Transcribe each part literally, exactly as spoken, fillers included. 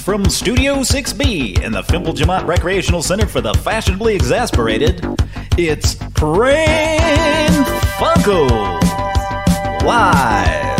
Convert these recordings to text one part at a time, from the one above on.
from Studio six B in the Fimple Jamont Recreational Center for the Fashionably Exasperated, it's Pran Funkels Live.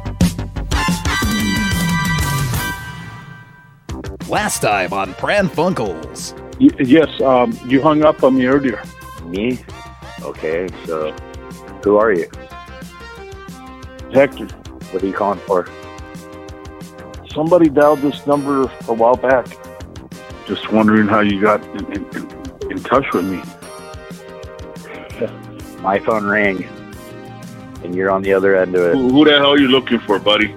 Last time on Pran Funkels. Y- yes, um, you hung up on me earlier. Me? Okay, so who are you? Hector. What are you calling for? Somebody dialed this number a while back. Just wondering how you got in, in, in touch with me. My phone rang, and you're on the other end of it. Who, who the hell are you looking for, buddy?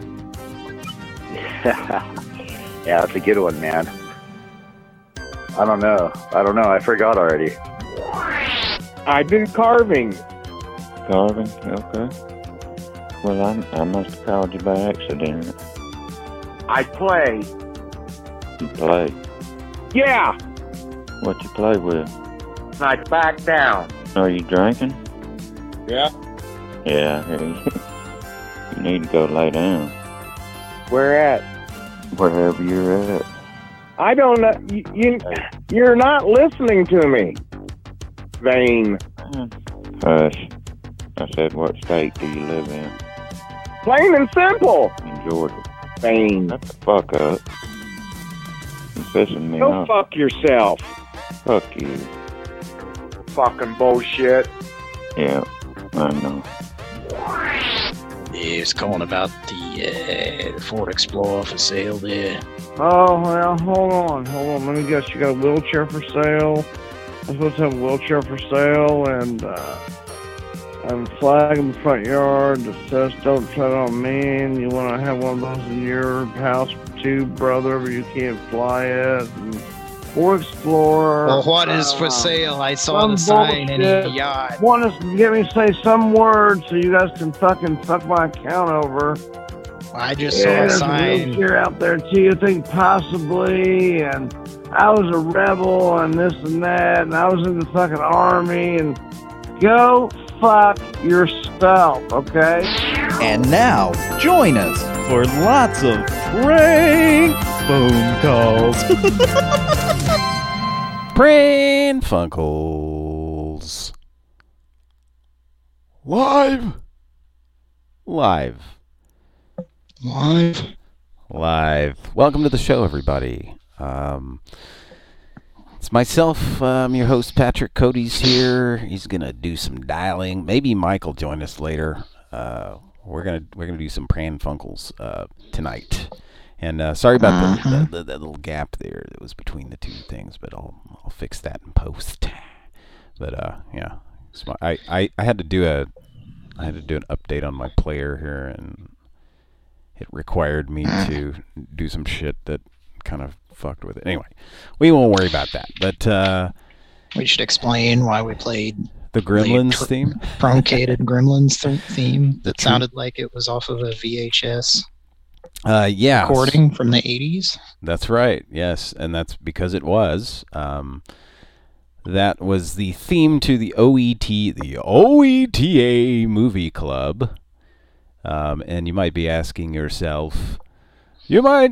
Yeah, that's a good one, man. I don't know. I don't know. I forgot already. I've been carving. Carving? Okay. Well, I, I must have called you by accident. I play. You play? Yeah. What you play with? I back down. Are you drinking? Yeah. Yeah, I hear you. You need to go lay down. Where at? Wherever you're at. I don't know. You, you, you're not listening to me. Vane. Hush. I said, what state do you live in? Plain and simple. In Georgia. Vane. Shut the fuck up. You're pissing me Go off. fuck yourself. Fuck you. Fucking bullshit. Yeah, I know. He was calling about the uh, Ford Explorer for sale there. Oh, well, hold on. Hold on. Let me guess. You got a wheelchair for sale? I'm supposed to have a wheelchair for sale and, uh, and a flag in the front yard that says don't tread on me, and you want to have one of those in your house too, brother, but you can't fly it. And Ford Explorer. Well, what is uh, for sale? I saw some the sign in bullshit. the yard. Want us to get me to say some words so you guys can fucking fuck my account over. I just Yeah, saw a there's a sign. wheelchair out there too. You think possibly, and I was a rebel and this and that, and I was in the fucking army, and go fuck yourself, okay? And now, join us for lots of prank phone calls. Pran Funkels. Live. Live. Live. Live. Welcome to the show, everybody. Um, it's myself. I'm your host, Patrick. Cody's here. He's gonna do some dialing. Maybe Mike will join us later. Uh, we're gonna we're gonna do some Pran Funkels uh, tonight. And uh, sorry about Uh-huh. the, the, the, the little gap there that was between the two things, but I'll I'll fix that in post. But uh, yeah, it's my, I, I I had to do a I had to do an update on my player here, and it required me to do some shit that kind of fucked with it. Anyway, we won't worry about that. But uh, We should explain why we played the Gremlins tr- theme. truncated Gremlins th- theme that sounded like it was off of a V H S Uh, yeah, recording from the eighties. that's right. Yes, and that's because it was. Um, that was the theme to the O E T, the O E T A Movie Club. Um, and you might be asking yourself, you might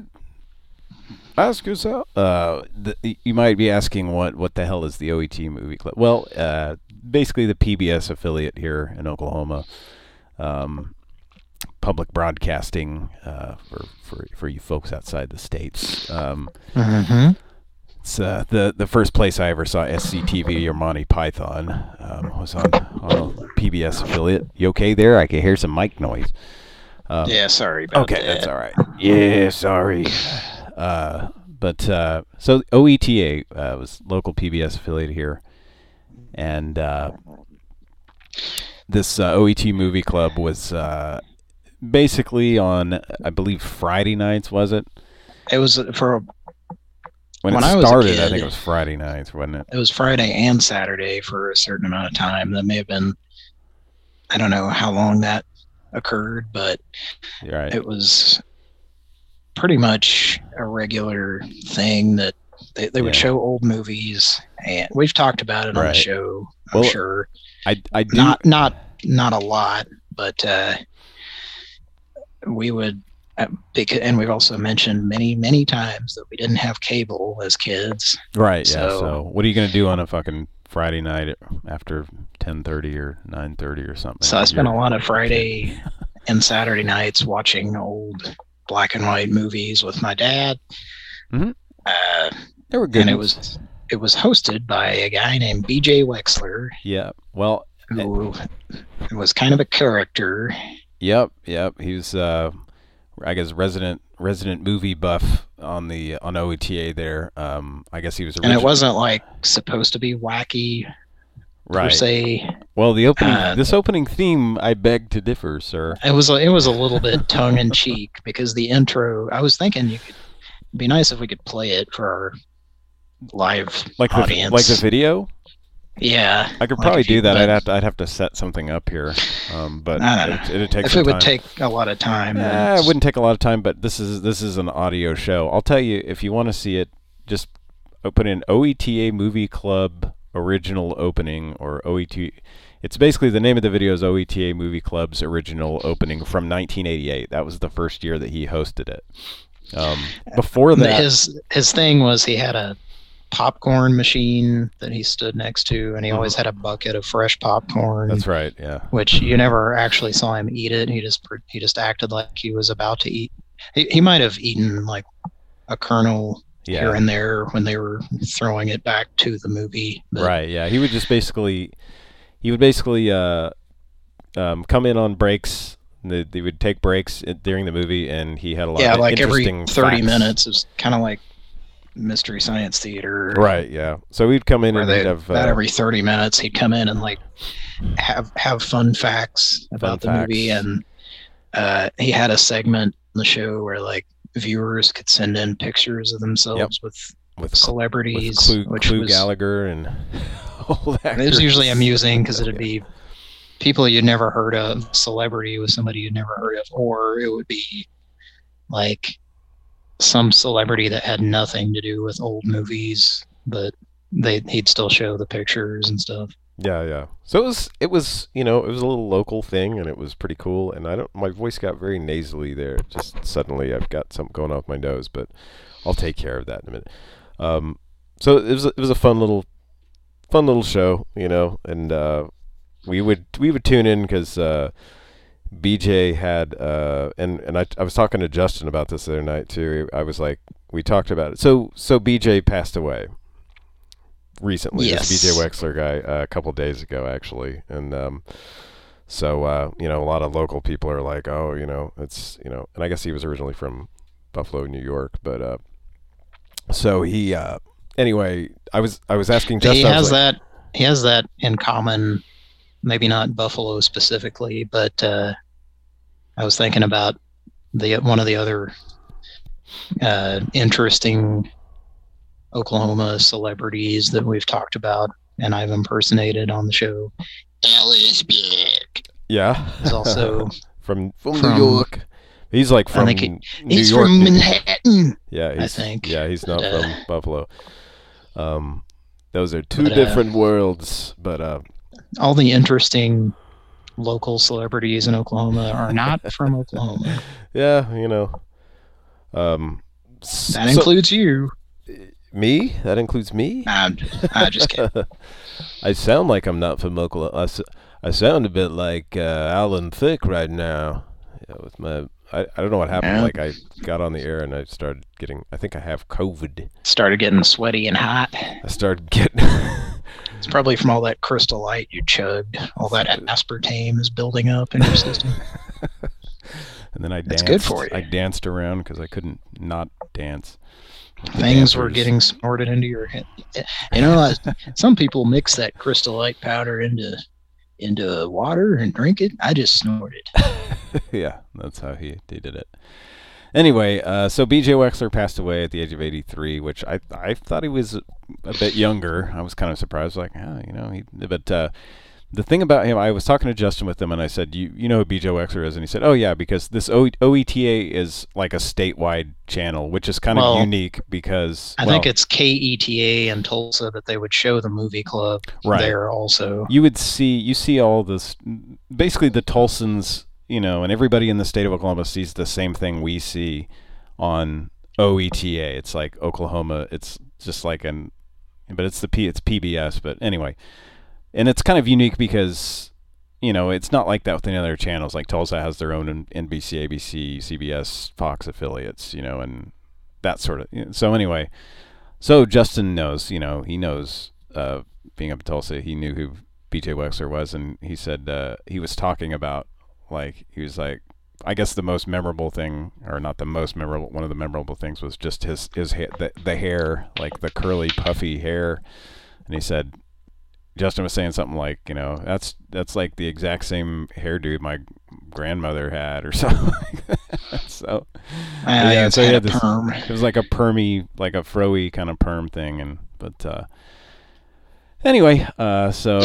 ask yourself, uh, the, you might be asking what, what the hell is the O E T Movie Club? Well, uh, basically the P B S affiliate here in Oklahoma, um, public broadcasting uh, for, for for you folks outside the states. Um, Mm-hmm. It's uh, the the first place I ever saw S C T V or Monty Python um, was on, on a P B S affiliate. You okay there? I can hear some mic noise. Um, Yeah, sorry about okay, that. that's all right. Yeah, sorry. Uh, but uh, so O E T A uh, was local P B S affiliate here, and uh, this uh, O E T Movie Club was uh, basically on, I believe, Friday nights. Was it? It was for When, When it I was a started, I kid- think it was Friday nights, wasn't it? it was Friday and Saturday for a certain amount of time. That may have been, I don't know how long that occurred, but You're right. it was pretty much a regular thing that they, they would Yeah. show old movies, and we've talked about it on Right. the show, I'm Well, sure. I I do. Not not not a lot, but uh, we would Uh, because, and we've also mentioned many, many times that we didn't have cable as kids. Right. Yeah. So- So what are you gonna do on a fucking Friday night after ten thirty or nine thirty or something? So I spent a You're- lot of Friday and Saturday nights watching old black and white movies with my dad. Mhm. Uh, They were good. and it ones. was it was hosted by a guy named B J Wexler, Yeah. Well. who was kind of a character. Yep. Yep. He was. Uh, I guess resident resident movie buff on the on O E T A there. Um, I guess he was. And it origin- wasn't like supposed to be wacky per right. se. Well, the opening uh, this opening theme, I beg to differ, sir. It was a- it was a little bit tongue in cheek because the intro. I was thinking you could it'd be nice if we could play it for our live Like the audience. like the video. Yeah, I could like probably if you- do that. but I'd have to I'd have to set something up here, um, but I don't it, it'd take if some it would time. take a lot of time. then Eh, it it's- wouldn't take a lot of time, but this is this is an audio show. I'll tell you, if you want to see it, just put in O E T A Movie Club original opening or O E T. It's basically the name of the video is O E T A Movie Club's original opening from nineteen eighty-eight. That was the first year that he hosted it. Um, before that, his his thing was he had a popcorn machine that he stood next to, and he always had a bucket of fresh popcorn. that's right. Yeah. Which you never actually saw him eat it. He just pr- he just acted like he was about to eat. He, he might have eaten like a kernel Yeah. here and there when they were throwing it back to the movie. but- Right. Yeah. He would just basically, he would basically uh, um, come in on breaks. They, they would take breaks i- during the movie, and he had a lot Yeah, of like every interesting thirty facts. minutes. It was kind of like Mystery Science Theater. Right. Yeah. So we'd come in Where and they, he'd have about uh, every thirty minutes he'd come in and like have have fun facts about the movie, facts. and uh, he had a segment in the show where like viewers could send in pictures of themselves with with with celebrities, Clue, which Clue was Gallagher and all that. it was usually amusing because it'd be people you'd never heard of, celebrity with somebody you'd never heard of, or it would be like some celebrity that had nothing to do with old movies, but they he'd still show the pictures and stuff. Yeah, yeah. So it was, it was, you know, it was a little local thing, and it was pretty cool. And I don't, my voice got very nasally there. Just suddenly, I've got something going on with my nose, but I'll take care of that in a minute. Um, so it was, a, it was a fun little, fun little show, you know. And uh, we would, we would tune in because uh, B J had, uh, and and I, I was talking to Justin about this the other night too. I was like, we talked about it. So, so B J passed away recently. Yes. This B J Wexler guy, uh, a couple days ago actually, and um, so uh, you know, a lot of local people are like, oh, you know, it's, you know, and I guess he was originally from Buffalo, New York, but uh, so he uh, anyway, I was I was asking He Justin. I was has like, that he has that in common, maybe not Buffalo specifically, but uh, I was thinking about the one of the other uh, interesting Oklahoma celebrities that we've talked about and I've impersonated on the show. Ellis Bick yeah, is also from, from from- New York. He's like I from think he- New he's York. from New- Manhattan. Yeah, I he's, think. Yeah, he's not But, uh, from Buffalo. Um, those are two but, uh, different worlds, but uh, All the interesting local celebrities in Oklahoma are not from Oklahoma. yeah, you know, um, s- That so- includes you. me. That includes me. I'm, I'm just kidding. I sound like I'm not from Oklahoma. I, s- I sound a bit like uh, Alan Thicke right now. Yeah, with my, I, I don't know what happened. Yeah. Like I got on the air and I started getting. I think I have COVID. Started getting sweaty and hot. I started getting. It's probably from all that Crystal Light you chugged. All that aspartame is building up in your system. and then I That's danced. good for you. I danced around because I couldn't not dance. Things were Dancers. getting snorted into your head. You know, I, some people mix that Crystal Light powder into into water and drink it. I just snorted. Yeah, that's how he, he did it. Anyway, uh, so B J Wexler passed away at the age of eighty-three, which I I thought he was a bit younger. I was kind of surprised, like, oh, you know, he. But uh, the thing about him, I was talking to Justin with him, and I said, you you know who B J Wexler is? And he said, oh yeah, because this o- OETA is like a statewide channel, which is kind of Well, unique because I well, think it's K E T A in Tulsa that they would show the movie club Right. there also. you would see you see all this. Basically, the Tulsans you know, and everybody in the state of Oklahoma sees the same thing we see on O E T A. It's like Oklahoma. It's just like an, but it's the P. It's P B S. But anyway, and it's kind of unique because, you know, it's not like that with any other channels. Like Tulsa has their own N B C, A B C, C B S, Fox affiliates. You know, and that sort of. You know, so anyway, so Justin knows. You know, he knows. Uh, being up in Tulsa, he knew who B J Wexler was, and he said uh, he was talking about, like, he was like, I guess the most memorable thing, or not the most memorable, one of the memorable things was just his his ha- the, the hair, like the curly, puffy hair. And he said, Justin was saying something like, you know, that's that's like the exact same hairdo my grandmother had, or something like that. So, Uh, yeah, so he had this, perm. it was like a permy, like a fro-y kind of perm thing, and but uh, anyway, uh, so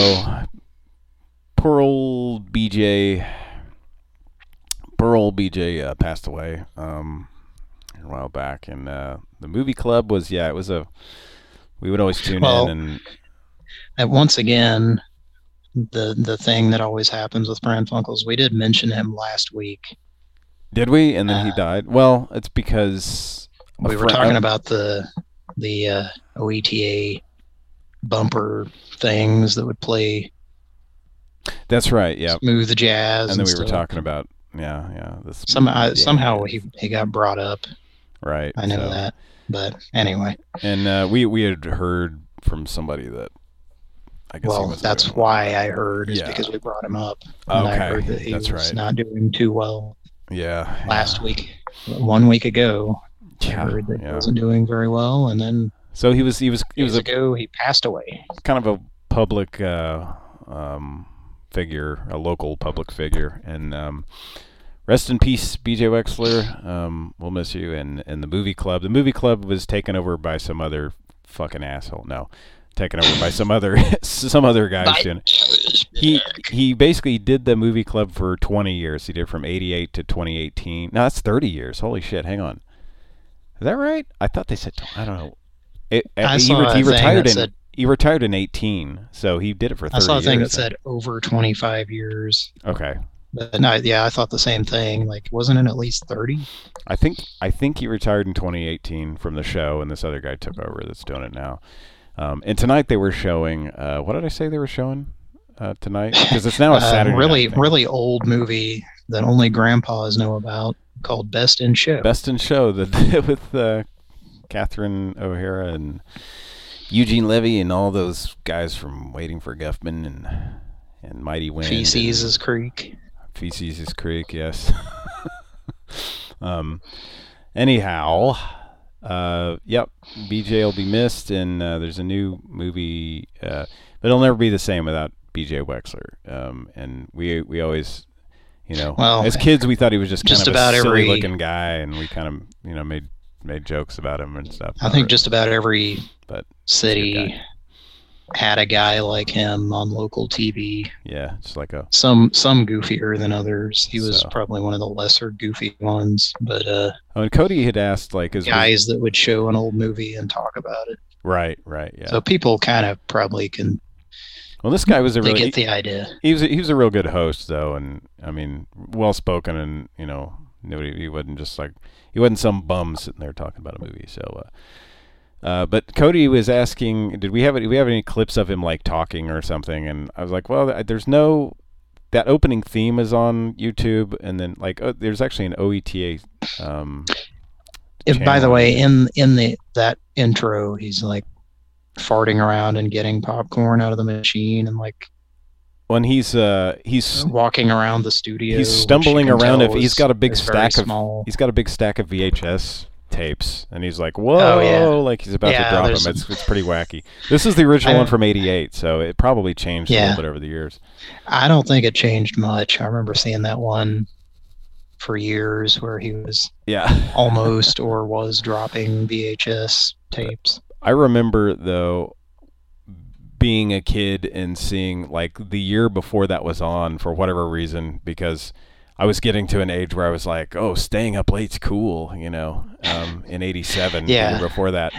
poor old B J. Poor old B J uh, passed away um, a while back, and uh, the movie club was yeah, it was a. We would always tune Well, in, and And once again, the the thing that always happens with Pran Funkels, we did mention him last week. did we? And then he uh, died. Well, it's because a We were friend- talking about the the uh, O E T A bumper things that would play That's right. Yeah, smooth jazz, and then we stuff. were talking about yeah, yeah. This Somehow, yeah, somehow he he got brought up. right. I know so- that, but anyway. And uh, we we had heard from somebody that I guess he Well, wasn't that's doing why I heard is Yeah. because we brought him up. And I Okay, heard that he that's was right. not doing too well Yeah. last yeah, week. One week ago, Yeah, I heard that he yeah. wasn't doing very well, and then So he was he was he years was a ago he passed away. kind of a public uh, um, figure, a local public figure, and um, rest in peace, B J Wexler. Um, we'll miss you. And and the movie club. The movie club was taken over by some other fucking asshole. No, taken over by some other some other guys. doing it. He he basically did the movie club for twenty years. He did from eighty-eight to twenty eighteen. No, that's thirty years. Holy shit! Hang on. Is that right? I thought they said I don't know. It, I he, saw re- a he thing retired that in said- he retired in eighteen, so he did it for thirty I saw a thing that years. said over twenty-five years. Okay, But no, yeah, I thought the same thing. Like, wasn't it at least thirty? I think I think he retired in twenty eighteen from the show, and this other guy took over that's doing it now. Um, and tonight they were showing. Uh, what did I say they were showing uh, tonight? Because it's now a Uh, Saturday. really, night thing. really old movie that only grandpas know about called Best in Show. Best in Show that with uh, Catherine O'Hara and Eugene Levy and all those guys from Waiting for Guffman and and Mighty Wind. Feces and is Creek. Feces is Creek, yes. um. Anyhow, uh, yep. B J will be missed, and uh, there's a new movie, uh, but it'll never be the same without B J Wexler. Um, and we we always, you know, Well, as kids we thought he was just kind just of about a every- silly looking guy, and we kind of you know made made jokes about him and stuff. I think just about every But city guy. had a guy like him on local T V. yeah, just like a Some some goofier than others. He was So. probably one of the lesser goofy ones, but uh, oh, and Cody had asked like is guys that would show an old movie and talk about it. right, right, yeah. So people kind of probably can well, this guy was a they really get the idea. he was a, he was a real good host though, and I mean well spoken, and you know nobody he wasn't just like he wasn't some bum sitting there talking about a movie. So, uh, uh, but Cody was asking, did we have did we have any clips of him like talking or something? And I was like, well, th- there's no that opening theme is on YouTube, and then like oh, there's actually an O E T A. Um, If, by the channel. way, in in the that intro, he's like farting around and getting popcorn out of the machine and like when he's uh he's walking around the studio. he's which you stumbling can around. tell If he's is- got a big is very stack of small. he's got a big stack of V H S tapes, and he's like, whoa, Oh, yeah. like he's about Yeah, to drop them. there's- It's it's pretty wacky. This is the original I- one from eighty-eight, so it probably changed a Yeah. little bit over the years. I don't think it changed much. I remember seeing that one for years where he was Yeah. almost or was dropping V H S tapes. I remember though being a kid and seeing like the year before that was on for whatever reason, because I was getting to an age where I was like, oh, staying up late's cool, you know, um, in eighty-seven, the Yeah. year before that. It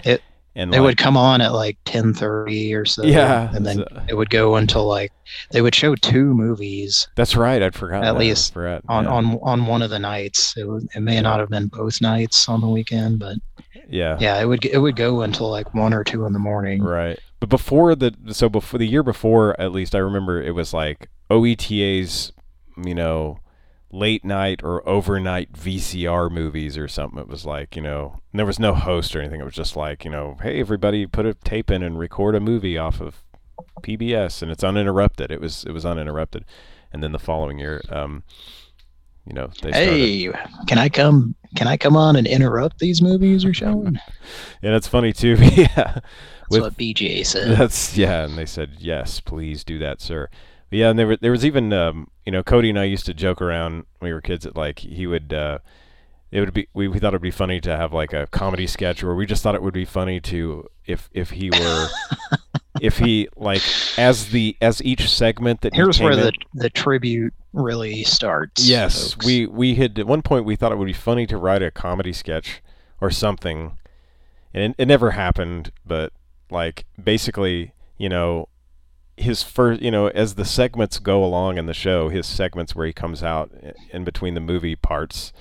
And They like, would come on at like ten thirty or so. Yeah, And then so- it would go until like, they would show two movies that's right. I'd forgotten. At that. least I forgot. on, yeah. on, on one of the nights. It, was, it may not have been both nights on the weekend, but yeah. yeah, it would it would go until like one or two in the morning. Right. But before the so before the year before, at least I remember it was like O E T A's, you know, late night or overnight V C R movies or something. It was like, you know, and there was no host or anything. It was just like, you know, hey, everybody put a tape in and record a movie off of P B S, and it's uninterrupted. It was it was uninterrupted. And then the following year, um, you know, they started. Hey, can I come? Can I come on and interrupt these movies you're showing? Yeah, that's funny too. yeah. That's With- what B J said. That's yeah, and they said yes, please do that, sir. But yeah, and there were, there was even um, you know, Cody and I used to joke around when we were kids that like he would uh, it would be we, we thought it'd be funny to have like a comedy sketch, or we just thought it would be funny to if if he were if he like as the as each segment that he Here's came where in, the the tribute really starts. yes, folks. we we had at one point we thought it would be funny to write a comedy sketch or something, and it, it never happened. But like basically, you know, his first, you know, as the segments go along in the show, his segments where he comes out in between the movie parts,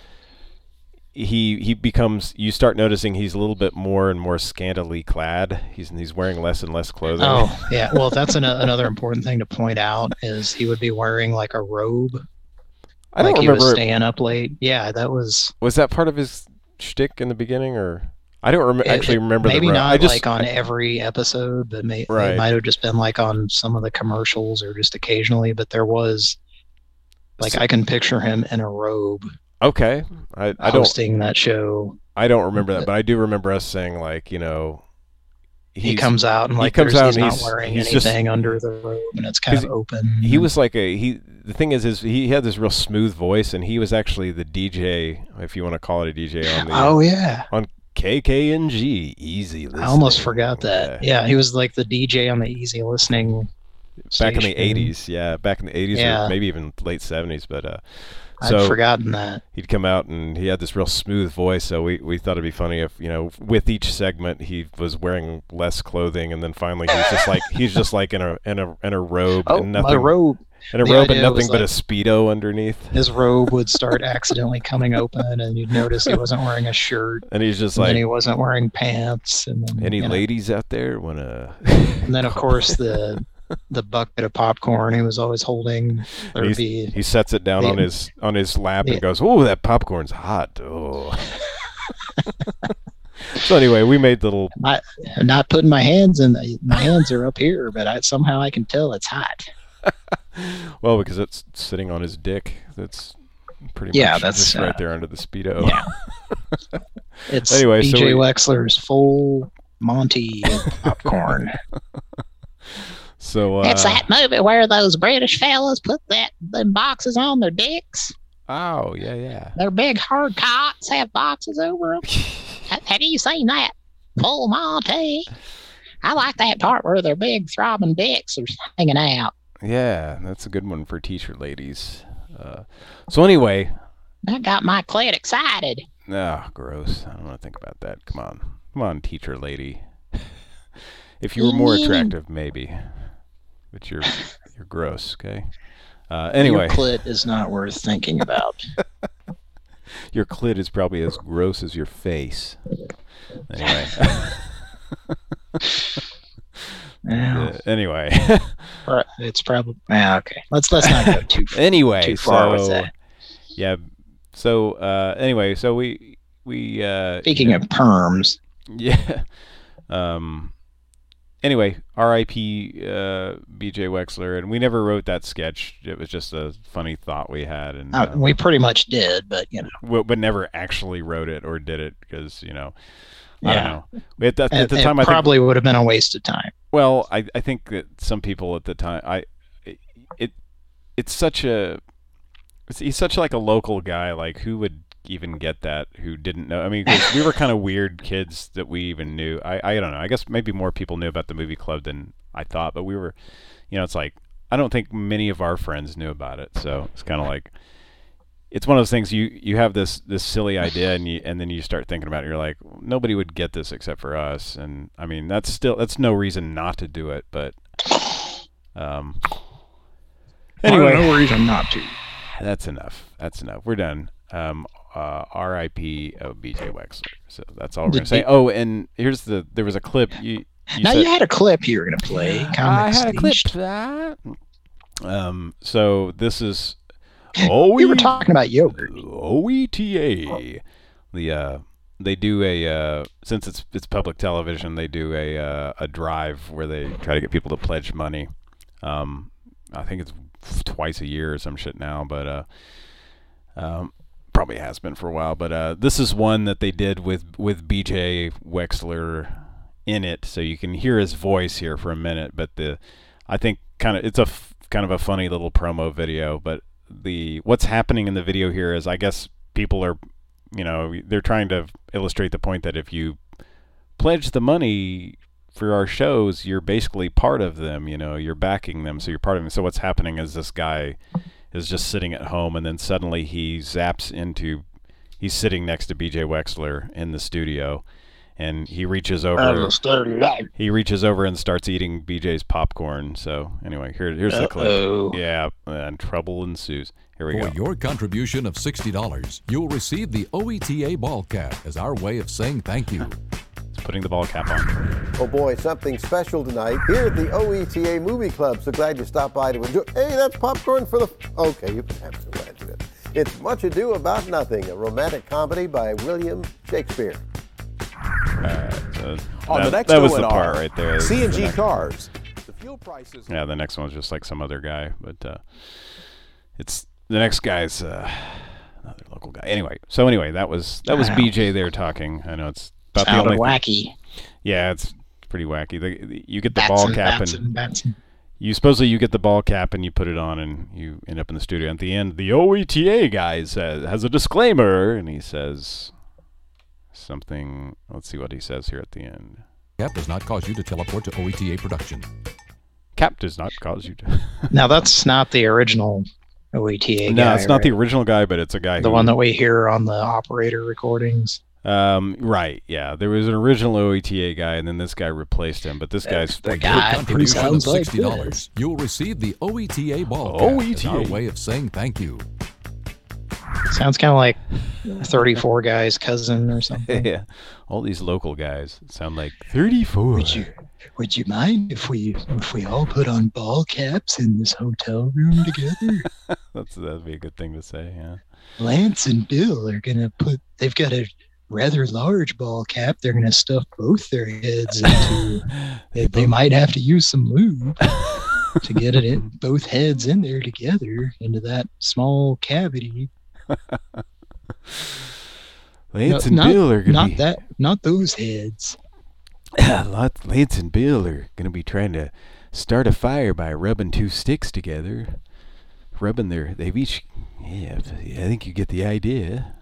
he he becomes. You start noticing he's a little bit more and more scantily clad. He's he's wearing less and less clothing. Oh yeah, well that's an, another important thing to point out is he would be wearing like a robe. I don't like he was remember. staying up late. Yeah, that was Was that part of his shtick in the beginning, or I don't rem- it- actually it- remember. Maybe the ro- not I just, like on every episode, but may, Right. it might have just been like on some of the commercials or just occasionally. But there was like So- I can picture him in a robe Okay, I, I don't hosting that show. I don't remember that, but I do remember us saying like, you know, He he's- comes out and he like comes there's- out he's and not he's- wearing he's just- anything under the robe and it's kind 'Cause of open. he was like a he. The thing is, is he had this real smooth voice, and he was actually the D J, if you want to call it a D J on the Oh yeah, K K N G Easy Listening. I almost forgot that. Yeah, he was like the D J on the Easy Listening. back in the station. eighties. Yeah, back in the eighties, Yeah. or maybe even late seventies. But uh, I'd so forgotten that. he'd come out and he had this real smooth voice, so we, we thought it'd be funny if, you know, with each segment he was wearing less clothing, and then finally he's just like he's just like in a in a in a robe Oh, and my nothing robe. in a the robe and idea nothing was but a like- Speedo underneath. His robe would start accidentally coming open, and you'd notice he wasn't wearing a shirt, And he's just and then like, he wasn't wearing pants, and then any you know, ladies out there wanna and then of course the the bucket of popcorn he was always holding. There'd He's- be he sets it down the- on his on his lap the- and goes, "Oh, that popcorn's hot." Oh. So anyway, we made little not, not putting my hands in. The, my hands are up here, but I, somehow I can tell it's hot. well because it's sitting on his dick. That's pretty Yeah, much that's, just right uh, there under the Speedo. Yeah. It's Anyway, so B J we- Wexler's full Monty popcorn. So uh, It's that movie where those British fellas put that them boxes on their dicks. Oh yeah, yeah. Their big hard cocks have boxes over them. Have you seen that? Full Monty. I like that part where their big throbbing dicks are hanging out. Yeah, that's a good one for teacher ladies. Uh, so anyway, That got my clit excited. ah, gross. I don't want to think about that. Come on, come on, teacher lady. If you were more attractive, maybe. But you're you're gross. Okay. Uh, anyway, Your clit is not worth thinking about. your clit is probably as gross as your face. Anyway. Yeah, Uh, anyway. pro- it's probably yeah, okay. Let's let's not go too far. anyway, Too far so with that. yeah. So uh, anyway, so we we uh, Speaking of perms, yeah. Um. Anyway, R I P Uh, B J Wexler, and we never wrote that sketch. It was just a funny thought we had, and uh, uh, we pretty much did, but you know, w- but never actually wrote it or did it because you know, I Yeah. don't know. At, the- at it, the it time, I think probably would have been a waste of time. Well, I, I think that some people at the time, I, it, it it's such a, it's, he's such like a local guy. Like who would even get that? Who didn't know? I mean, 'cause we were kind of weird kids that we even knew. I, I don't know. I guess maybe more people knew about the movie club than I thought. But we were, you know, it's like I don't think many of our friends knew about it. So it's kind of like, it's one of those things you, you have this, this silly idea and you, and then you start thinking about it. You're like, nobody would get this except for us. And I mean, that's still, that's no reason not to do it. But, um, anyway, no reason not to. That's enough. That's enough. We're done. Um, uh, R I P Oh, B J Wexler. So that's all we're going to say. Oh, and here's the, there was a clip. You, you now said, you had a clip you were going to play. I had a clip. That. Um, so this is, Oh, we were talking about yogurt. O E T A. The uh, they do a uh, since it's it's public television, they do a uh, a drive where they try to get people to pledge money. Um, I think it's twice a year or some shit now, but uh, um, probably has been for a while. But uh, this is one that they did with with B J Wexler in it, so you can hear his voice here for a minute. But the I think kind of it's a f- kind of a funny little promo video, but. The what's happening in the video here is I guess people are, you know, they're trying to illustrate the point that if you pledge the money for our shows, you're basically part of them, you know, you're backing them, so you're part of them. So what's happening is this guy is just sitting at home and then suddenly he zaps into, he's sitting next to B J Wexler in the studio. And he reaches over. He reaches over and starts eating B J's popcorn. So anyway, here, here's the Uh-oh. clip. Yeah, and trouble ensues. Here we For go. your contribution of sixty dollars, you'll receive the O E T A ball cap as our way of saying thank you. It's putting the ball cap on. Oh boy, something special tonight here at the O E T A Movie Club. So glad you stopped by to enjoy. Hey, that's popcorn for the. Okay, you can have to imagine it. It's Much Ado About Nothing, a romantic comedy by William Shakespeare. Alright, so On that, the next that was O the and R, part right there. C N The G next- cars. The fuel prices. Yeah, the next one's just like some other guy, but uh, it's the next guy's uh, another local guy. Anyway, so anyway, that was that was Wow. B J there talking. I know it's about Sounded the only wacky. Thing. Yeah, it's pretty wacky. The, the, you get the Batson, ball cap Batson, and Batson. you supposedly you get the ball cap and you put it on and you end up in the studio. At the end, the O E T A guy says has a disclaimer and he says something. Let's see what he says here at the end. Cap does not cause you to teleport to O E T A production. Cap does not cause you to. Now that's not the original O E T A guy. No, it's not right? the original guy, but it's a guy. The who, one that we hear on the operator recordings. Um, right, yeah. There was an original O E T A guy, and then this guy replaced him. But this guy's the For guy your who contribution of sounds like sixty dollars, you'll receive the O E T A ball cap O E as T A. our way of saying thank you. Sounds kind of like thirty-four guy's cousin or something. yeah. All these local guys sound like thirty-four. Would you would you mind if we if we all put on ball caps in this hotel room together? That's that'd be a good thing to say. Yeah. Lance and Bill are gonna put. They've got a rather large ball cap. They're gonna stuff both their heads into. they, they might have to use some lube to get it in both heads in there together into that small cavity. Lance No, and not, Bill are gonna not be. that, not those heads. Lot- Lance and Bill are gonna be trying to start a fire by rubbing two sticks together. Rubbing their. They've each. Yeah, I think you get the idea.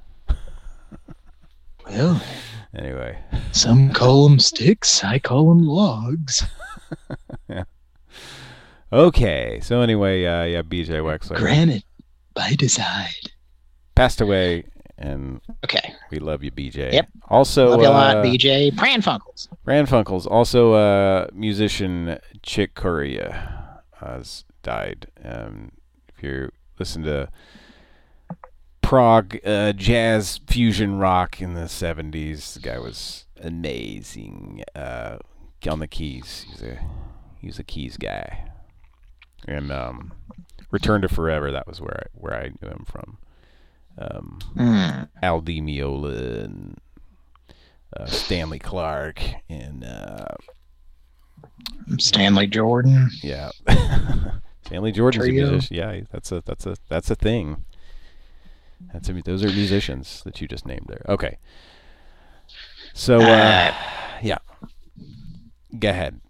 Well, Anyway. some call them sticks. I call them logs. yeah. Okay. So anyway, uh, yeah, B J Wexler Granite by design. passed away, and Okay. we love you, B J. Yep. Also, Love you a uh, lot, B J. Pran Funkels. Pran Funkels. Also, uh, musician Chick Corea has died. Um, if you listen to prog uh, jazz fusion rock in the seventies, the guy was amazing uh, on the keys. He's a he's a keys guy. And um, Return to Forever, that was where I, where I knew him from. Um, Mm. Al Di Meola and uh, Stanley Clark and uh, Stanley Jordan. yeah, Stanley Jordan's a Trio. musician. Yeah, that's a that's a that's a thing. That's a, those are musicians that you just named there. Okay. So uh, Uh, yeah, go ahead.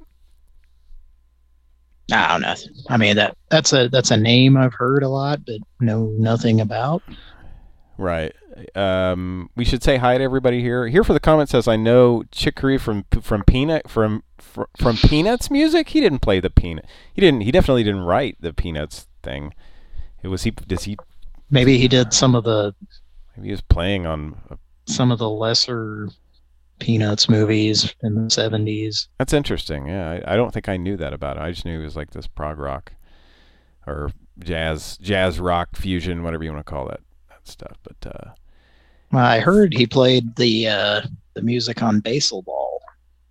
No, nothing. I mean that that's a that's a name I've heard a lot, but know nothing about. Right. Um, we should say hi to everybody here. Here for the comment says, I know Chick Corea from from Peanut from fr- from Peanuts music. He didn't play the Peanut. He didn't. He definitely didn't write the Peanuts thing. It was he. Does he? Maybe he did some of the Maybe he was playing on. A, some of the lesser Peanuts movies in the seventies. that's interesting. Yeah, I, I don't think I knew that about it. I just knew he was like this prog rock or jazz jazz rock fusion, whatever you want to call that that stuff. But uh, Well, I heard he played the uh, the music on Basel Ball.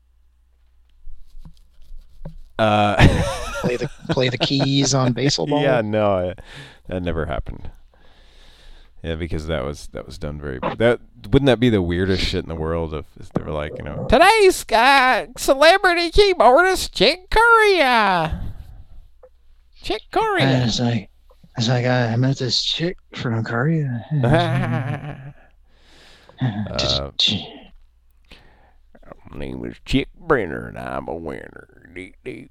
uh, Play the play the keys on Basel Ball. yeah, no, I, that never happened. Yeah, because that was that was done very. That wouldn't that be the weirdest shit in the world if, if they were like, you know, today's uh, celebrity keyboardist Chick Corea. Chick Corea. And it's like, it's like I met this chick from Korea. Uh, my name is Chick Brenner, and I'm a winner. Deep, deep.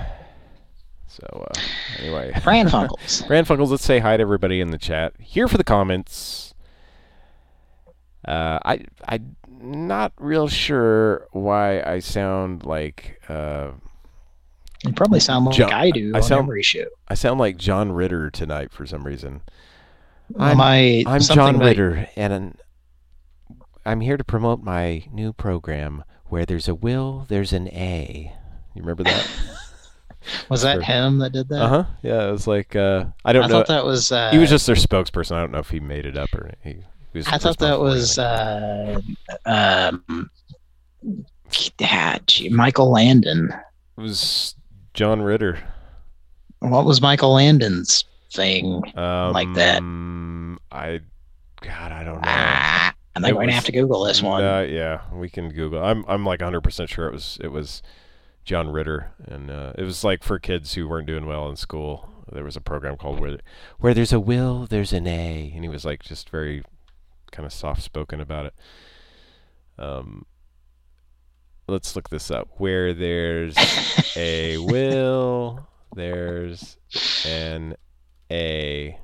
So, uh, anyway. Fran Funkels. Fran Funkels, let's say hi to everybody in the chat. Here for the comments. Uh, I, I'm not real sure why I sound like... Uh, you probably sound like John, I do I on sound, every show. I sound like John Ritter tonight for some reason. Well, I'm, my, I'm something John that- Ritter, and an, I'm here to promote my new program, Where There's a Will, There's an A. You remember that? Was that For- him that did that? Uh huh. Yeah, it was like uh, I don't I know. thought that was. Uh, he was just their spokesperson. I don't know if he made it up or he. he was I thought that responsible was uh, um, ah, gee, Michael Landon. It was John Ritter. What was Michael Landon's thing Um, like that? I, God, I don't know. Ah, I think It we're gonna was- have to Google this one. Uh, yeah, we can Google. I'm I'm like one hundred percent sure it was it was John Ritter, and uh, it was like for kids who weren't doing well in school. There was a program called Where Where There's a Will, There's an A, and he was like just very kind of soft spoken about it. Um, let's look this up. Where there's a will, there's an A.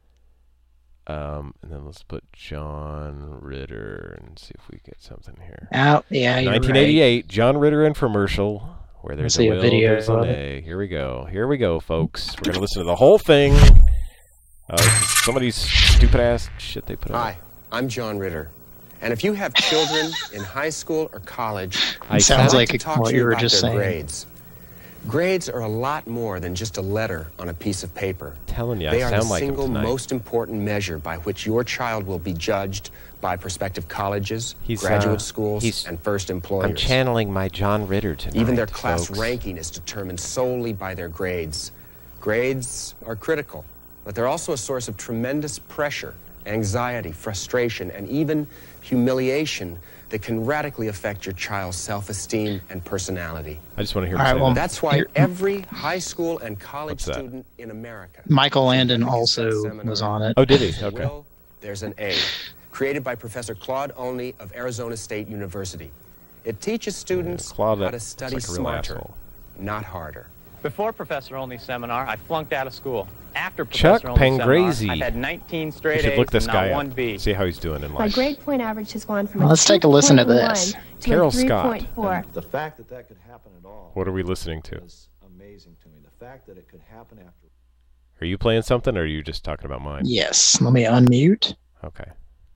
Um, and then let's put John Ritter and see if we get something here. Oh, yeah, you're nineteen eighty-eight, John Ritter infomercial. Where there's Let's see a a will, video there's an of A. Here we go. Here we go, folks. We're gonna listen to the whole thing. Uh, somebody's stupid ass shit they put on. Hi, I'm John Ritter. And if you have children in high school or college, I I'd sounds like like to talk what to you you were about just their saying. grades. Grades are a lot more than just a letter on a piece of paper. Telling you, They I are the sound like him single tonight. most important measure by which your child will be judged by prospective colleges, He's, graduate uh, schools, he's- and first employers. I'm channeling my John Ritter tonight. Even their class folks. ranking is determined solely by their grades. Grades are critical, but they're also a source of tremendous pressure, anxiety, frustration, and even humiliation that can radically affect your child's self-esteem and personality. I just want to hear him All right, say well, that. That's why Here- every high school and college What's that? student in America... Michael Landon should take also this seminar. was on it. Oh, did he? Okay. Well, there's an A, created by Professor Claude Olney of Arizona State University. It teaches students Claude, how to that's study like a real smarter, asshole. not harder. Before Professor Olney's seminar, I flunked out of school. After Chuck Professor Olney's Pangrazi. seminar, I've had nineteen We straight should A's look this and guy not one up. B. See how he's doing in My life. grade point average has gone from Well, a let's take a listen to two point one this. to Carol a Scott. three point four. The fact that that could happen at all What are we listening to? is amazing to me. The fact that it could happen after. Are you playing something, or are you just talking about mine? Yes. Let me unmute. Okay.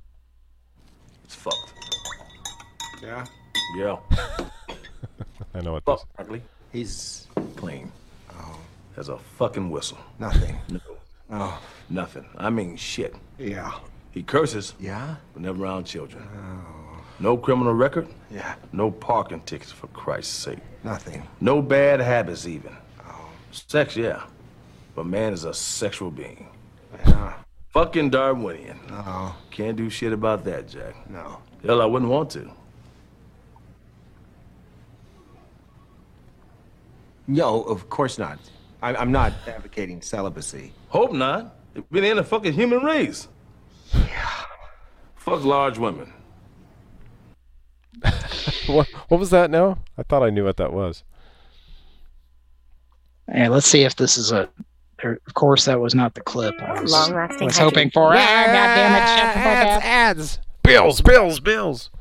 It's fucked. Yeah? Yeah. I know what this. Fuck, ugly. He's clean. Oh. Has a fucking whistle. Nothing. No. Oh. Nothing. I mean shit. Yeah. He curses. Yeah? But never around children. Oh. No criminal record. Yeah. No parking tickets, for Christ's sake. Nothing. No bad habits, even. Oh. Sex, yeah. But man is a sexual being. Yeah. Fucking Darwinian. No. Can't do shit about that, Jack. No. Hell, I wouldn't want to. No, of course not. I, I'm not advocating celibacy. Hope not. It's been in the fucking human race. Yeah. Fuck large women. what, what was that now? I thought I knew what that was. Hey, let's see if this is a. Of course, that was not the clip I was, Long-lasting was hoping for. Yeah, Ah, goddammit, shut the fuck ads, up. ads. Bills, bills, bills.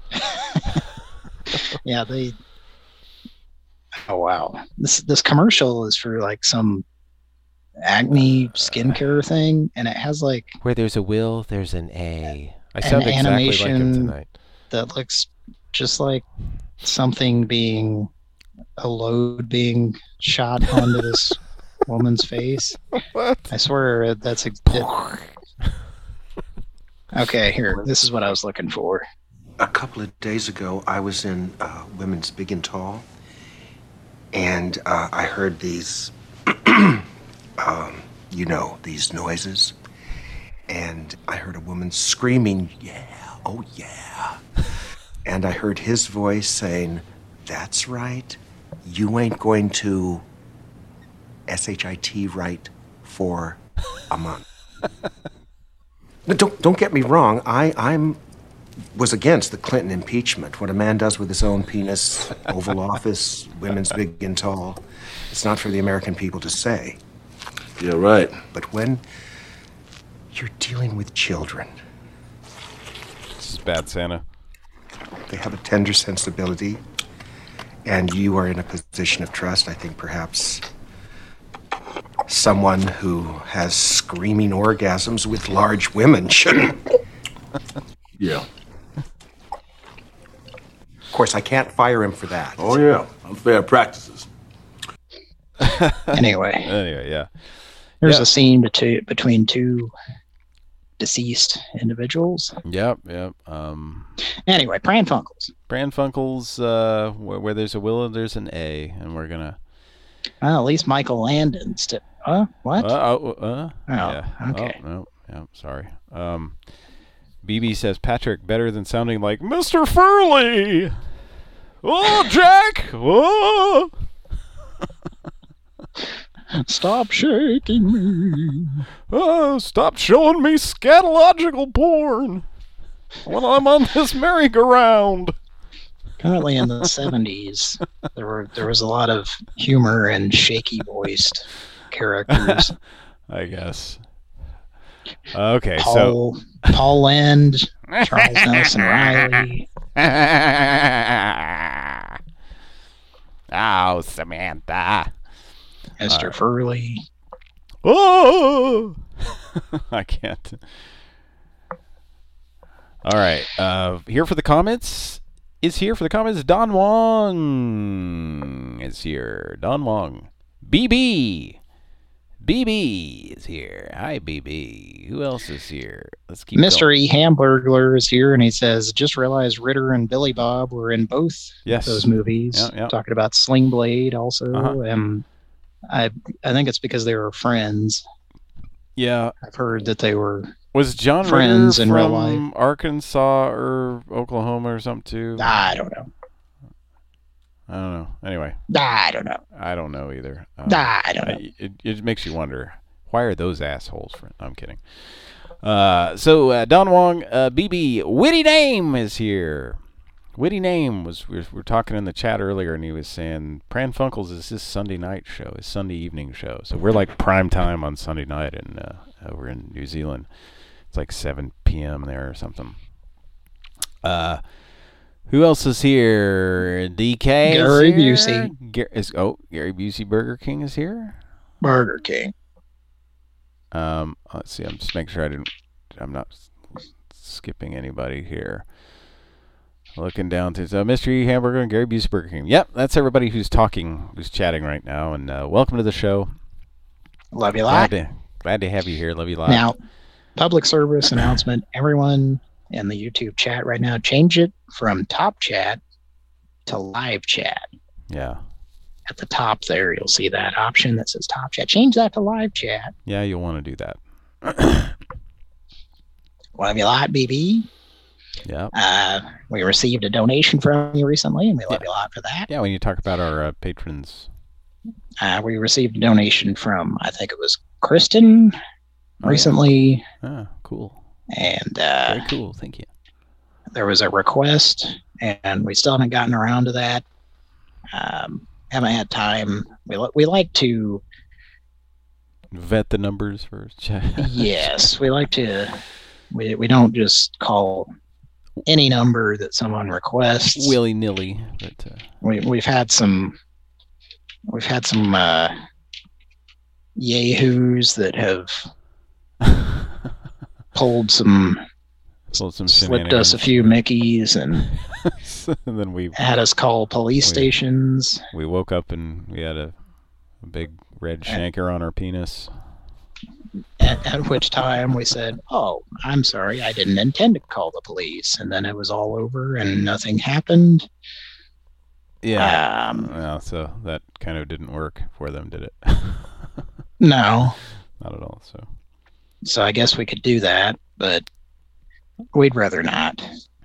Yeah, they. Oh wow! This this commercial is for like some acne skincare thing, and it has like Where there's a will, there's an A. I an sound exactly like him animation tonight. that looks just like something being a load being shot onto this woman's face. What? I swear that's ex- it. Okay, here. This is what I was looking for. A couple of days ago, I was in uh, Women's Big and Tall, and uh, I heard these, um, you know, these noises, and I heard a woman screaming, "Yeah, oh yeah," and I heard his voice saying, "That's right, you ain't going to S H I T right for a month." No, don't don't get me wrong. I I'm was against the Clinton impeachment. What a man does with his own penis, Oval Office, Women's Big and Tall, it's not for the American people to say. Yeah, right. But when you're dealing with children, This is bad Santa. they have a tender sensibility, and you are in a position of trust. I think perhaps someone who has screaming orgasms with large women shouldn't. Yeah. Of course, I can't fire him for that. Oh, yeah. Unfair practices. Anyway, Anyway, yeah. there's Yeah. a scene between between two deceased individuals. Yep, yep. Um, Anyway, Pran Funkels. Pran Funkels, uh, where, where there's a will, there's an A, and we're gonna. Well, at least Michael Landon. St- uh, what? Uh, oh, uh, Oh, yeah. okay. Oh, no, yeah, sorry. Um, B B says, Patrick, better than sounding like Mister Furley. Oh, Jack. Oh. Stop shaking me. Oh, stop showing me scatological porn when I'm on this merry-go-round. Apparently, in the seventies, there were there was a lot of humor and shaky voiced characters. I guess. Okay, Paul, so Paul Land, Charles Nelson Riley. Oh, Samantha. Mister All right. Furley. Oh, I can't. All right, uh, here for the comments is here for the comments. Don Wong is here. Don Wong. B B. B B is here. Hi, B B. Who else is here? Let's keep Mystery Hamburglar is here, and he says, just realized Ritter and Billy Bob were in both Yes. those movies. Yeah, yeah. Talking about Sling Blade also. Uh-huh. And I I think it's because they were friends. Yeah. I've heard that they were Was John friends Ritter in real from life. Arkansas or Oklahoma or something too? I don't know. I don't know. Anyway, I don't know. I don't know either. Um, I don't know. It, it makes you wonder, why are those assholes? For, I'm kidding. Uh, so uh, Don Wong, uh, B B, Witty Name is here. Witty Name was we were, we were talking in the chat earlier, and he was saying Pran Funkels is his Sunday night show, his Sunday evening show. So we're like prime time on Sunday night, and uh, over in New Zealand, it's like seven p.m. there or something. Uh, who else is here? D K. Gary is here? Busey. Gar- is, oh, Gary Busey, Burger King is here. Burger King. Um, let's see. I'm just making sure I didn't. I'm not s- skipping anybody here. Looking down to uh, Mystery Hamburger and Gary Busey Burger King. Yep, that's everybody who's talking, who's chatting right now. And uh, welcome to the show. Love you a Glad lot. to, glad to have you here. Love you a lot. Now, public service announcement. Everyone in the YouTube chat right now, change it from top chat to live chat. Yeah. At the top there, you'll see that option that says top chat. Change that to live chat. Yeah, you'll want to do that. Love you a lot, B B. Yeah. Uh, we received a donation from you recently, and we love you a lot for that. Yeah, when you talk about our uh, patrons. Uh, we received a donation from, I think it was Kristen recently. Ah, cool. And uh, very cool. Thank you. There was a request, and we still haven't gotten around to that. Um, haven't had time. We li- we like to vet the numbers first. yes, we like to. We we don't just call any number that someone requests willy nilly. But uh... we we've had some we've had some uh, yahoos that have pulled some, pulled some slipped us a few Mickeys and, and then we had us call police we, stations. We woke up and we had a, a big red shanker on our penis. At, at which time we said, "Oh, I'm sorry, I didn't intend to call the police," and then it was all over and nothing happened. Yeah. Um, well, so that kind of didn't work for them, did it? No. Not at all. So. So I guess we could do that, but we'd rather not.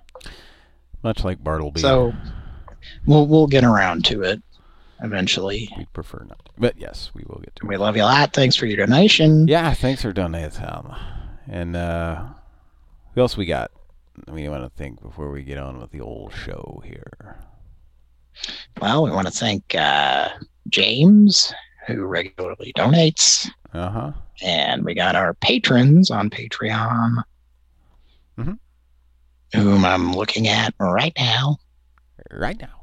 Much like Bartleby. So we'll we'll get around to it eventually. We'd prefer not, but yes, we will get to it. We love you a lot. Thanks for your donation. Yeah, thanks for donating. And uh, who else we got? We want to think before we get on with the old show here. Well, we want to thank uh, James, who regularly donates. Uh huh. And we got our patrons on Patreon, mm-hmm. whom I'm looking at right now. Right now.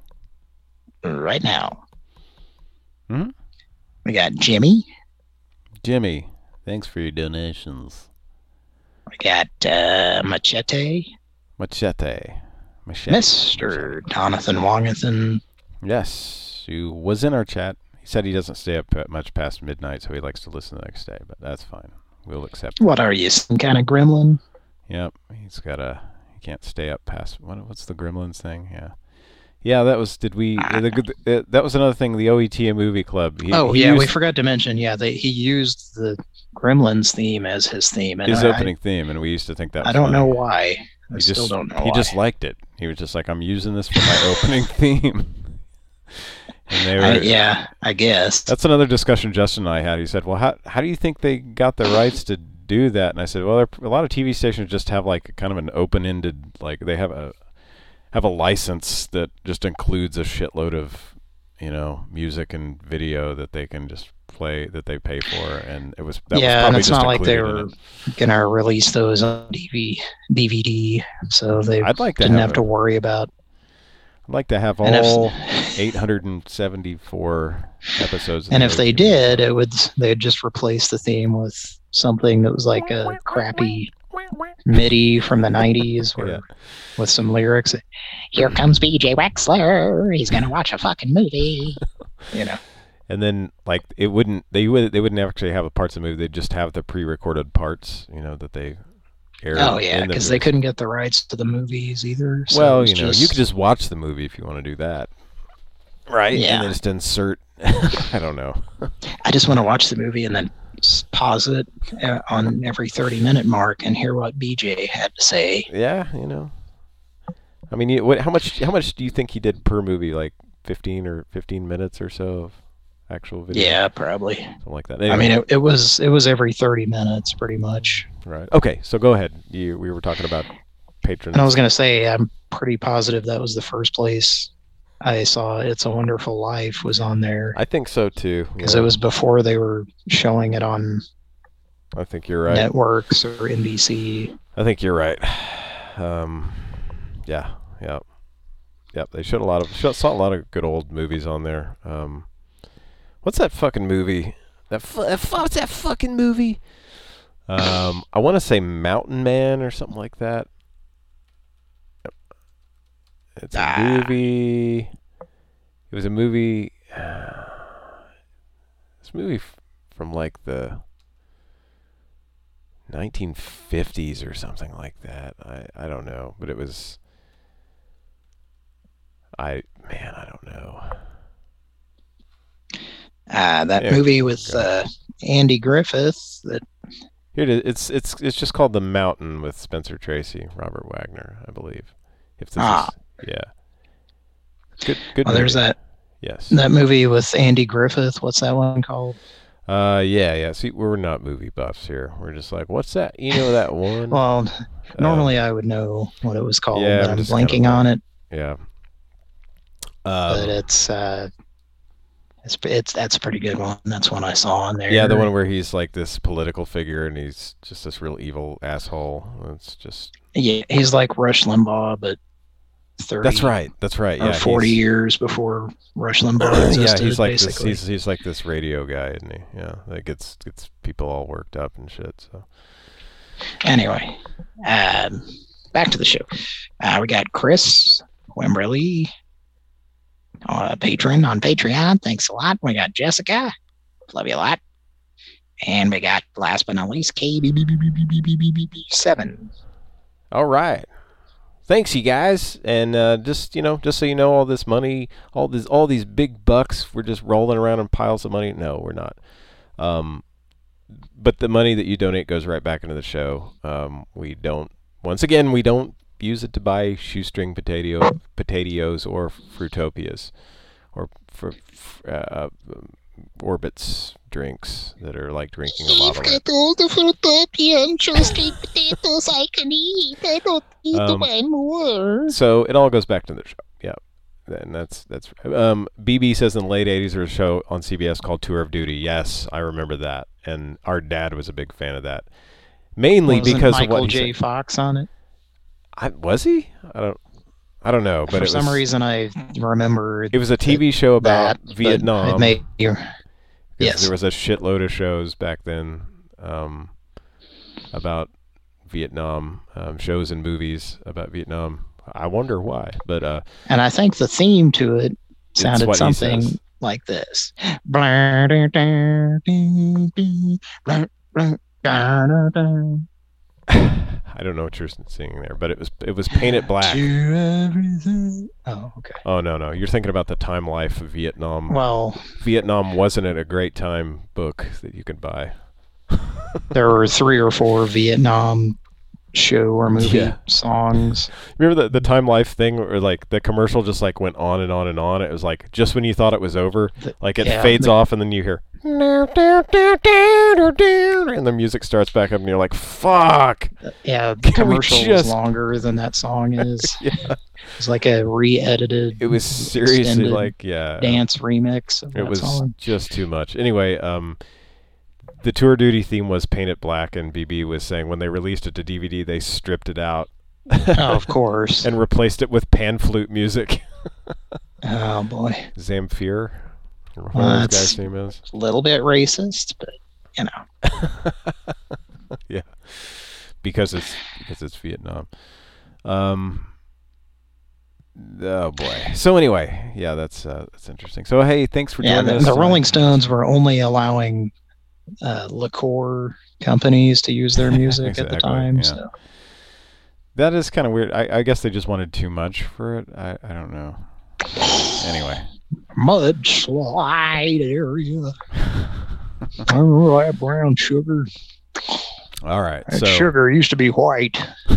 Right now. Mm-hmm. We got Jimmy. Jimmy, thanks for your donations. We got uh, Machete. Machete. Machete. Mister Jonathan Wongathan. Yes, who was in our chat. He said he doesn't stay up much past midnight, so he likes to listen the next day, but that's fine. We'll accept it. What are you, some kind of gremlin? Yep, he's got a... He can't stay up past... What, what's the gremlins thing? Yeah. Yeah, that was... Did we... Uh, the, uh, that was another thing, the O E T A movie club. He, oh, he yeah, used, we forgot to mention, yeah, they, he used the Gremlins theme as his theme. And his I, opening theme, and we used to think that was I don't funny. know why. I he still just, don't know He why. just liked it. He was just like, I'm using this for my opening theme. And they were, I, yeah, I guess. That's another discussion Justin and I had. He said, well, how how do you think they got the rights to do that? And I said, well, a lot of T V stations just have like kind of an open-ended, like they have a have a license that just includes a shitload of, you know, music and video that they can just play, that they pay for. And it was, that yeah, was probably and it's just not like they included were going to release those on D V D, so they I'd like to didn't have have to it. worry about. I'd like to have And if- all eight hundred seventy-four episodes. of And the if they O T A. did, it would they'd just replace the theme with something that was like a crappy MIDI from the nineties or Yeah. with some lyrics. Here comes B J Wexler. He's gonna watch a fucking movie. You know. And then, like, it wouldn't, they would, they wouldn't actually have the parts of the movie. They'd just have the pre-recorded parts, you know, that they aired. Oh yeah, in the because they movies. couldn't get the rights to the movies either. So it Well, was you know, just, you could just watch the movie if you want to do that. Right? Yeah. And then just insert, I don't know. I just want to watch the movie and then s- pause it uh, on every thirty minute mark and hear what B J had to say. Yeah, you know. I mean, you, what, how much, how much do you think he did per movie? Like fifteen or fifteen minutes or so of actual video? Yeah, probably. Something like that. I mean, it, it was it was every thirty minutes, pretty much. Right. Okay, so go ahead. You, we were talking about patrons. And I was going to say, I'm pretty positive that was the first place I saw It's a Wonderful Life was on there. I think so too. Because yeah. it was before they were showing it on I think you're right. networks or N B C. I think you're right. Um, yeah, yeah, yep. They showed a lot of showed, saw a lot of good old movies on there. Um, what's that fucking movie? That fu- that fu- what's that fucking movie? Um, I want to say Mountain Man or something like that. Yep. It's a Ah. movie. It was a movie. Uh, this movie f- from like the nineteen fifties or something like that. I, I don't know, but it was. I man, I don't know. Ah, that Yeah, movie with uh, Andy Griffith. That Here it is. It's it's it's just called The Mountain with Spencer Tracy, Robert Wagner, I believe. If this Ah. is, yeah. Good good. oh, there's movie. that Yes. that movie with Andy Griffith. What's that one called? Uh yeah, yeah. See, we're not movie buffs here. We're just like, what's that? You know that one? Well, normally I would know what it was called, yeah, but I'm I'm just blanking kinda on it. Yeah. But Um, it's uh, it's it's that's a pretty good one. That's one I saw on there. yeah, the one where he's like this political figure and he's just this real evil asshole. It's just Yeah, he's like Rush Limbaugh, but thirty. That's right. That's right. Or Yeah, forty he's- years before Rush Limbaugh existed. yeah, he's like basically. this. He's he's like this radio guy, isn't he? Yeah, that gets gets people all worked up and shit. So Anyway, um, back to the show. Uh, we got Chris Wimberly, uh, patron on Patreon. Thanks a lot. We got Jessica. Love you a lot. And we got, last but not least, K B B B B B B B B B seven. all right. Thanks, you guys, and uh, just you know, just so you know, all this money, all this, all these big bucks, we're just rolling around in piles of money. No, we're not. Um, but the money that you donate goes right back into the show. Um, we don't. Once again, we don't use it to buy shoestring potato potatoes or Fruitopias, or for uh, Orbit's drinks that are like drinking a lava lamp. all the Fruitopia and shoestring potatoes I can eat. I don't need to Um, buy more. So it all goes back to the show. Yeah. And that's that's um B B says in the late eighties there was a show on C B S called Tour of Duty. Yes, I remember that. And our dad was a big fan of that. Mainly Wasn't because Michael of what he J. said. Fox on it? I, was he? I don't I don't know, but For it some was, reason, I remember it was a T V show about that, but Vietnam. It may, you're, 'Cause yes. There was a shitload of shows back then um, about Vietnam, um, shows and movies about Vietnam. I wonder why, but uh, And I think the theme to it It's sounded what he something says. like this. Blah, da, da, dee, dee, blah, blah, da, da, da. I don't know what you're singing there, but it was it was painted black. To everything. Oh, okay. Oh no no, you're thinking about the Time Life of Vietnam. Well, Vietnam wasn't it a great time book that you could buy? there were three or four Vietnam show or movie Yeah. songs. Remember the the Time Life thing, where like the commercial just like went on and on and on. It was like just when you thought it was over, like it yeah, fades the- off and then you hear and the music starts back up and you're like, fuck. Yeah, the Can we commercial just- was longer than that song is. Yeah. It's like a re-edited. It was seriously extended like yeah. dance remix of It that was song. just too much. Anyway, um, the Tour Duty theme was painted black, and B B was saying when they released it to D V D, they stripped it out. Oh, of course. And replaced it with pan flute music. Oh boy. Zamfir. Or Well, whatever that's this guy's name is. a little bit racist, but you know. Yeah. Because it's because it's Vietnam. Um Oh boy. So anyway, yeah, that's uh, that's interesting. So hey, thanks for Yeah, joining the, us. the tonight. Rolling Stones were only allowing uh, liqueur companies to use their music at the Exactly, time. yeah. So That is kind of weird. I, I guess they just wanted too much for it. I, I don't know. Anyway. mudslide area. Oh, that brown sugar. All right. That so sugar used to be white.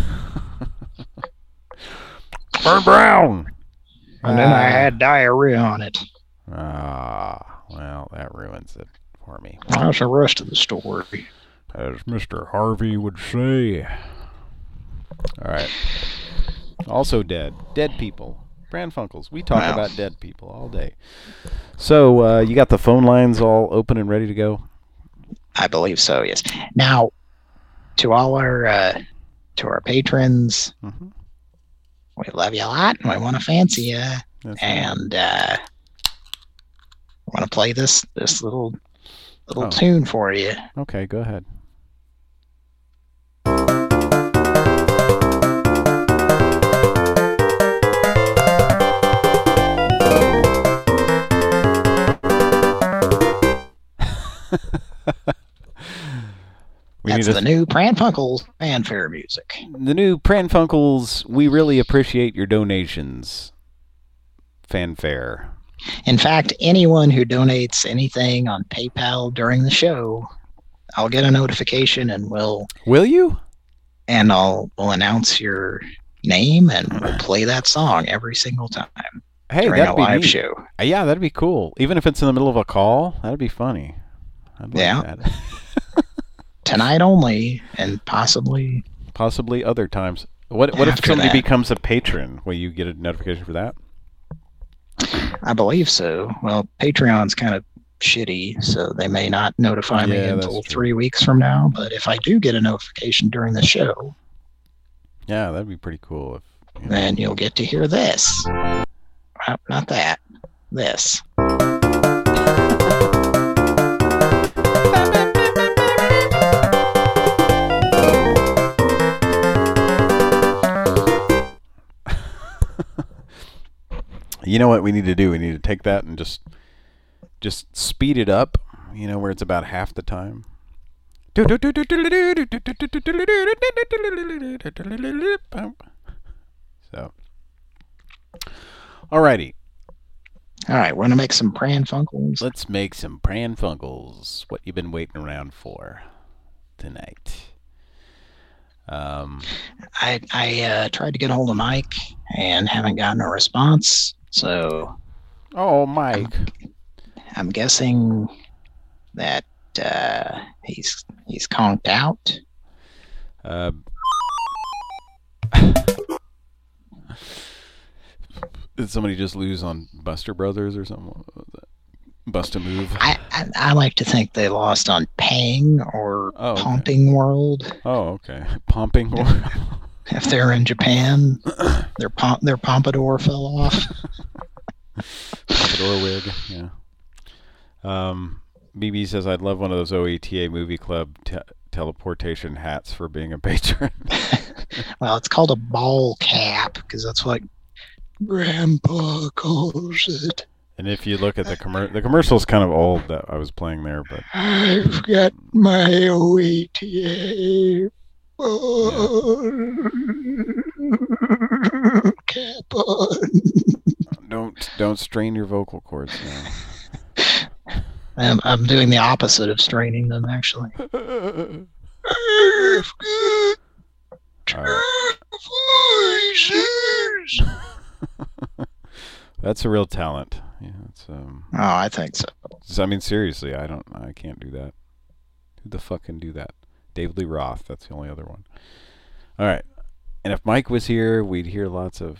Burn brown. And then I Ah. had diarrhea on it. Ah, well, that ruins it for me. That's the rest of the story. As Mister Harvey would say. All right. Also dead. Dead people. Pran Funkels. We talk Wow. about dead people all day. So, uh, you got the phone lines all open and ready to go? I believe so, yes. Now, to all our uh, to our patrons, Mhm. we love you a lot. We want to fancy you, That's and uh, want to play this this little little Oh. tune for you. Okay, go ahead. We That's need the to- new Pran Funkels fanfare music. The new Pran Funkels, we really appreciate your donations. Fanfare. In fact, anyone who donates anything on PayPal during the show, I'll get a notification and we'll Will you? and I'll we'll announce your name and we'll play that song every single time Hey, during a that'd be live neat. show. Uh, Yeah, that'd be cool. Even if it's in the middle of a call, that'd be funny. I'd like Yeah. that. Tonight only, and possibly Possibly other times. What What if After somebody that. becomes a patron? Will you get a notification for that? I believe so. Well, Patreon's kind of shitty, so they may not notify me Yeah, that's until true. three weeks from now. But if I do get a notification during the show, Yeah, that'd be pretty cool. If then you'll get to hear this. Uh, not that. This. You know what we need to do? We need to take that and just just speed it up, you know, where it's about half the time. So, alrighty. All right, we're gonna make some Pran Funkels. Let's make some Pran Funkels. What you've been waiting around for tonight? Um, I I uh, tried to get a hold of Mike and haven't gotten a response. So, oh, Mike, I'm, I'm guessing that uh, he's he's conked out. Uh, did somebody just lose on Buster Brothers or something? Bust a move. I, I I like to think they lost on Pang or oh, okay. Pumping World. Oh, okay. Pumping World. If they're in Japan, their pomp their pompadour fell off. Pompadour wig, yeah. Um, B B says, I'd love one of those O E T A movie club te- teleportation hats for being a patron. Well, it's called a ball cap because that's what Grandpa calls it. And if you look at the commercial, the commercial's kind of old that I was playing there, but I've got my O E T A ball cap on. Don't don't strain your vocal cords now. I'm I'm doing the opposite of straining them, actually. That's a real talent. Yeah, it's um. Oh, I think so. I mean, seriously, I don't. I can't do that. Who the fuck can do that? David Lee Roth. That's the only other one. All right. And if Mike was here, we'd hear lots of.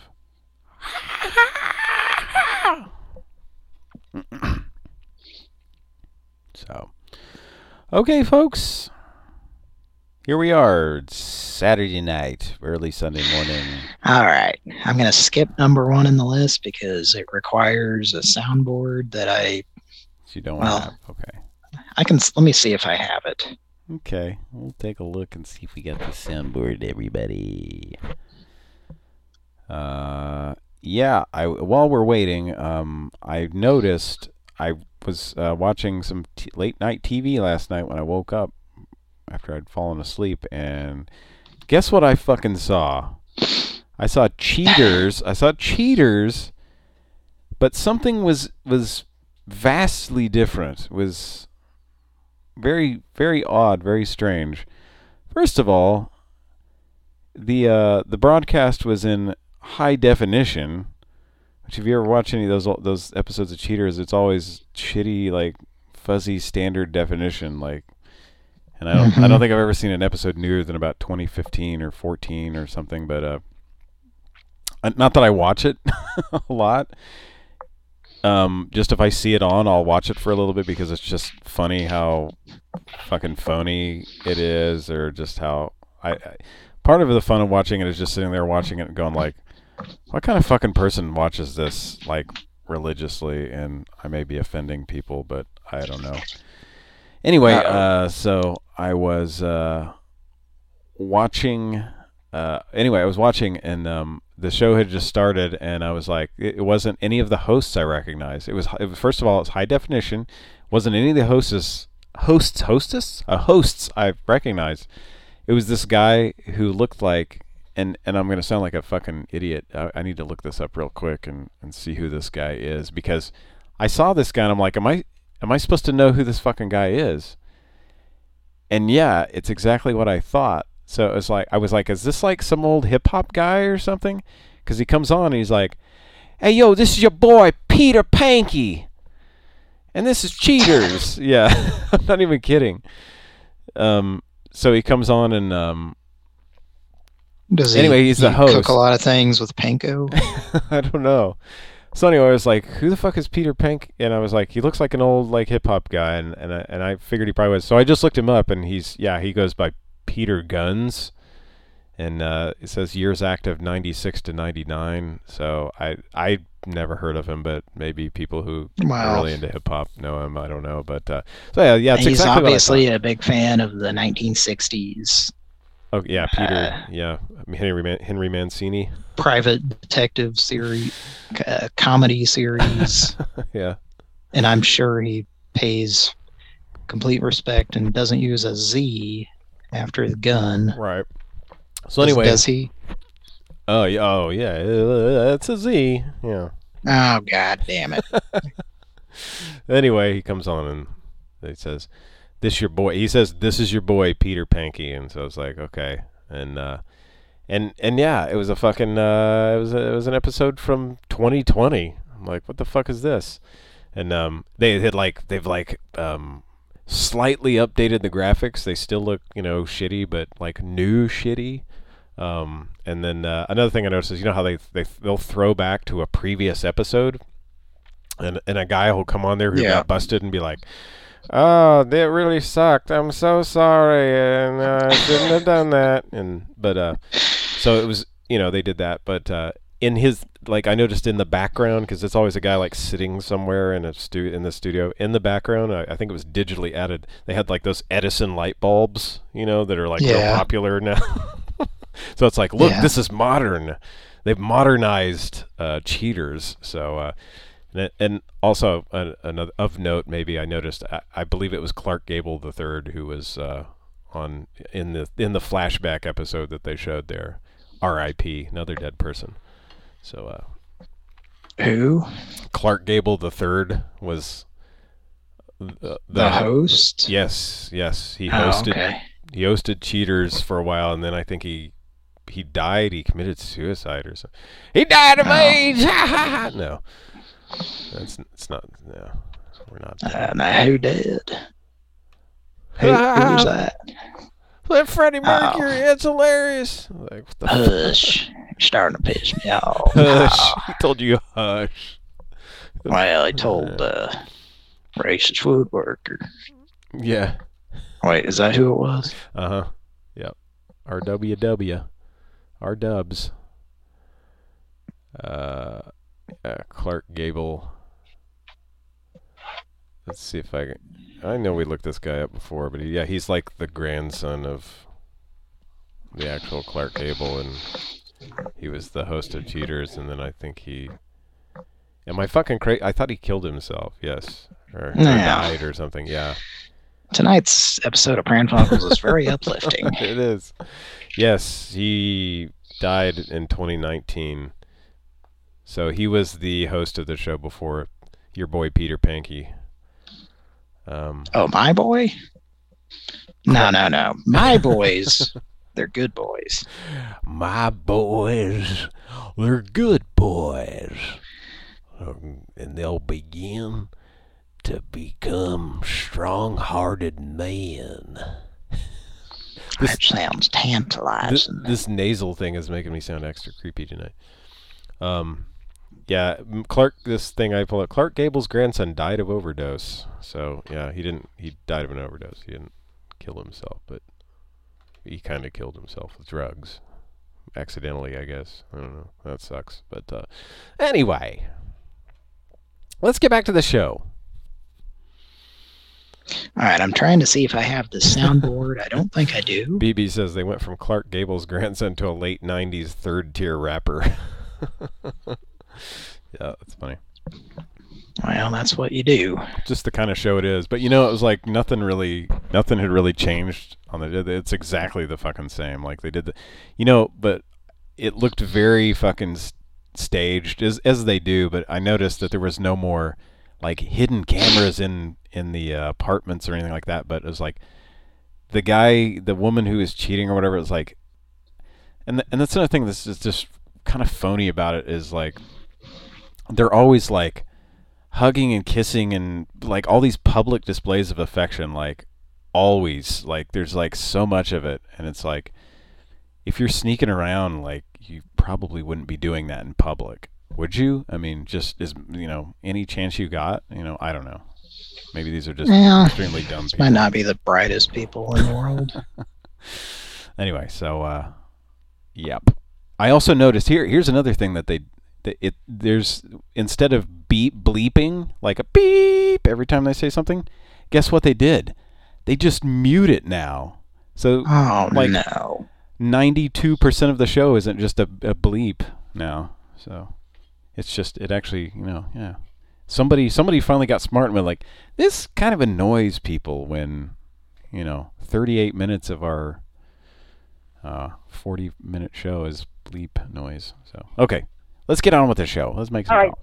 So, okay, folks. Here we are, it's Saturday night, early Sunday morning. All right. I'm going to skip number one in the list because it requires a soundboard that I... You don't well, have, okay. I can, let me see if I have it. Okay, we'll take a look and see if we got the soundboard, everybody. Uh, yeah, I, while we're waiting, um, I noticed I was uh, watching some t- late night T V last night when I woke up after I'd fallen asleep, and guess what I fucking saw? I saw Cheaters. I saw Cheaters, but something was was vastly different. It was very very odd, very strange. First of all, the uh, the broadcast was in high definition. Which, if you ever watch any of those those episodes of Cheaters, it's always shitty, like fuzzy standard definition, like. And I don't, mm-hmm. I don't think I've ever seen an episode newer than about twenty fifteen or fourteen or something. But uh, not that I watch it a lot. Um, just if I see it on, I'll watch it for a little bit because it's just funny how fucking phony it is, or just how I, I. Part of the fun of watching it is just sitting there watching it and going like, what kind of fucking person watches this like religiously? And I may be offending people, but I don't know. Anyway, uh, so I was uh, watching. Uh, anyway, I was watching, and um, the show had just started, and I was like, it, it wasn't any of the hosts I recognized. It was, it was first of all, it's high definition. Wasn't any of the hosts, hosts, hostess, uh, hosts I recognized. It was this guy who looked like, and and I'm gonna sound like a fucking idiot. I, I need to look this up real quick and and see who this guy is, because I saw this guy and I'm like, am I? Am I supposed to know who this fucking guy is? And yeah, it's exactly what I thought. So it was like, I was like, is this like some old hip hop guy or something? Because he comes on and he's like, hey, yo, this is your boy, Peter Panky. And this is Cheaters. Yeah, I'm not even kidding. Um, so he comes on and, um, Does he, anyway, he's the host. Cook a lot of things with panko? I don't know. So anyway, I was like, who the fuck is Peter Pank? And I was like, he looks like an old like hip hop guy, and and I, and I figured he probably was. So I just looked him up, and he's yeah, he goes by Peter Guns, And uh, it says years active ninety-six to ninety-nine. So I I never heard of him, but maybe people who Wow. are really into hip hop know him. I don't know, but uh, so yeah, yeah, it's He's exactly what I obviously thought. a big fan of the nineteen sixties Oh yeah, Peter. uh, yeah, Henry Man- Henry Mancini. private detective series, uh, comedy series. Yeah. And I'm sure he pays complete respect and doesn't use a Z after the gun. Right. So Does- anyway, does he? Oh yeah, oh yeah, uh, it's a Z. Yeah. Oh God damn it! Anyway, he comes on and he says, "This your boy." He says, "This is your boy, Peter Pankey." And so I was like, okay, and uh, and and yeah, it was a fucking uh, it was a, it was an episode from twenty twenty. I'm like, what the fuck is this? And um, they had like they've like um, slightly updated the graphics. They still look, you know, shitty, but like new shitty. Um, and then uh, another thing I noticed is, you know how they they they'll throw back to a previous episode, and and a guy will come on there who Yeah. got busted and be like, "Oh, that really sucked. I'm so sorry, and uh, I shouldn't have done that." And but uh, so it was, you know, they did that, but uh, in his like I noticed in the background, because it's always a guy like sitting somewhere in a stu in the studio in the background. I, I think it was digitally added. They had like those Edison light bulbs, you know, that are like real Yeah. popular now. So it's like, look, Yeah. this is modern. They've modernized uh, cheaters. So, uh, and, and also uh, another of note, maybe I noticed. I, I believe it was Clark Gable the third who was uh, on in the in the flashback episode that they showed there. R I P Another dead person. So, uh, Who? Clark Gable the third was the, The host? Yes, yes, he Oh, hosted. okay. He hosted Cheaters for a while, and then I think he he died. He committed suicide or something. He died of Oh. AIDS. Ha ha ha. No, that's it's not. No, we're not. Uh, now who did? Who, who's that? That Freddie Oh. Mercury. It's hilarious. Like, what the Hush! You're starting to piss me off. Hush. He told you hush. Well, he told uh, racist woodworker. Yeah. Wait, is that who it was? Uh huh. Yep. R W W. R Dubs. Uh, uh, Clark Gable. Let's see if I can. I know we looked this guy up before, but he, yeah, he's like the grandson of the actual Clark Gable, and he was the host of Cheaters, and then I think he. Am I fucking crazy? I thought he killed himself. Yes, or, or No. died or something. Yeah. Tonight's episode of Pran Funkels is very uplifting. It is. Yes, he died in twenty nineteen. So he was the host of the show before your boy Peter Pankey. Um, Oh, my boy? No, no, no. My boys, they're good boys. My boys, they're good boys. Um, and they'll begin to become strong-hearted men. That sounds This, tantalizing. this nasal thing is making me sound extra creepy tonight. Um, yeah, m- Clark. This thing I pulled up. Clark Gable's grandson died of overdose. So yeah, he didn't. He died of an overdose. He didn't kill himself, but he kind of killed himself with drugs, accidentally, I guess. I don't know. That sucks. But uh, anyway, let's get back to the show. All right, I'm trying to see if I have the soundboard. I don't think I do. B B says they went from Clark Gable's grandson to a late nineties third-tier rapper. Yeah, that's funny. Well, that's what you do. Just the kind of show it is. But, you know, it was like nothing really, nothing had really changed on the, it's exactly the fucking same. Like they did the, you know, but it looked very fucking s- staged as, as they do. But I noticed that there was no more like hidden cameras in, in the uh, apartments or anything like that. But it was like the guy, the woman who was cheating or whatever, it was like, and, th- and that's another thing that's just, just kind of phony about it is like, they're always like hugging and kissing and like all these public displays of affection, like always, like there's like so much of it, and it's like if you're sneaking around, like you probably wouldn't be doing that in public, would you? I mean, just as you know, any chance you got, you know, I don't know. Maybe these are just Well, extremely dumb these people. might not be the brightest people in the world. Anyway, so uh Yep. I also noticed here. Here's another thing that they, that it there's instead of beep bleeping like a beep every time they say something. Guess what they did? They just mute it now. So Oh like no. ninety-two percent of the show isn't just a, a bleep now. So it's just it actually you know yeah. Somebody somebody finally got smart and went like, this kind of annoys people when you know thirty-eight minutes of our uh, forty minute show is bleep noise. So okay, let's get on with the show. Let's make some. All right.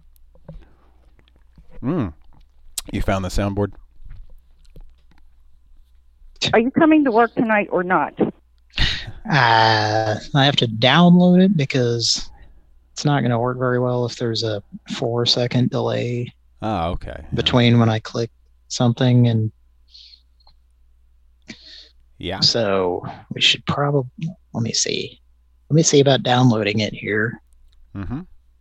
Mm. You found the soundboard? Are you coming to work tonight or not? Uh, I have to download it because it's not going to work very well if there's a four second delay Ah, okay. between when I click something and yeah. So we should probably let me see. Let me see about downloading it here. Mm-hmm.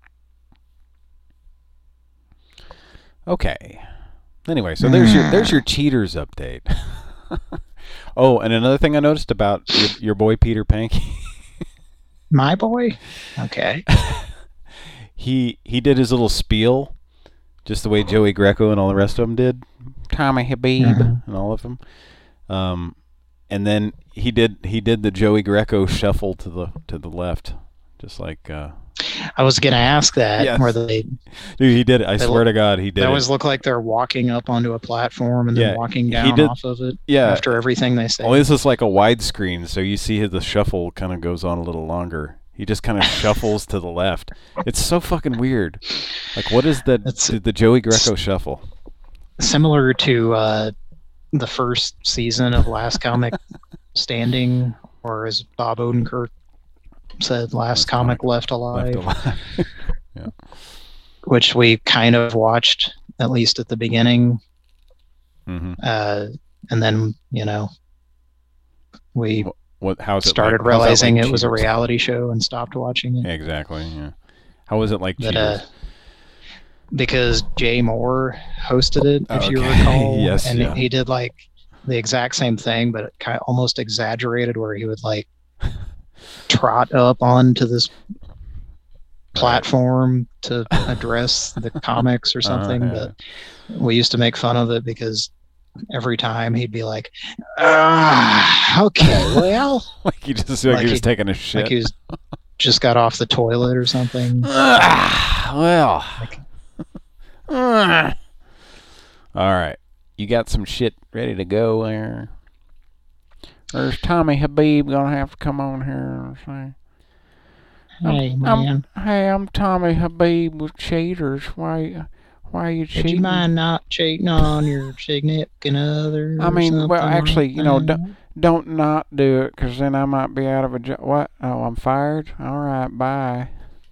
Okay. Anyway, so there's your there's your cheaters update. Oh, and another thing I noticed about your, your boy Peter Panky. My boy? Okay. he he did his little spiel, just the way Joey Greco and all the rest of them did. Tommy Habib Uh-huh. and all of them. Um, and then he did he did the Joey Greco shuffle to the to the left, just like. Uh, I was going to ask that. Yes. Where they, Dude, he did it. I they swear look- to God, he did They it. always look like they're walking up onto a platform and then Yeah, walking he down did- off of it yeah. after everything they say. Only this is like a widescreen, so you see the shuffle kind of goes on a little longer. He just kind of shuffles to the left. It's so fucking weird. Like, what is the the, the Joey Greco shuffle? Similar to uh, the first season of Last Comic Standing, or as Bob Odenkirk said, Last Comic Left Alive, Left alive. Yeah. which we kind of watched, at least at the beginning. Mm-hmm. Uh, and then, you know, we What? How's it started like, how's that realizing like it was a Cheaters? reality show and stopped watching it. Exactly. Yeah. How was it like But, Cheaters? uh, because Jay Moore hosted it, if you Okay. recall. Yes, and yeah. he did like the exact same thing, but kind of almost exaggerated, where he would like trot up onto this platform to address the comics or something. Uh, yeah. But we used to make fun of it because every time he'd be like, ah, okay, well. Like he just like, he was taking a shit. Like he was just got off the toilet or something. Ah, well. Ah. All right. You got some shit ready to go there? Or is Tommy Habib gonna have to come on here and say, Hey, I'm- man. I'm, hey, I'm Tommy Habib with Cheaters. Why, why are you Would cheating? you mind not cheating on your significant other? I or mean, well, something actually, like you know, that? don't, don't not do it, because then I might be out of a job. What? Oh, I'm fired? All right, bye.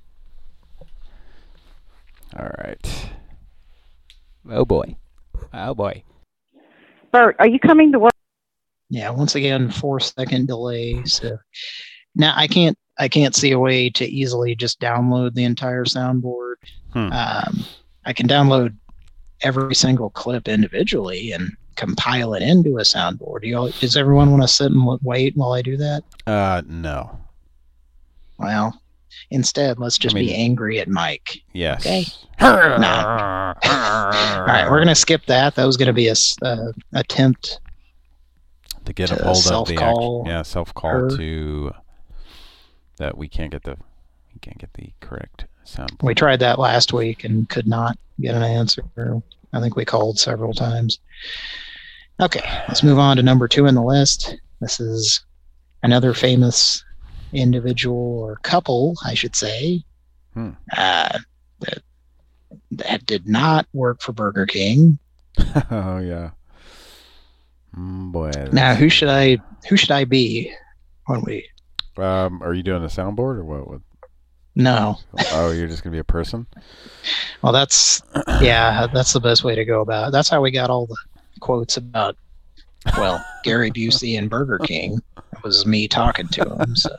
All right. Oh, boy. Oh, boy. Bert, are you coming to work? Yeah, once again, four second delay. So now I can't I can't see a way to easily just download the entire soundboard. Hmm. Um, I can download every single clip individually and compile it into a soundboard. Do you all, does everyone want to sit and w- wait while I do that? Uh, no. Well, instead, let's just I mean- be angry at Mike. Yes. Okay. No. All right, we're gonna skip that. That was gonna be a s- uh, attempt To get to a hold of the self-call act- yeah, self call her. to that we can't get the we can't get the correct sound. We tried that last week and could not get an answer. I think we called several times. Okay, let's move on to number two in the list. This is another famous individual or couple, I should say, Hmm. uh, that, that did not work for Burger King. Oh yeah. Mm, boy. Now, who should I who should I be when we? Um, are you doing a soundboard or what? what? No. Oh, you're just gonna be a person. Well, that's yeah, that's the best way to go about it. That's how we got all the quotes about, well, Gary Busey and Burger King. It was me talking to him. So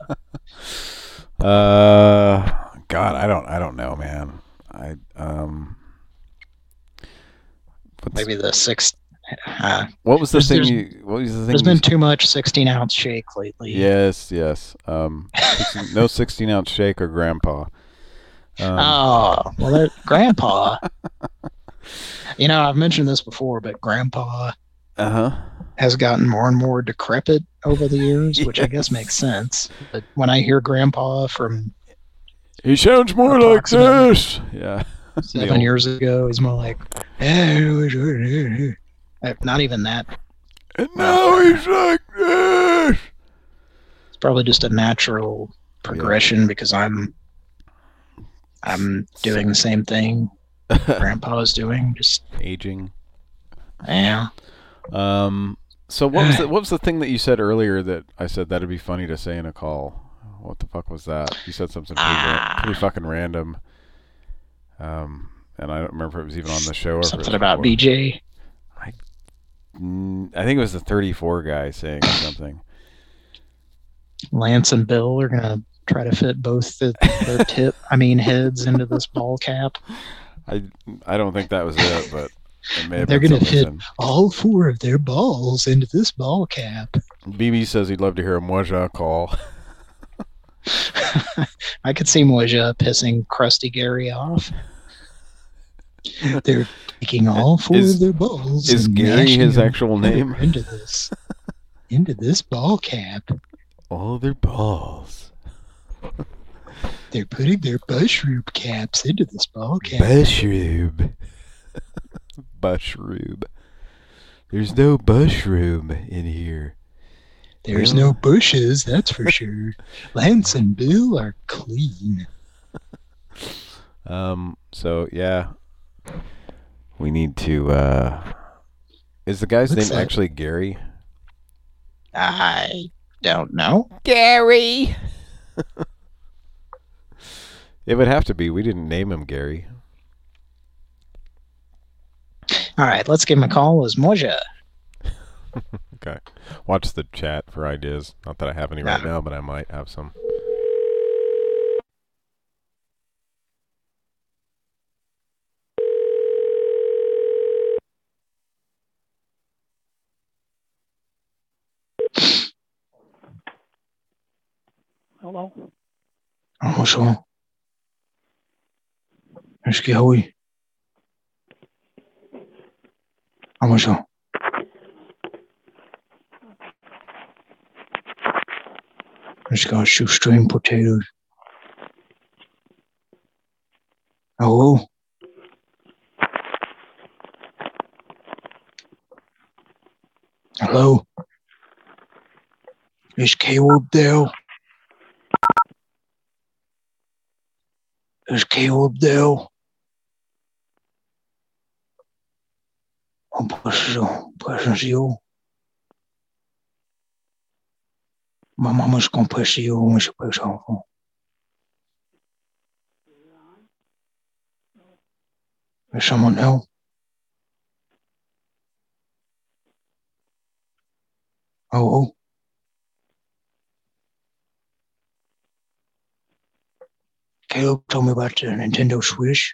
Uh, God, I don't, I don't know, man. I um. what's- maybe the six. Uh, What was the there's- thing? there's- You, what was the thing? There's you been s- too much sixteen ounce shake lately. Yes, yes. Um, sixteen no sixteen ounce shake or grandpa. Um, Oh, well, that, Grandpa. You know, I've mentioned this before, but Grandpa uh huh. has gotten more and more decrepit over the years, which I guess makes sense. But when I hear Grandpa from He sounds more like approximately this. Yeah. The seven old- years ago, he's more like, "Eh, not even that. And now he's like this. It's probably just a natural progression because I'm I'm doing the same thing Grandpa's doing, just aging. Yeah. Um. So what was the, what was the thing that you said earlier that I said that'd be funny to say in a call? What the fuck was that? You said something pretty, ra- pretty fucking random. Um, and I don't remember if it was even on the show or if it Something was about before. B J. I, mm, I think it was the thirty-four guy saying something. Lance and Bill are gonna try to fit both the, their tip, I mean heads into this ball cap. I I don't think that was it, but it may have They're been gonna something fit sin- all four of their balls into this ball cap. B B says he'd love to hear a Moja call. I could see Moja pissing Krusty Gary off. They're taking all four Is- of their balls. is and Gary mashing his them actual name? into this into this ball cap? All their balls. They're putting their mushroom caps into this ball cap. Bushroob. Bushroob. There's no bushroom in here. There's Well- no bushes, that's for sure. Lance and Bill are clean. Um. So yeah, we need to. uh Is the guy's Looks name like- actually Gary? I don't know. Gary. It would have to be. We didn't name him Gary. All right, let's give him a call as Moja. Okay. Watch the chat for ideas. Not that I have any right now, but I might have some. Hello. Bonjour. Est-ce que oui? Bonjour. It's got shoestring potatoes. Hello? Hello? Is Caleb there? Is Caleb there? Um pouquinho, pouquinho. Mamãe com pouquinho, mas pouquinho. Is someone else? Oh, Caleb told me about the Nintendo Switch.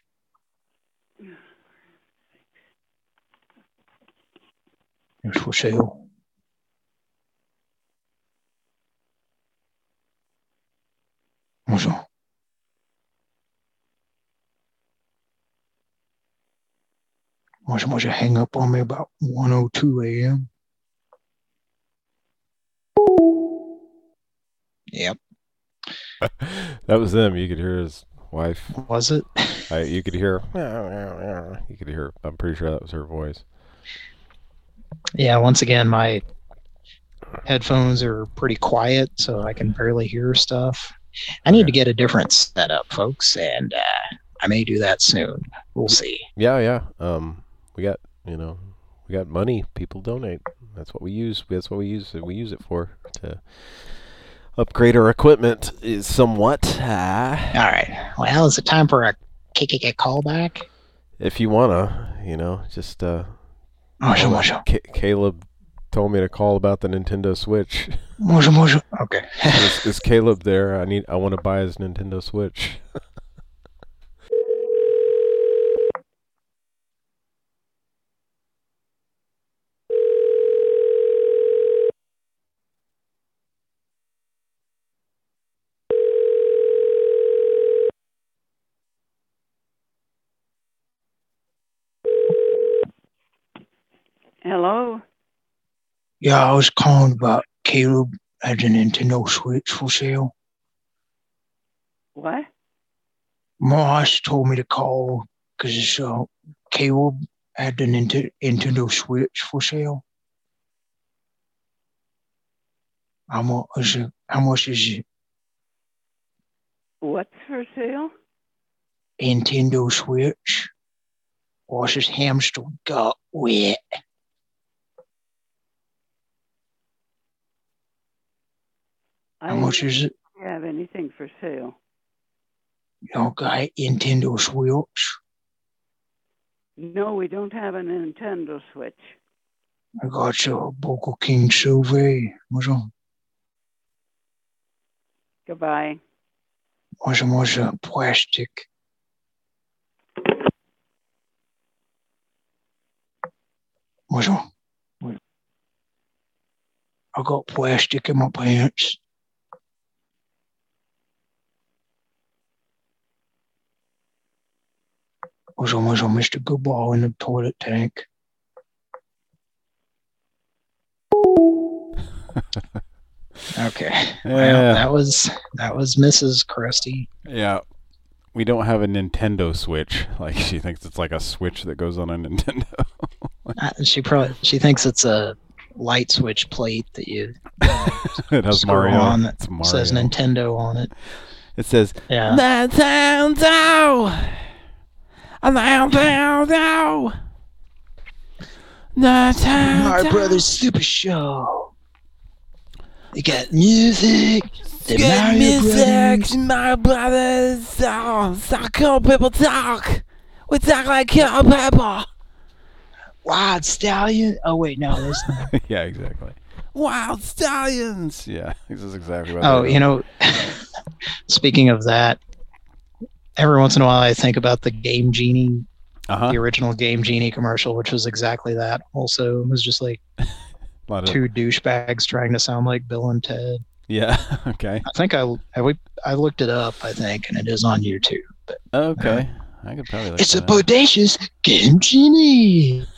It's for sale. Bonjour. Moja Moja hang up on me about one oh two a.m. Yep. That was him. You could hear his wife. Was it? I, you could hear. You could hear. I'm pretty sure that was her voice. Yeah, once again, my headphones are pretty quiet, so I can barely hear stuff. I need to get a different setup, folks, and uh, I may do that soon. We'll see. Yeah, yeah. Um, we got you know, we got money. People donate. That's what we use. That's what we use. We use it for to upgrade our equipment. Is somewhat. Uh, All right. Well, is it time for a kick a callback? if you wanna, you know, just uh. Moja Moja. Ca- Caleb told me to call about the Nintendo Switch. Moja Moja. Okay. is, is Caleb there? I need. I want to buy his Nintendo Switch. Hello? Yeah, I was calling about Caleb had a Nintendo Switch for sale. What? Moss told me to call because uh, Caleb had the Nint- Nintendo Switch for sale. How much is it? How much is it? What's for sale? Nintendo Switch. What's his hamster got wet? How I much is it? don't have anything for sale. You don't got Nintendo Switch? No, we don't have a Nintendo Switch. I got your Burger King survey. What's on? Goodbye. What's on? What's on? Plastic. What's on? I got plastic in my pants. Was almost on Mister Goodball in the toilet tank. Okay. Yeah. Well, that was that was Missus Krusty. Yeah. We don't have a Nintendo Switch. Like, she thinks it's like a Switch that goes on a Nintendo. Uh, she probably she thinks it's a light switch plate that you It has screw Mario. on that It's Mario. says Nintendo on it. It says Yeah. Nintendo. Nintendo. Nintendo. My brother's Super Show. They got music. The Good Mario music, Brothers. my brothers. Oh, so cool people talk. We talk like cool people. Wild Stallion. Oh wait, no, that's not. Yeah, exactly. Wild Stallions. Yeah, this is exactly what. Oh, they you know, speaking of that, every once in a while I think about the Game Genie, uh-huh. the original Game Genie commercial, which was exactly that. Also, it was just like Lot of- two douchebags trying to sound like Bill and Ted. Yeah. Okay. I think I I, we, I looked it up, I think, and it is on YouTube. But Okay. I could probably. Look It's a that up. bodacious Game Genie.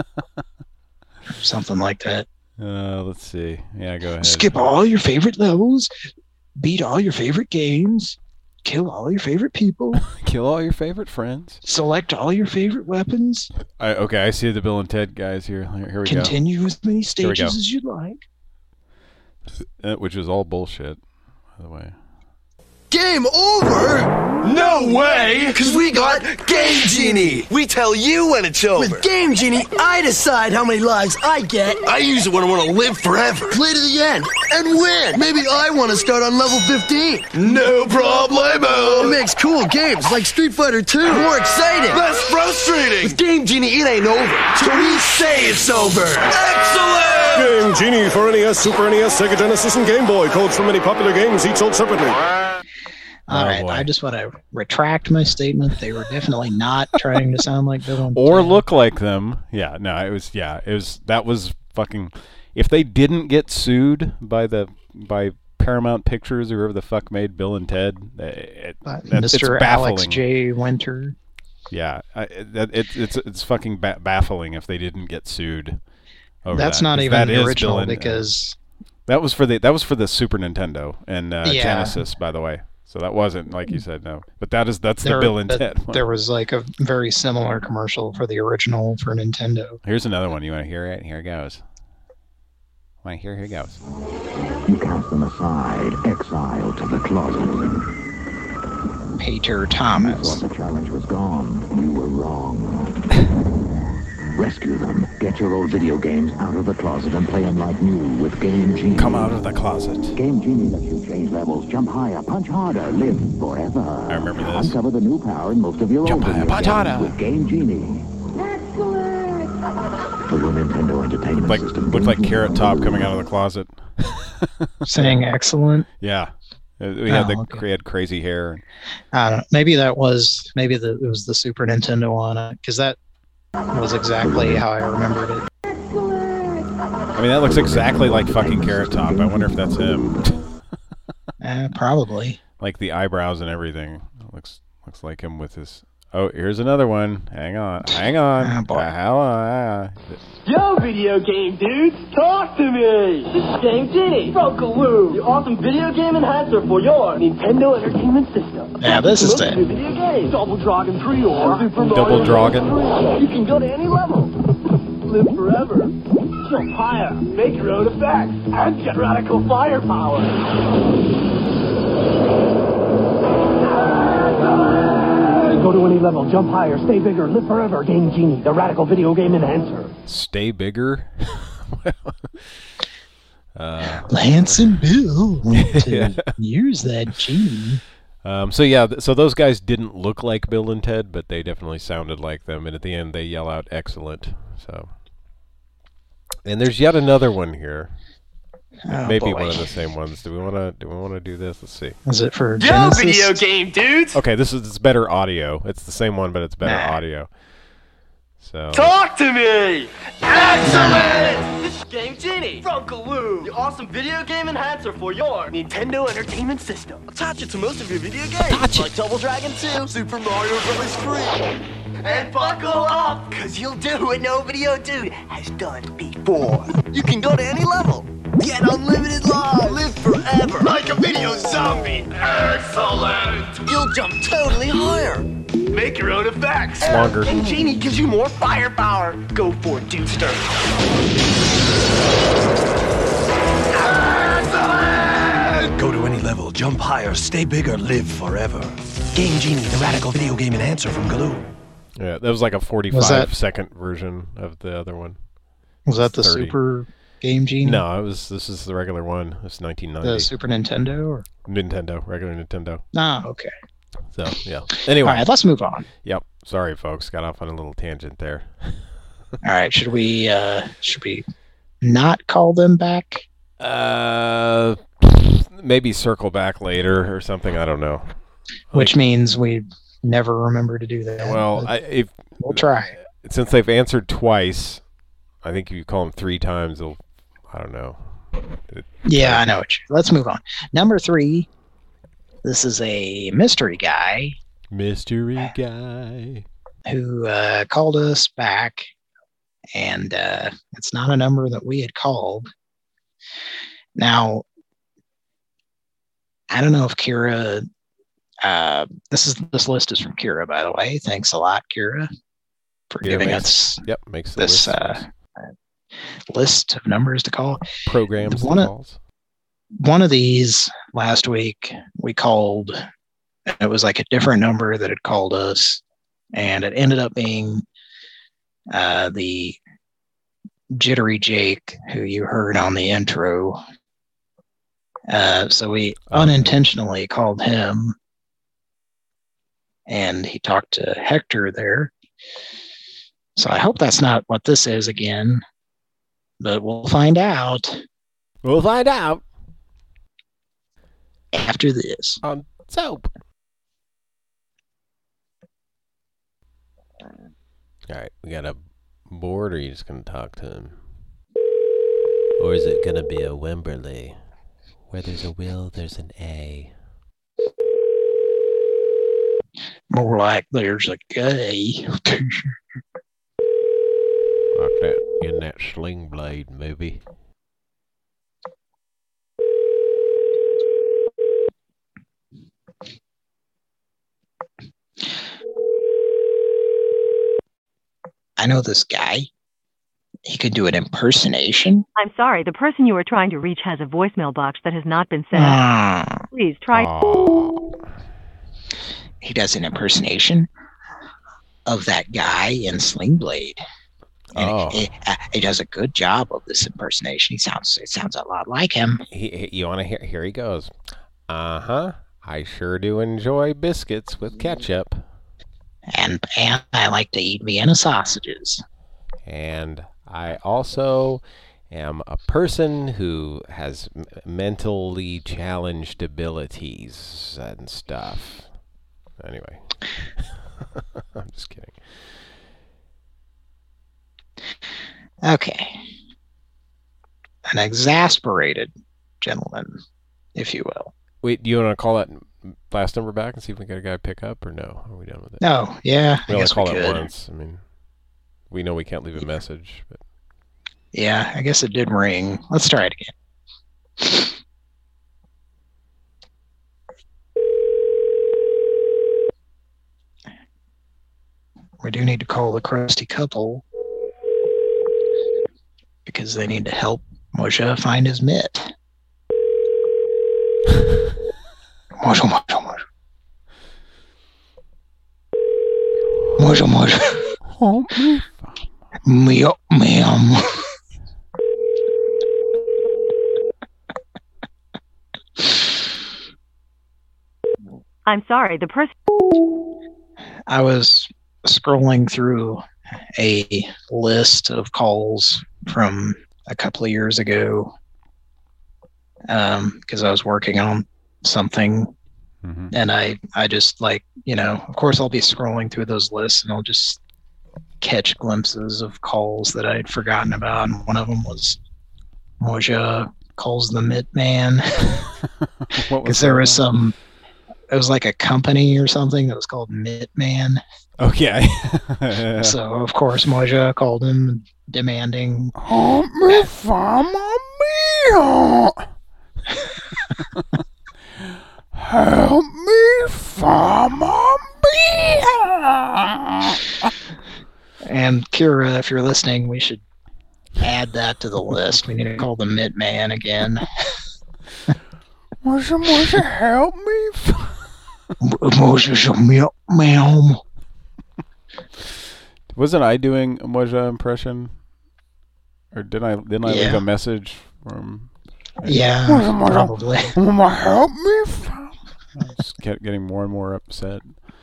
something like that. Uh, let's see. Yeah, go ahead. Skip all your favorite levels, beat all your favorite games, kill all your favorite people, Kill all your favorite friends. select all your favorite weapons, I, okay, I see the Bill and Ted guys here. Here, here we continue as many Here we stages go. as you'd like. go. Uh, which is all bullshit, by the way. Game over? No way! Because we got Game Genie! We tell you when it's over. With Game Genie, I decide how many lives I get. I use it when I want to live forever. Play to the end and win. Maybe I want to start on level fifteen. No problemo! It makes cool games like Street Fighter two more exciting. That's frustrating! With Game Genie, it ain't over. So we say it's over. Excellent! Game Genie for N E S, Super N E S, Sega Genesis, and Game Boy. Codes for many popular games, each sold separately. All right, I just want to retract my statement. They were definitely not trying to sound like Bill and Or Ted. look like them. Yeah, no, it was. Yeah, it was. That was fucking. If they didn't get sued by the by Paramount Pictures or whoever the fuck made Bill and Ted, it, Uh, that, it's Mister baffling. Alex J. Winter. Yeah, I, that, it, it's it's fucking ba- baffling if they didn't get sued. Over That's that, not 'cause even that the is original Bill and- because that was for the that was for the Super Nintendo and uh, Yeah. Genesis, by the way. So that wasn't like you said, no. But that is that's the there, Bill and but Ted one. there was like a very similar commercial for the original for Nintendo. Here's another one. You want to hear it? Here it goes. Want to hear? Here it goes. You cast them aside, exiled to the closet. Peter You Thomas. thought the challenge was gone. You were wrong. Rescue them. Get your old video games out of the closet and play them like new with Game Genie. Come out of the closet. Game Genie lets you change levels, jump higher, punch harder, live forever. I remember this. Uncover the new power in most of your Jump old higher, video punch games harder. with Game Genie. For your Nintendo Entertainment Like System. looked like Carrot Top coming out of the closet. Saying excellent. Yeah, Uh, we had Oh, the okay. we had crazy hair. I don't know. Maybe that was maybe the it was the Super Nintendo on it because that was exactly how I remembered it. I mean, that looks exactly like fucking Carrot Top. I wonder if that's him. Eh, probably. Like the eyebrows and everything. Looks looks like him with his. Oh, here's another one. Hang on, hang on. Ah, boy. Uh, how, uh, Yo, video video game dudes. Talk to me. This is Game Genie from Galoo, the awesome video game enhancer for your Nintendo Entertainment System. Yeah, this is the the video game. Double Dragon three or Super Mario Double Dragon. three. You can go to any level, live forever, jump higher, make your own effects, and get radical firepower. Go to any level, jump higher, stay bigger, live forever. Game Genie, the radical video game enhancer. Stay bigger. uh, Lance and Bill want to Yeah. use that genie. Um, so yeah, th- so those guys didn't look like Bill and Ted, but they definitely sounded like them. And at the end, they yell out "excellent." So, and there's yet another one here. Oh, Maybe boy. one of the same ones. Do we want to? Do we want to do this? Let's see. Is it for Yo, Genesis? video game dudes. Okay, this is it's better audio. It's the same one, but it's better Nah. audio. So Talk to me! Excellent! This is Game Genie from Galoo, the awesome video game enhancer for your Nintendo Entertainment System. Attach it to most of your video games, like Double Dragon two, Super Mario Bros. three. And buckle up, cause you'll do what no video dude has done before. You can go to any level, get unlimited lives, live forever, like a video zombie. Excellent! You'll jump totally higher. Make your own effects. It's longer. And Genie gives you more firepower. Go for it, Dudester. Go to any level, jump higher, stay bigger, live forever. Game Genie, the radical video game enhancer from Galoo. yeah, that was like a forty-five that- second version of the other one. Was that the thirty. Super Game Genie? No, it was. This is the regular one. It's nineteen ninety. The Super Nintendo? Or? Nintendo, regular Nintendo. No, okay. So yeah. Anyway. All right, let's move on. Yep. Sorry, folks. Got off on a little tangent there. All right, should we uh should we not call them back? Uh, maybe circle back later or something. I don't know. Which means we never remember to do that. Well, but I, if we'll try. since they've answered twice, I think if you call them three times, they'll. I don't know. It- Yeah, I know what you. Let's move on. Number three. This is a mystery guy Mystery guy. who uh, called us back, and uh, it's not a number that we had called. Now, I don't know if Kira. Uh, this is this list is from Kira, by the way. Thanks a lot, Kira, for Yeah, giving makes- us Yep, makes the this list. uh, list of numbers to call. Programs one and of- calls. One of these last week we called. It was like a different number that had called us, and it ended up being uh, the Jittery Jake, who you heard on the intro. Uh, so we unintentionally called him, and he talked to Hector there. So I hope that's not what this is again, but we'll find out We'll find out after this. on soap. All right, we got a board, or are you just gonna talk to him, or is it gonna be a Wimberley? Where there's a will, there's an A. More like there's a gay. Like that in that Sling Blade movie. I know this guy. He could do an impersonation. I'm sorry, the person you are trying to reach has a voicemail box that has not been set up. Ah. Please try. He does an impersonation of that guy in Sling Blade. And Oh. he, uh, he does a good job of this impersonation. He sounds it sounds a lot like him. He, he, you want to hear? Here he goes. Uh huh. I sure do enjoy biscuits with ketchup. And and I like to eat Vienna sausages. And I also am a person who has m- mentally challenged abilities and stuff. Anyway, I'm just kidding. Okay. An exasperated gentleman, if you will. Wait, do you want to call that last number back and see if we get a guy pick up, or no? Are we done with it? No, yeah, We I only guess call we it could. once. I mean, we know we can't leave a message, but Yeah, I guess it did ring. Let's try it again. We do need to call the crusty couple because they need to help Moshe find his mitt. Moshe, Moshe, Moshe. Moshe, Moshe. Oh, me, ma'am. I'm sorry, the person. I was scrolling through a list of calls from a couple of years ago um, because I was working on something. Mm-hmm. And I, I just like, you know, of course I'll be scrolling through those lists and I'll just catch glimpses of calls that I'd forgotten about. And one of them was Moja calls the Mitt Man. Because there was some, it was like a company or something that was called Mitt Man. Okay. So of course Moja called him demanding, help me find my meal. Help me find my meal. And Kira, if you're listening, we should add that to the list. We need to call the Mitt Man again. Moja, Moja, help me. Moja, Mitt Man. Wasn't I doing a Moja impression? Or didn't I didn't I Yeah. leave a message from Yeah, Moja, Moja, probably. Moja, help me. I just kept getting more and more upset.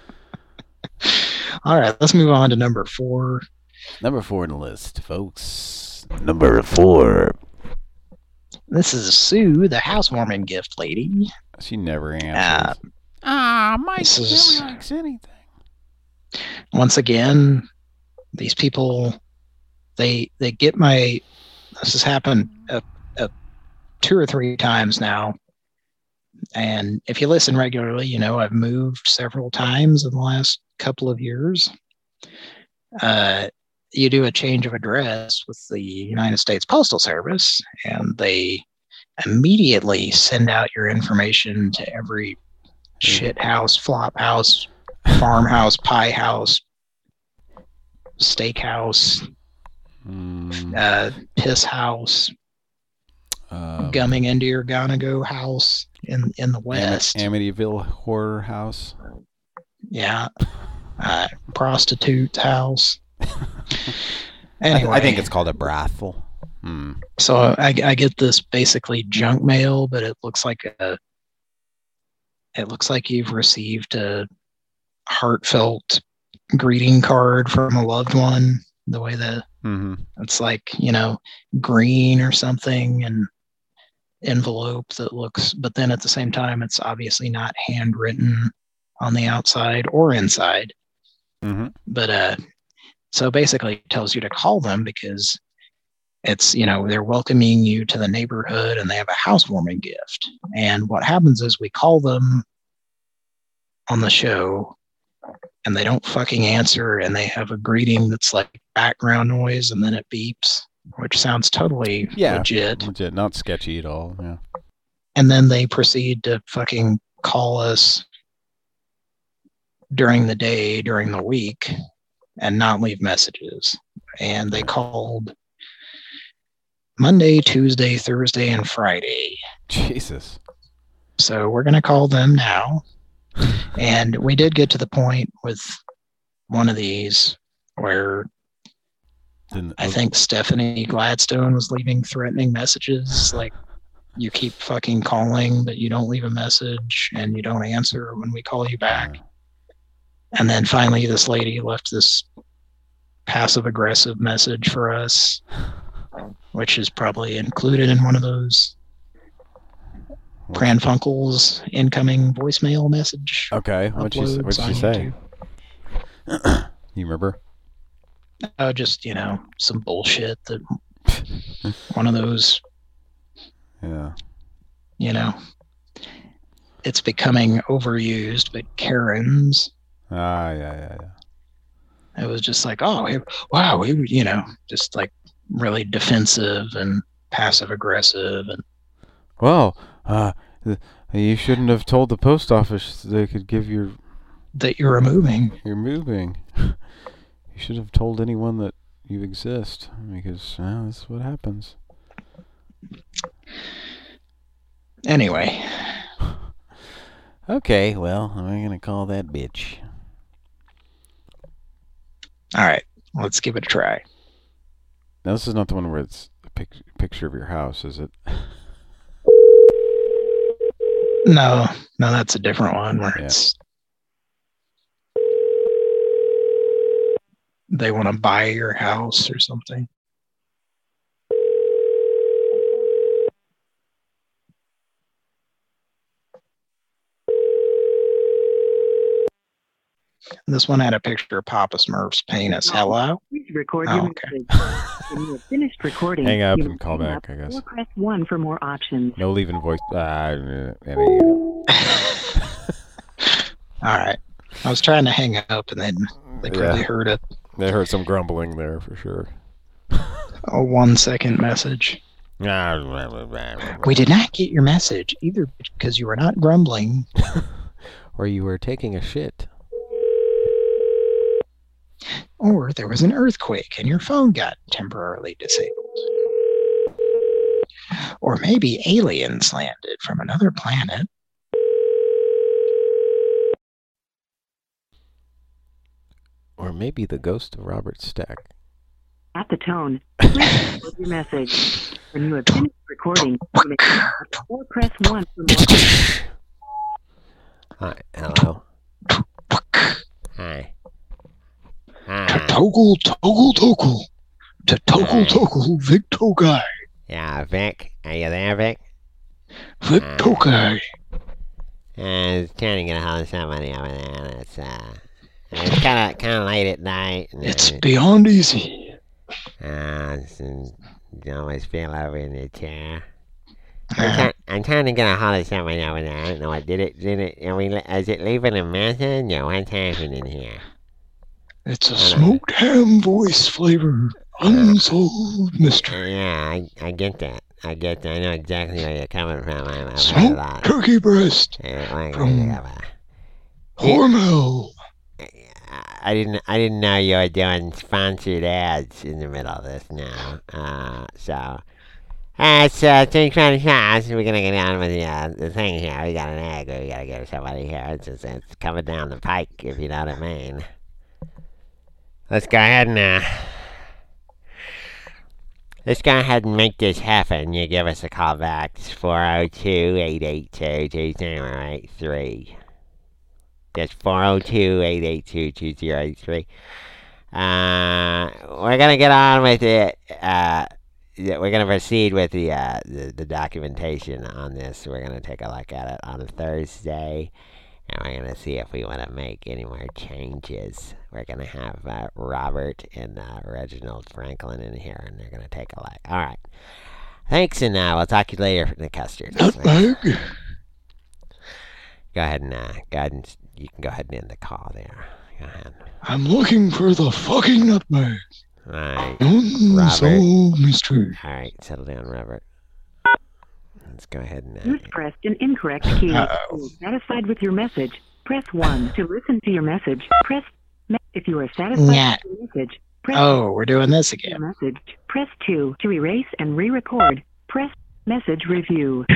All right, let's move on to number four. Number four in the list, folks. Number four. This is Sue, the housewarming gift lady. She never answers. Uh, Ah, Mike this is- never likes anything. once again, these people, they they get my, this has happened a, a, two or three times now. And if you listen regularly, you know I've moved several times in the last couple of years. Uh, you do a change of address with the United States Postal Service, and they immediately send out your information to every shit house, flop house, farmhouse, pie house, steakhouse, Mm, uh, piss house, um, gumming into your gonna go house in in the west. Am- Amityville Horror House. Yeah, uh, prostitute's house. Anyway, I, I think it's called a brothel. Hmm. so I, I get this basically junk mail, but it looks like a. It looks like you've received a heartfelt greeting card from a loved one. The way that Mm-hmm. it's like, you know, green or something, and envelope that looks, but then at the same time, it's obviously not handwritten on the outside or inside. Mm-hmm. But uh, so basically it tells you to call them because it's, you know, they're welcoming you to the neighborhood and they have a housewarming gift. And what happens is we call them on the show and they don't fucking answer, and they have a greeting that's like background noise and then it beeps, which sounds totally Yeah, legit. legit, not sketchy at all. Yeah. And then they proceed to fucking call us during the day, during the week, and not leave messages. And they called Monday, Tuesday, Thursday, and Friday. Jesus. So we're going to call them now. And we did get to the point with one of these where Didn't, I think Stephanie Gladstone was leaving threatening messages like, you keep fucking calling, but you don't leave a message and you don't answer when we call you back. And then finally this lady left this passive aggressive message for us, which is probably included in one of those Pran Funkel's incoming voicemail message. Okay, what'd you, uploads what'd on you say? You remember? Oh, just, you know, some bullshit that one of those, Yeah. you know, it's becoming overused, but Karens. Ah, yeah, yeah, yeah. It was just like, oh, hey, wow, we, you know, just like really defensive and passive aggressive. And Well, uh, th- you shouldn't have told the post office they could give your that you're moving. You're moving. You should have told anyone that you exist, because well, that's what happens. Anyway. Okay, well, I'm gonna call that bitch. All right, let's give it a try. Now, this is not the one where it's a pic- picture of your house, is it? No, no, that's a different one where Yeah. it's they want to buy your house or something. This one had a picture of Papa Smurf's penis. Hello? Please record Oh, your okay. message. When you have finished recording, Hang up you and may call hang back, up I guess. Or press one for more options. No leaving voice. Uh, any, All right. I was trying to hang up, and then they probably Yeah. heard it. They heard some grumbling there for sure. A one second message. We did not get your message either because you were not grumbling. Or you were taking a shit. Or there was an earthquake and your phone got temporarily disabled. Or maybe aliens landed from another planet. Or maybe the ghost of Robert Stack. At the tone, please record your message. When you have finished recording, you may hang up or press one for more. Hi, hello. Hi. Hi. Toggle, toggle, toggle. To toggle, toggle, Vic Togai. Yeah, Vic. Are you there, Vic? Vic Togai. Uh, I was trying to get a hold of somebody over there. And it's uh, it's kind of kind of late at night. And, It's uh, beyond easy. Uh, it's, uh, you always feel over in the chair. I'm, try- I'm trying to get a hold of somebody over there. I don't know what did it. Did it? Are we? Is it leaving a message or what's happening here? It's a smoked ham voice flavor. Unsolved mystery. Yeah, I, I get that. I get that. I know exactly where you're coming from. I, I've heard a Smoked lot. turkey breast. Yeah, like, From uh, Hormel. I didn't. I didn't know you were doing sponsored ads in the middle of this now. Uh, so, uh, so thanks for the shots. We're gonna get on with the uh, the thing here. We got an egg. We gotta get somebody here. It's just, it's coming down the pike, if you know what I mean. Let's go ahead and uh, let's go ahead and make this happen. You give us a call back. It's four oh two, eight eight two, two zero eight three. That's four oh two, eight eight two, two zero eight three. Uh, we're gonna get on with it. Uh, yeah, we're gonna proceed with the, uh, the the documentation on this. We're gonna take a look at it on Thursday, and we're gonna see if we want to make any more changes. We're gonna have uh, Robert and uh, Reginald Franklin in here, and they're gonna take a look. All right. Thanks, and uh, we'll talk to you later, the Custard. Nutmeg. Go ahead and uh, go ahead and you can go ahead and end the call there. Go ahead. I'm looking for the fucking nutmeg. All right, Unsolved mystery. All right, settle down, Robert. Let's go ahead and. Uh, You pressed an incorrect key. Uh-oh. If you are satisfied with your message, press one. To listen to your message, press. Me- if you are satisfied Nah. with your message, press. Oh, we're doing this Your again. message. Press two. To erase and re-record, press message review.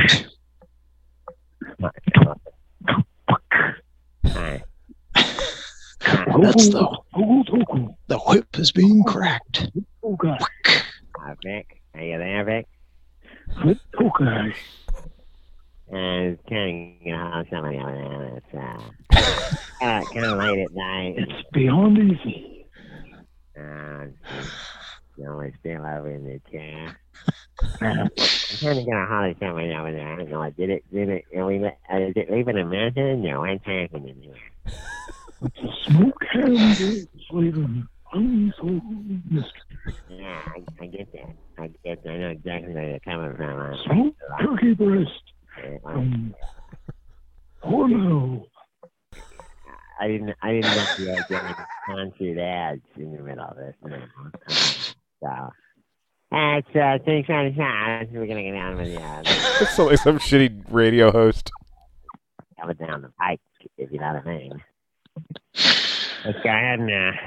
Hi. That's the the whip is being cracked. Uh, Vic, are you there, Vic? Vic Togai. Uh, trying to get a hold of somebody over there. It's uh, uh kind of late at night. It's beyond easy. Uh, you always feel over in the chair. I'm trying to get a hold of somebody over there. I don't know. Did it? Did it? Are we? Uh, is it leaving a message or what's happening here? It's a smoked ham voice flavor. Unsolved mystery. Yeah, I, I get that. I get that. I know exactly where you're coming from. I, Smoked turkey breast. I, From Hormel. I didn't. I didn't know you were doing sponsored ads in the middle of this. No. So That's uh, thanks for the shot. We're gonna get down with the uh, It's like some shitty radio host. coming down the pike, if you know what I mean. Let's go ahead and uh,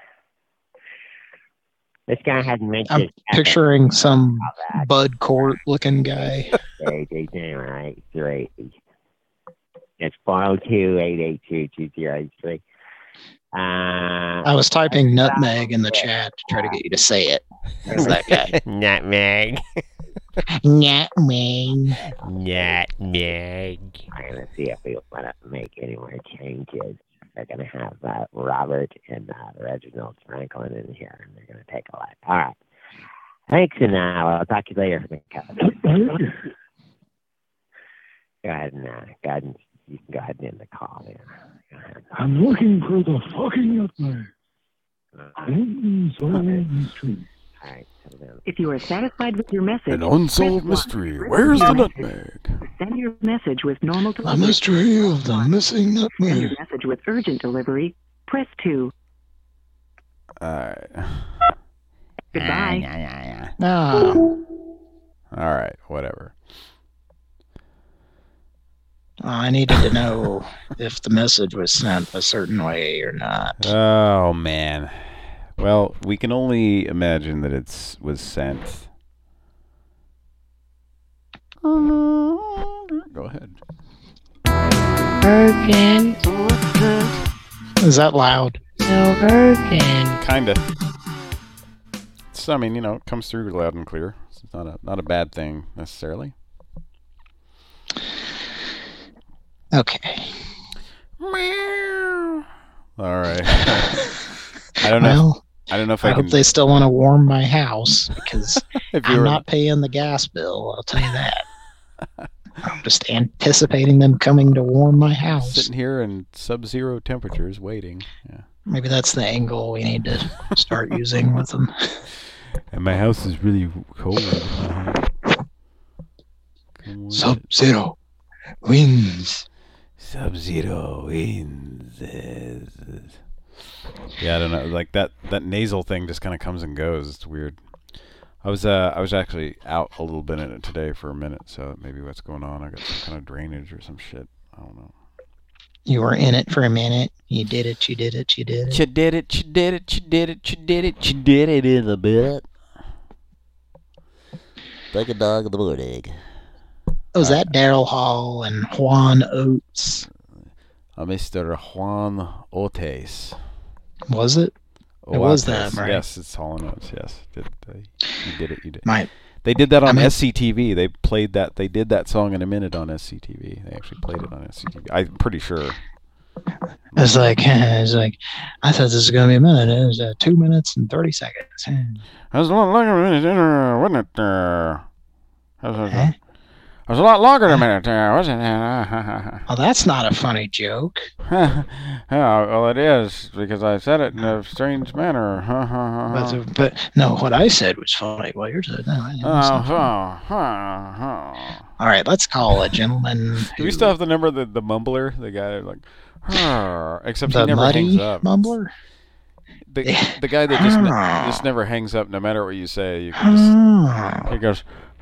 let's go ahead and make I'm this happen. picturing some Bud Court looking guy. Eight eight nine eight three. It's four oh two eight eight two two zero eight three. Uh, I was typing nutmeg in the chat to try to get you to say it. That's that guy. Nutmeg. Nutmeg. Nutmeg. All right, let's see if we want to make any more changes. They're going to have uh, Robert and uh, Reginald Franklin in here, and they're going to take a look. All right. Thanks, and uh, I'll talk to you later. Go ahead and uh, go ahead and you can go ahead and end the call there. Go ahead. I'm looking for the fucking nutmeg. Unsolved mystery. All right. If you are satisfied with your message, An unsolved mystery. Where's the nutmeg? send your message with normal The delivery. mystery of the missing Send nutmeg. your message with urgent delivery. Press two. Alright. Goodbye. No. Alright, whatever. I needed to know if the message was sent a certain way or not. Oh, man. Well, we can only imagine that it's was sent. Go ahead. Virgin. Is that loud? No virgin. Kinda. It's, I mean, you know, it comes through loud and clear. It's not a not a bad thing necessarily. Okay. All right. I don't know. Well, if, I don't know if I, I, hope can. they still want to warm my house because If you I'm were- not paying the gas bill. I'll tell you that. I'm just anticipating them coming to warm my house. Sitting here in sub-zero temperatures, waiting. Yeah. Maybe that's the angle we need to start using with them. And my house is really cold. Uh-huh. Come on. Sub-zero winds. Sub-zero winds. Yeah, I don't know. Like that, that nasal thing just kind of comes and goes. It's weird. I was uh I was actually out a little bit in it today for a minute, so maybe what's going on. I got some kind of drainage or some shit. I don't know. You were in it for a minute. You did it. You did it. You did it. You did it. You did it. You did it. You did it. You did it in a bit. Like a dog in the morning. Was that Daryl Hall and Juan Oates? Uh, Mister Juan Oates. Was it? It was them, Oates. right? Yes, it's Hall and Oates. Yes, did they? You did it. You did. My, They did that I on mean- S C T V. They played that. They did that song in a minute on S C T V. They actually played it on S C T V. I'm pretty sure. It's like, it's like, I thought this was going to be a minute. It was uh, two minutes and thirty seconds. That was a lot longer than a minute, wasn't it? Uh, that was, uh, it was a lot longer than a minute, uh, wasn't it? Oh, that's not a funny joke. Yeah, well, it is because I said it in a strange manner. But, but no, what I said was funny. Well, yours said, no, I didn't. It's not funny. All right, let's call a gentleman. Do we still have the number of the, the mumbler? The guy like, "Huh," except The he never muddy hangs up. mumbler? The, the guy that just, ne- just never hangs up no matter what you say. You can just, he goes,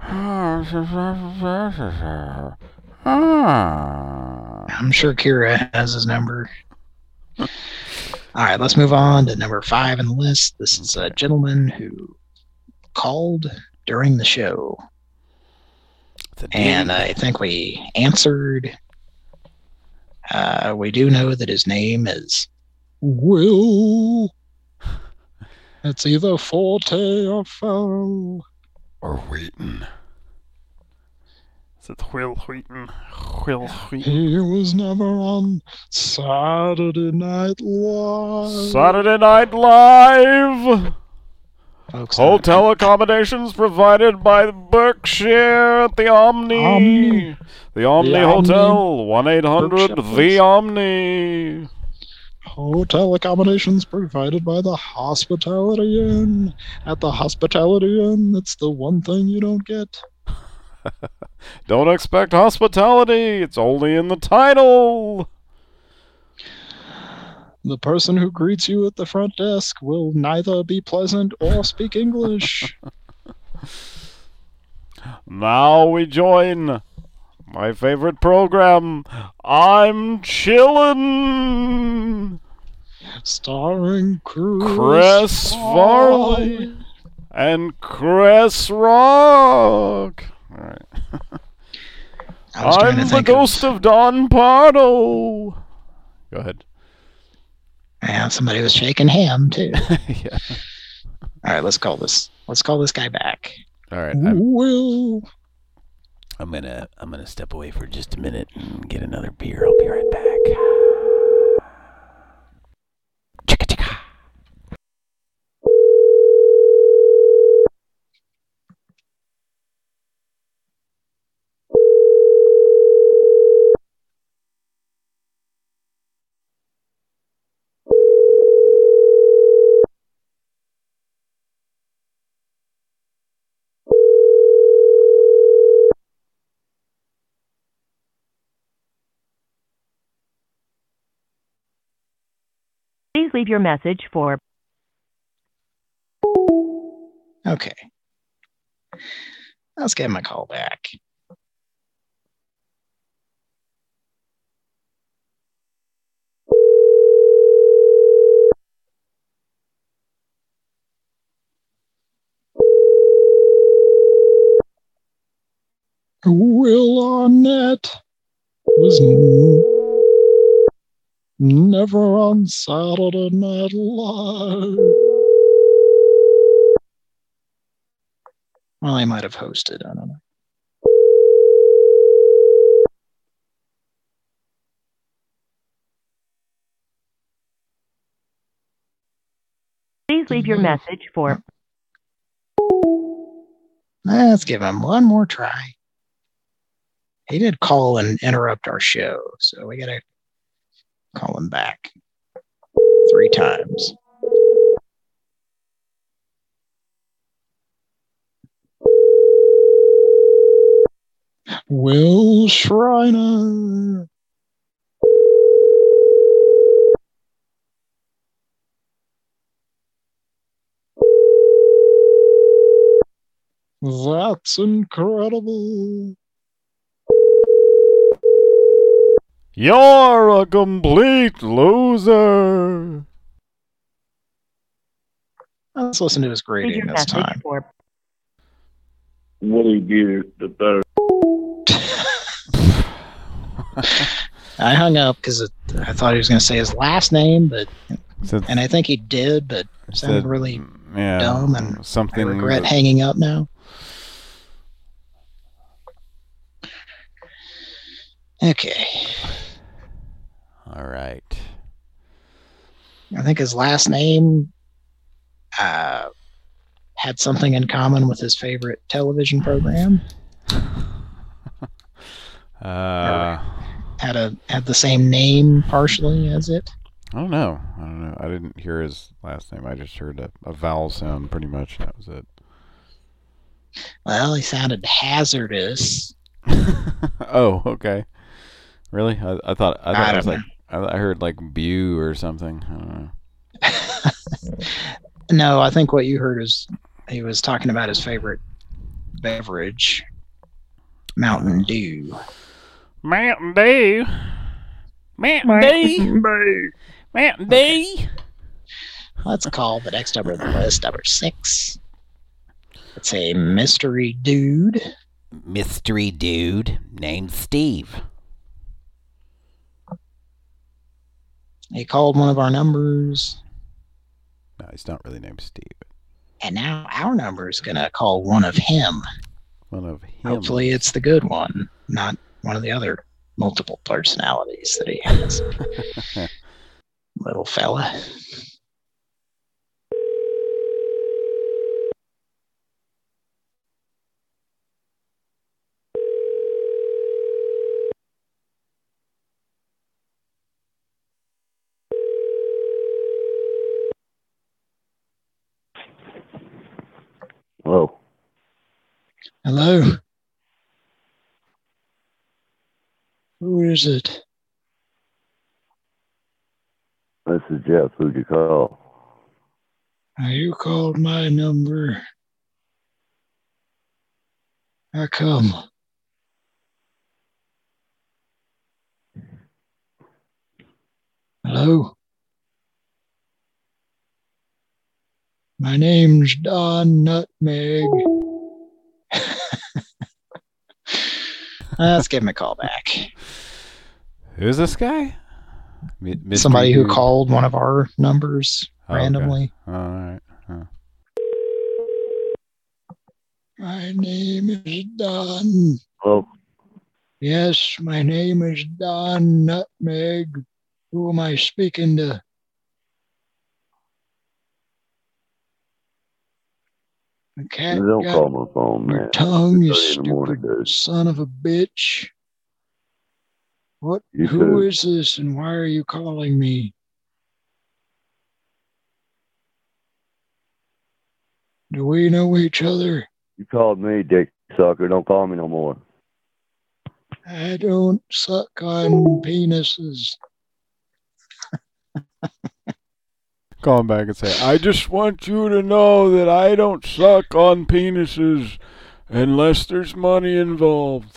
I'm sure Kira has his number. All right, let's move on to number five in the list. This is a gentleman who called during the show. And I think we answered. Uh, we do know that his name is Will. It's either Forte or Farrell. Or Wheaton. Is it Will Wheaton? Will Wheaton. He was never on Saturday Night Live. Saturday Night Live! Folks, Hotel accommodations provided by Berkshire at the Omni. Omni. The Omni The Hotel, one eight hundred Berkshire the Omni. Hotel accommodations provided by the Hospitality Inn. At the Hospitality Inn, that's the one thing you don't get. Don't expect hospitality. It's only in the title. The person who greets you at the front desk will neither be pleasant or speak English. Now we join my favorite program, I'm Chillin', starring Chris, Chris Farley and Chris Rock. All right. I was trying I'm to the think ghost of... of Don Pardo. Go ahead. Yeah, somebody was shaking ham too. Yeah. All right, let's call this. Let's call this guy back. All right. I'm, Will. I'm gonna I'm gonna step away for just a minute and get another beer. I'll be right back. Chicka chicka. Please leave your message for... Okay. Let's give him a call back. Will Arnett was n- never on Saturday Night Live. Well, he might have hosted. I don't know. Please leave your message for... Let's give him one more try. He did call and interrupt our show, so we gotta call him back three times. Will Shriner. That's incredible. You're a complete loser. Let's listen to his grading this time. For... What he did, the better. I hung up because I thought he was going to say his last name, but so, and I think he did, but it sounded so, really yeah, dumb, and something I regret that, hanging up now. Okay. All right. I think his last name uh, had something in common with his favorite television program. Uh, had a had the same name partially as it. I don't know. I don't know. I didn't hear his last name. I just heard a, a vowel sound pretty much. That was it. Well, he sounded hazardous. Oh, okay. Really? I, I thought I thought I it was don't like I, I heard like Bew or something. I don't know. No, I think what you heard is he was talking about his favorite beverage, Mountain Dew. Mountain Dew. Mountain Dew. Mountain Dew. Let's call the next number on the list, number six. It's a mystery dude. Mystery dude named Steve. He called one of our numbers. No, he's not really named Steve. And now our number is going to call one of him. One of him. Hopefully it's the good one, not one of the other multiple personalities that he has. Little fella. Hello. Hello. Who is it? This is Jeff. Who'd you call? You called my number. How come? Hello? My name's Don Nutmeg. Let's give him a call back. Who's this guy? Mi- mystery Somebody who dude? called one of our numbers Oh, okay. randomly. All right. Huh. My name is Don. Hello. Yes, my name is Don Nutmeg. Who am I speaking to? The cat Don't got call my phone, your man. tongue, you It's early in the morning, stupid dude. son of a bitch. What? You Who too. is this, and why are you calling me? Do we know each other? You called me, dick sucker. Don't call me no more. I don't suck on penises. Call him back and say, I just want you to know that I don't suck on penises unless there's money involved.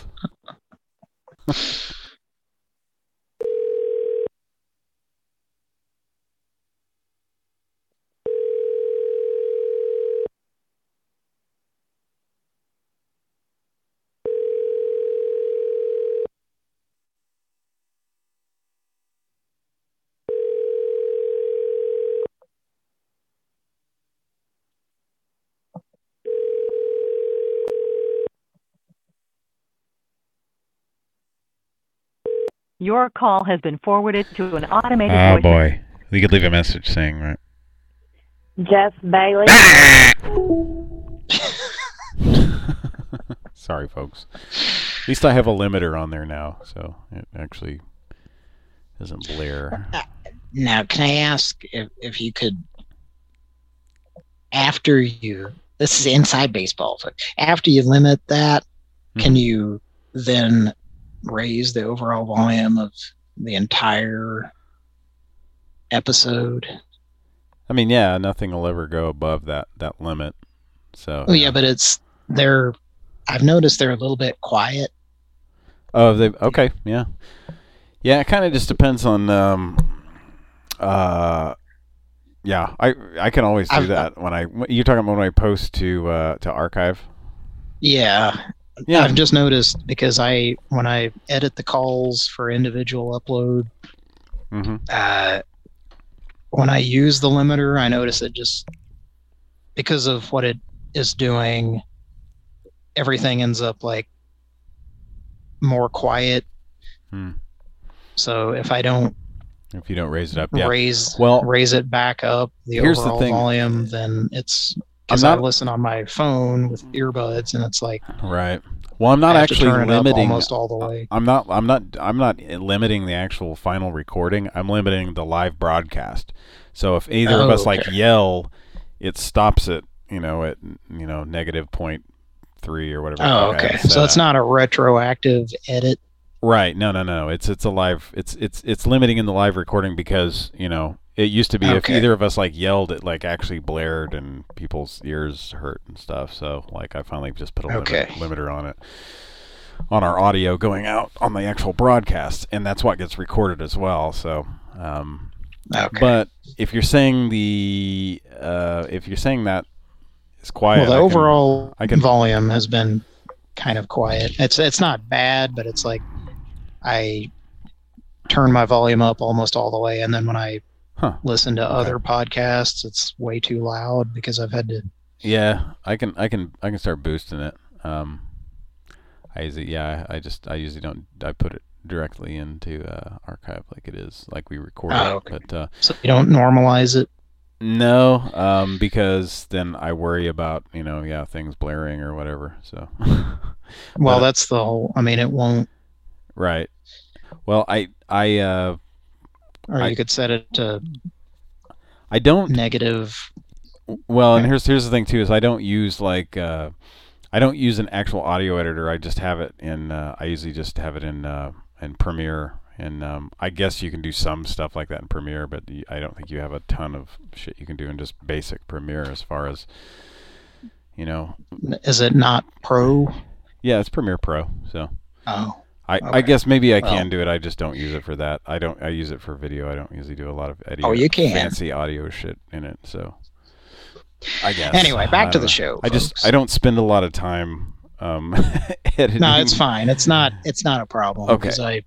Your call has been forwarded to an automated Oh voice. boy. We could leave a message saying, right? Jeff Bailey. Sorry, folks. At least I have a limiter on there now, so it actually doesn't blare. Now, can I ask if, if you could, after you, this is inside baseball, but after you limit that, Mm-hmm. can you then raise the overall volume of the entire episode? I mean, yeah, nothing will ever go above that, that limit. So. Oh, yeah, but it's, they're, I've noticed they're a little bit quiet. Oh, they okay, yeah, yeah. It kind of just depends on. Um, uh, yeah, I I can always do I've- that when I. You're talking about when I post to uh, to archive. Yeah. Yeah. I've just noticed because I, when I edit the calls for individual upload, Mm-hmm. uh, when I use the limiter, I notice it just, because of what it is doing, everything ends up like more quiet. Hmm. So if I don't If you don't raise it up, yeah. raise well, raise it back up, the here's the overall thing. volume, then it's, I'm because I not- listen on my phone with earbuds, and it's like, Right. Well, I'm not I have to actually turn it up limiting. almost all the way. I'm not. I'm not. I'm not limiting the actual final recording. I'm limiting the live broadcast. So if either of Oh, us like okay. yell, it stops it. You know, at you know negative point three or whatever. Oh, the fuck I okay. have it So set it's at. not a retroactive edit. Right. No, no, no. It's it's a live. It's it's it's limiting in the live recording because you know it used to be if Okay. either of us like yelled, it like actually blared and people's ears hurt and stuff. So like I finally just put a limit, Okay. limiter on it on our audio going out on the actual broadcast, and that's what gets recorded as well. So. Um, Okay. But if you're saying the uh, if you're saying that it's quiet, Well, the I can- overall I can volume has been kind of quiet. It's it's not bad, but it's like I turn my volume up almost all the way, and then when I Huh. listen to other podcasts, it's way too loud because I've had to. Yeah, I can, I can, I can start boosting it. Um, I usually, yeah, I just, I usually don't, I put it directly into uh, archive like it is, like we record it. Oh, okay. But uh, So you don't normalize it. no, um, because then I worry about, you know, yeah, things blaring or whatever. So. Well, But- that's the whole. I mean, it won't. right. Well, I, I, uh, Or I- you could set it to I don't negative. Well, and here's here's the thing too is I don't use like uh, I don't use an actual audio editor. I just have it in. Uh, I usually just have it in uh, in Premiere, and um, I guess you can do some stuff like that in Premiere, but y- I don't think you have a ton of shit you can do in just basic Premiere as far as you know. Is it not pro? Yeah, it's Premiere Pro. So. Oh. I, okay. I guess maybe I well, can do it. I just don't use it for that. I don't. I use it for video. I don't usually do a lot of editing. Oh, you can. Fancy audio shit in it. So. I guess. Anyway, back to the know. show. I folks. just I don't spend a lot of time um, editing. No, it's fine. It's not. It's not a problem. Okay. I,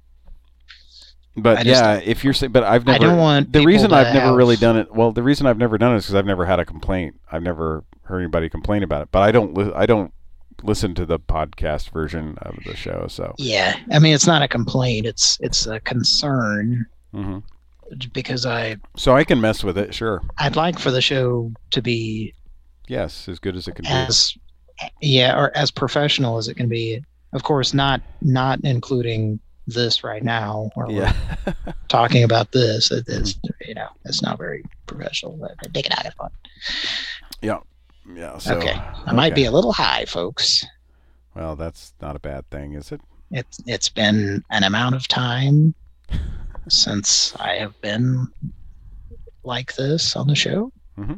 But I just, yeah, if you're saying, but I've never. I don't want the reason people I've to never have- really done it. Well, the reason I've never done it is because I've never had a complaint. I've never heard anybody complain about it. But I don't. Li- I don't listen to the podcast version of the show. So Yeah, I mean, it's not a complaint. It's it's a concern Mhm. because I so I can mess with it. Sure. I'd like for the show to be Yes, as good as it can as yeah, or as professional as it can be. Of course, not not including this right now, where Yeah. we're talking about this. It is, you know, it's not very professional. But I take it out of fun. be. Yeah. Yeah. So, okay, I might okay. be a little high, folks. Well, that's not a bad thing, is it? It's it's been an amount of time since I have been like this on the show. Mm-hmm.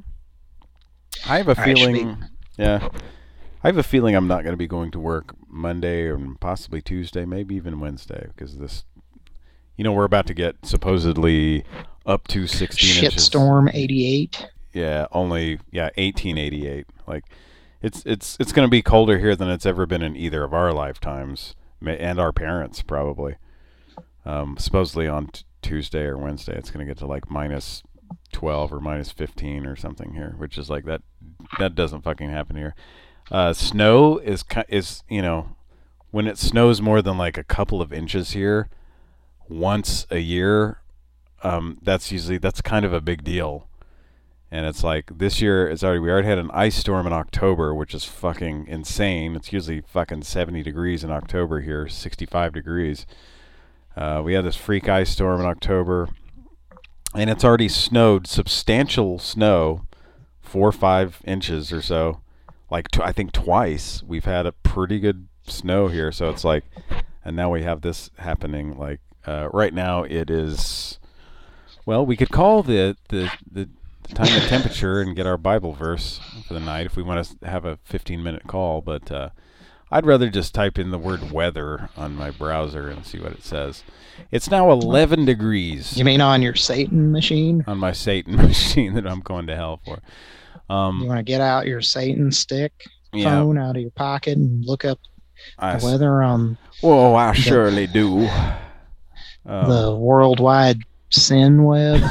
I have a All right, should feeling. Yeah. I have a feeling I'm not going to be going to work Monday or possibly Tuesday, maybe even Wednesday, because this, you know, we're about to get supposedly up to sixteen inches. Shitstorm eighty-eight. Yeah, only yeah, eighteen eighty-eight. Like, it's it's it's going to be colder here than it's ever been in either of our lifetimes, ma- and our parents probably. Um, supposedly on t- Tuesday or Wednesday, it's going to get to like minus twelve or minus fifteen or something here, which is like that. That doesn't fucking happen here. Uh, snow is ki- is you know, when it snows more than like a couple of inches here, once a year, um, that's usually that's kind of a big deal. And it's like this year it's already we already had an ice storm in October, which is fucking insane. It's usually fucking seventy degrees in October here, sixty-five degrees. Uh, we had this freak ice storm in October, and it's already snowed substantial snow, four or five inches or so. Like t- I think twice we've had a pretty good snow here, so it's like, and now we have this happening. Like uh, right now it is. Well, we could call the the the. time and temperature and get our Bible verse for the night if we want to have a fifteen minute call, but uh, I'd rather just type in the word weather on my browser and see what it says. It's now eleven degrees. You mean on your Satan machine? On my Satan machine that I'm going to hell for. Um, You want to get out your Satan stick Yeah. phone out of your pocket and look up I s- the weather on Oh, I the- surely do. Um, the worldwide sin web.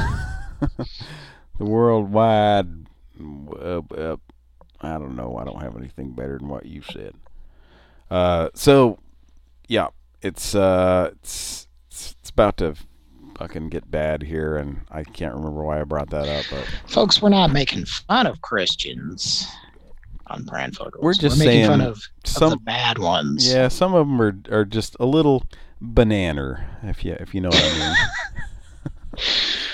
The worldwide, uh, uh, I don't know. I don't have anything better than what you said. Uh, so, yeah, it's uh, it's it's, it's about to fucking get bad here, and I can't remember why I brought that up. But Folks, we're not making fun of Christians on Brand Photos. we're just we're saying making fun of, of some the bad ones. Yeah, some of them are are just a little banana, if you if you know what I mean.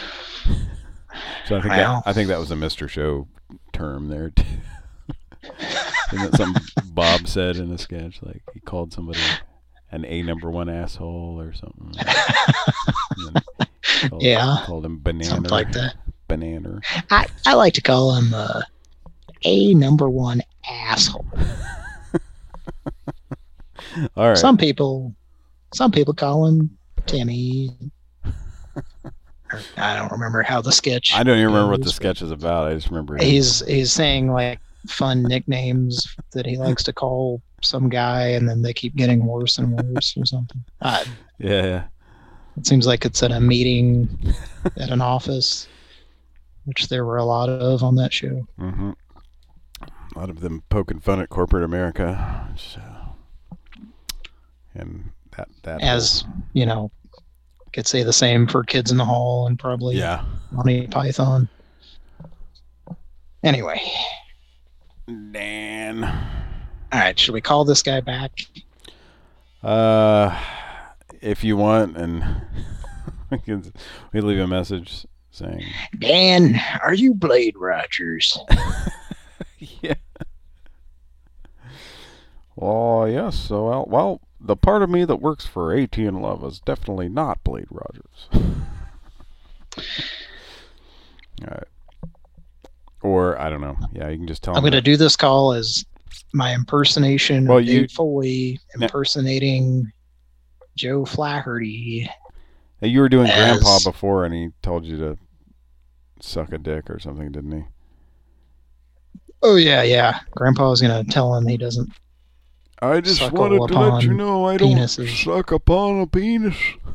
So I think Well. that I think that was a Mister Show term there. Too. Isn't that something Bob said in the sketch? Like he called somebody an A number one asshole or something. And then called, Yeah, called him banana. something like that. Banana. I, I like to call him uh, a number one asshole. All right. Some people, some people call him Timmy. Or, I don't remember how the sketch. I don't even remember what the goes, sketch is about. I just remember but He's he's saying like fun nicknames that he likes to call some guy, and then they keep getting worse and worse or something. Uh, Yeah, yeah. It seems like it's at a meeting at an office, which there were a lot of on that show. Mm-hmm. A lot of them poking fun at corporate America. So, and that that As you know, could say the same for Kids in the Hall and probably Yeah. Monty Python. Anyway, Dan. all right, should we call this guy back? Uh, if you want, and we can we leave a message saying, Dan, are you Blade Rogers? yeah. Oh yes. So well, well, the part of me that works for A T and Love is definitely not Blade Rogers. All right. Or I don't know. Yeah, you can just tell. I'm him going to that. do this call as my impersonation Well, of you- Dave Foley impersonating Joe Flaherty. Hey, you were doing As- Grandpa before, and he told you to suck a dick or something, didn't he? Oh yeah, yeah. Grandpa was gonna tell him he doesn't. I just suckle wanted to let you upon know I don't penises. suck upon a penis.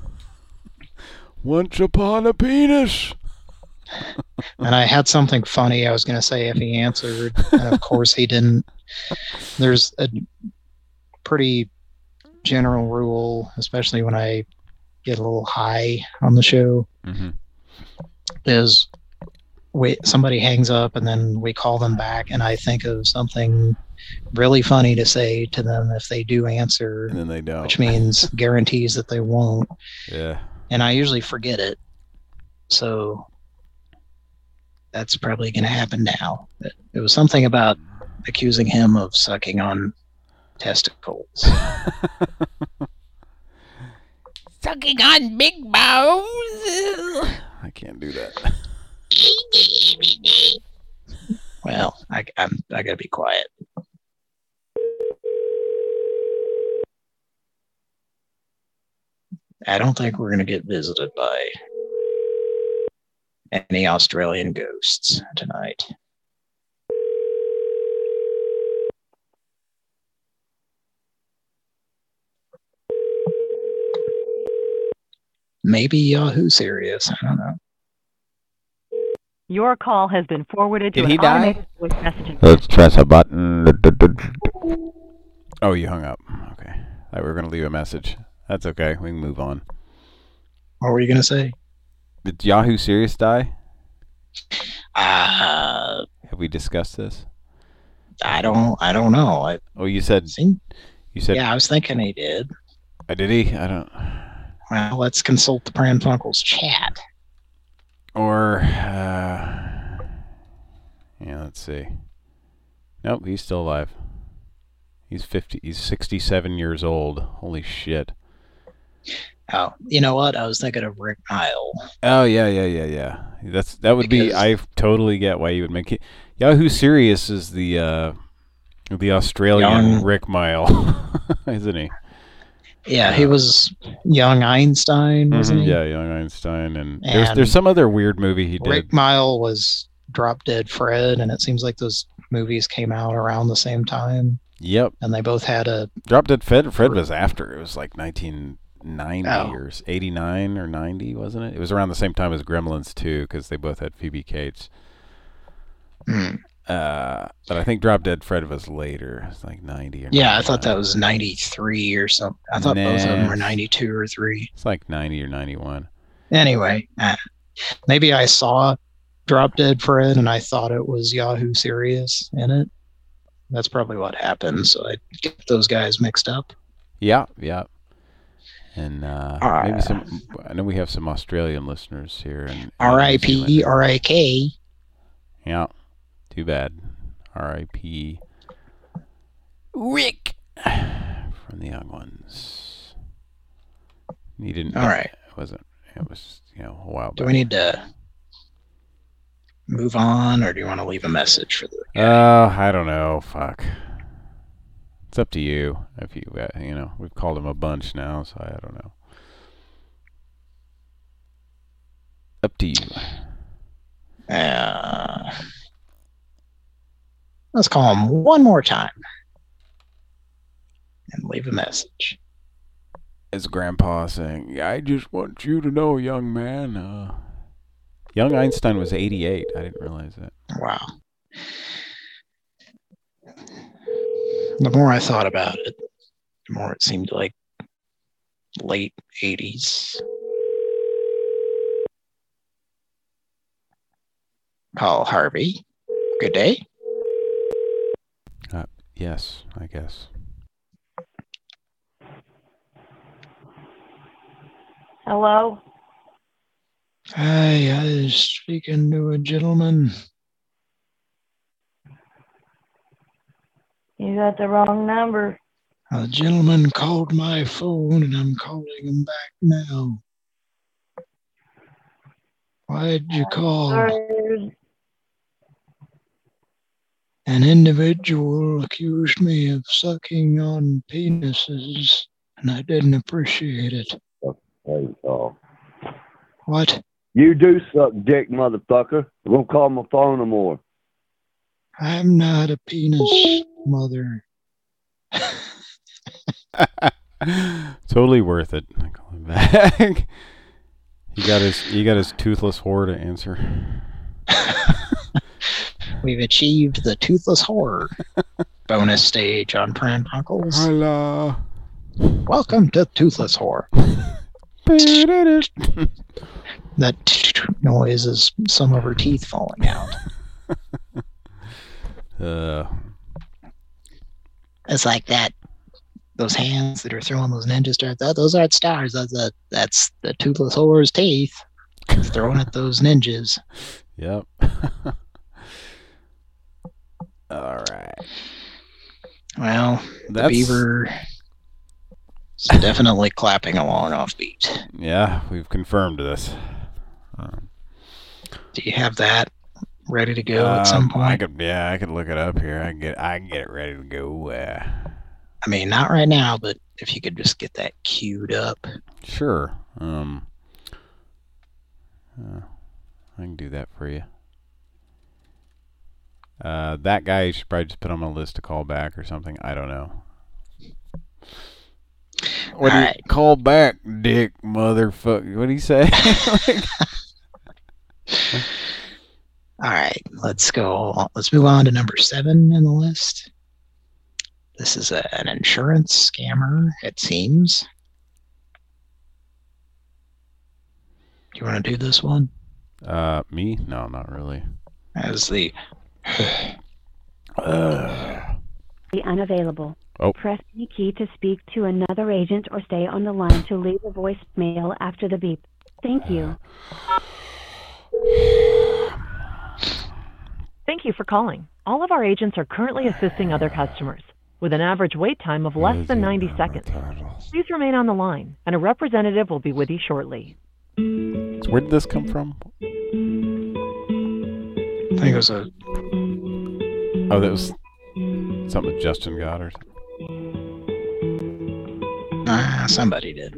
Once upon a penis. And I had something funny I was gonna say if he answered, and of course he didn't. There's a pretty general rule, especially when I get a little high on the show, Mm-hmm. is we somebody hangs up and then we call them back, and I think of something really funny to say to them if they do answer, And then they don't. which means guarantees that they won't. Yeah. And I usually forget it, so that's probably going to happen now. It, it was something about accusing him of sucking on testicles. Sucking on big balls. I can't do that. Well, I, I'm I gotta be quiet. I don't think we're gonna get visited by any Australian ghosts tonight. Maybe Yahoo Serious. I don't know. Your call has been forwarded Did to he an die? automated voice messaging. Let's press a button. Oh, you hung up. Okay. I thought we were going to leave a message. That's okay. We can move on. What were you gonna say? Did Yahoo Serious die? Uh, Have we discussed this? I don't. I don't know. I, Oh, you said. You said. yeah, I was thinking he did. Uh, did he? I don't. Well, let's consult the Pran Funkels chat. Or. Uh, yeah, let's see. Nope, he's still alive. He's fifty. He's sixty-seven years old. Holy shit. Oh, you know what? I was thinking of Rick Mile. Oh yeah, yeah, yeah, yeah. That's that would be. Because- I totally get why you would make it. Yahoo Serious is the uh, the Australian Young- Rick Mile, isn't he? Yeah, he was young Einstein, wasn't Mhm, he? Yeah, Young Einstein, and, there's And there's some other weird movie he did. Rick Mile was Drop Dead Fred, and it seems like those movies came out around the same time. Yep. And they both had a Drop Dead Fred. Fred was after. It was like nineteen ninety Oh. or eighty-nine or ninety, wasn't it? It was around the same time as Gremlins two, because they both had Phoebe Cates. Hmm. Uh, but I think Drop Dead Fred was later. It's like ninety or Yeah, I thought that was ninety-three or something. I thought both of them Nah. were ninety-two or three. It's like ninety or ninety-one. Anyway, uh, maybe I saw Drop Dead Fred and I thought it was Yahoo Serious in it. That's probably what happened. So I get those guys mixed up. Yeah, yeah. And uh, Ah. maybe some. I know we have some Australian listeners here. And R I P R I K. Yeah. Too bad. R I P Rick from the Young Ones. He didn't. All right. It wasn't. It was you know a while back. Do we need to move on, or do you want to leave a message for the? Uh, I don't know. Fuck. It's up to you. If you, uh, you know, we've called him a bunch now, so I don't know. Up to you. Uh, let's call him one more time and leave a message. It's Grandpa saying, "I just want you to know, young man." Uh, young Einstein was eighty-eight. I didn't realize that. Wow. The more I thought about it, the more it seemed like late eighties. Call Harvey. Good day. Uh, yes, I guess. Hello? Hi, I was speaking to a gentleman. You got the wrong number. A gentleman called my phone and I'm calling him back now. Why'd you call? Sorry, An individual accused me of sucking on penises, and I didn't appreciate it. Hey, oh. What? You do suck dick, motherfucker. I won't call my phone no more. I'm not a penis mother. Totally worth it. I call him back. He got his he got his toothless whore to answer. We've achieved the toothless whore bonus stage on Pran Funkels. Hello. Welcome to Toothless Whore. That noise is some of her teeth falling out. Uh, it's like that. Those hands that are throwing those ninja stars. That, those aren't stars. That's a, that's the Toothless Whore's teeth throwing at those ninjas. Yep. All right. Well, the That's... beaver is definitely clapping along off beat. Yeah, we've confirmed this. Um, Do you have that ready to go um, at some point? I could, yeah, I could look it up here. I can get, I can get it ready to go. Uh, I mean, not right now, but if you could just get that queued up. Sure. Um, uh, I can do that for you. Uh, that guy, you should probably just put on my list to call back or something. I don't know. What do you right. call back, dick, motherfucker? What do you say? Like, all right, let's go. Let's move on to number seven in the list. This is a, an insurance scammer, it seems. Do you want to do this one? Uh, me? No, not really. As the uh. Be unavailable. Oh. Press any key to speak to another agent or stay on the line to leave a voicemail after the beep. Thank you. Thank you for calling. All of our agents are currently assisting other customers with an average wait time of less than ninety seconds. Please remain on the line, and a representative will be with you shortly. So where did this come from? I think it was a... Oh, that was something Justin got or something. Ah, somebody did.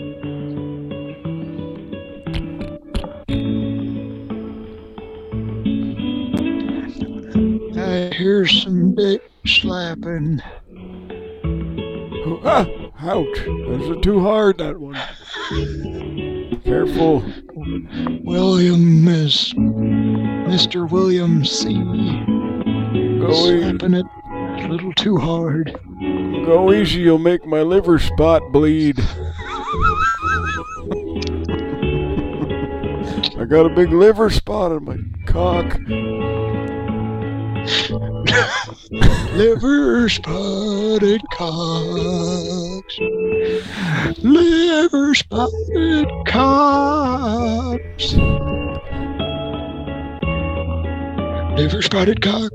I hear some dick slapping. Oh, ah, ouch. That's too hard, that one. Careful. William is Mister William C. Go slapping it a little too hard. Go easy, you'll make my liver spot bleed. I got a big liver spot on my cock. Liver spotted cocks. Liver spotted cocks. Liver spotted cock.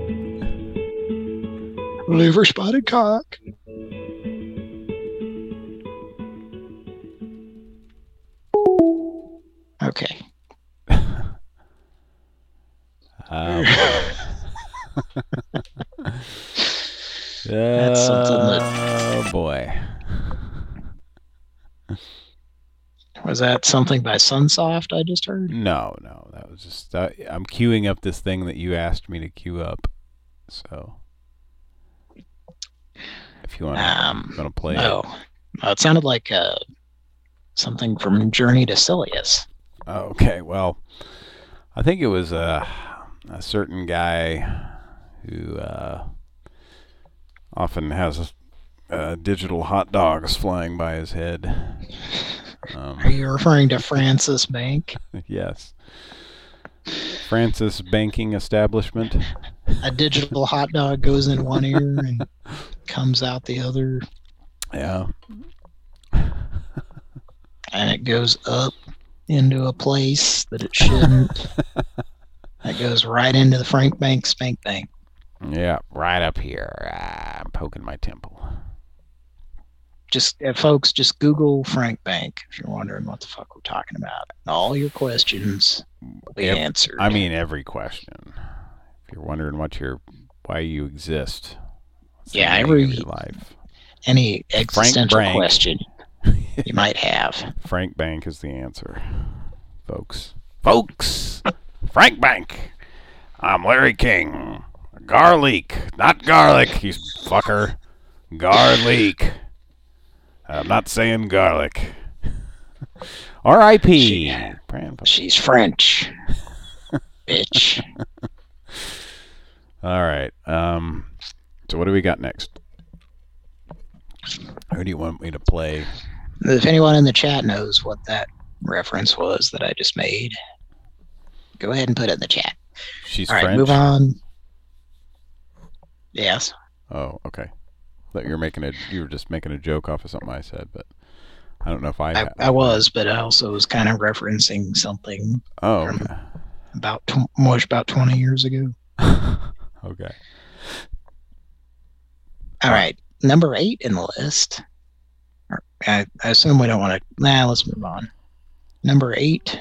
Liver spotted cock. Okay. Um, That's something that... Oh, boy. Was that something by Sunsoft I just heard? No, no. That was just... Uh, I'm queuing up this thing that you asked me to queue up. So... If you want um, to play no. it. No, it sounded like uh, something from Journey to Silius. Oh, okay, well, I think it was a, a certain guy who uh, often has uh, digital hot dogs flying by his head. Um, Are you referring to Francis Bank? Yes. Francis Banking Establishment. A digital hot dog goes in one ear and comes out the other. Yeah. And it goes up into a place that it shouldn't. It goes right into the Frank Bank Spank Bank. Yeah, right up here. Uh, I'm poking my temple. Just, uh, folks, just Google Frank Bank if you're wondering what the fuck we're talking about. All your questions will be Every, answered. I mean, every question. If you're wondering what you're why you exist. What's the Yeah, meaning every of your life. any existential Brank. question you might have. Frank Bank is the answer, folks. Folks, Frank Bank. I'm Larry King. Garlic, not garlic, you fucker. Garlic. I'm not saying garlic. R I P She's French. Bitch. All right. Um, so what do we got next? Who do you want me to play? If anyone in the chat knows what that reference was that I just made, go ahead and put it in the chat. She's All right, French? move on. Yes. Oh, okay. Thought you were making a you were just making a joke off of something I said, but I don't know if I. I, I was, but I also was kind of referencing something Oh, from okay. about tw- much about twenty years ago. Okay. All right, number eight in the list. I, I assume we don't want to. Nah, let's move on. Number eight.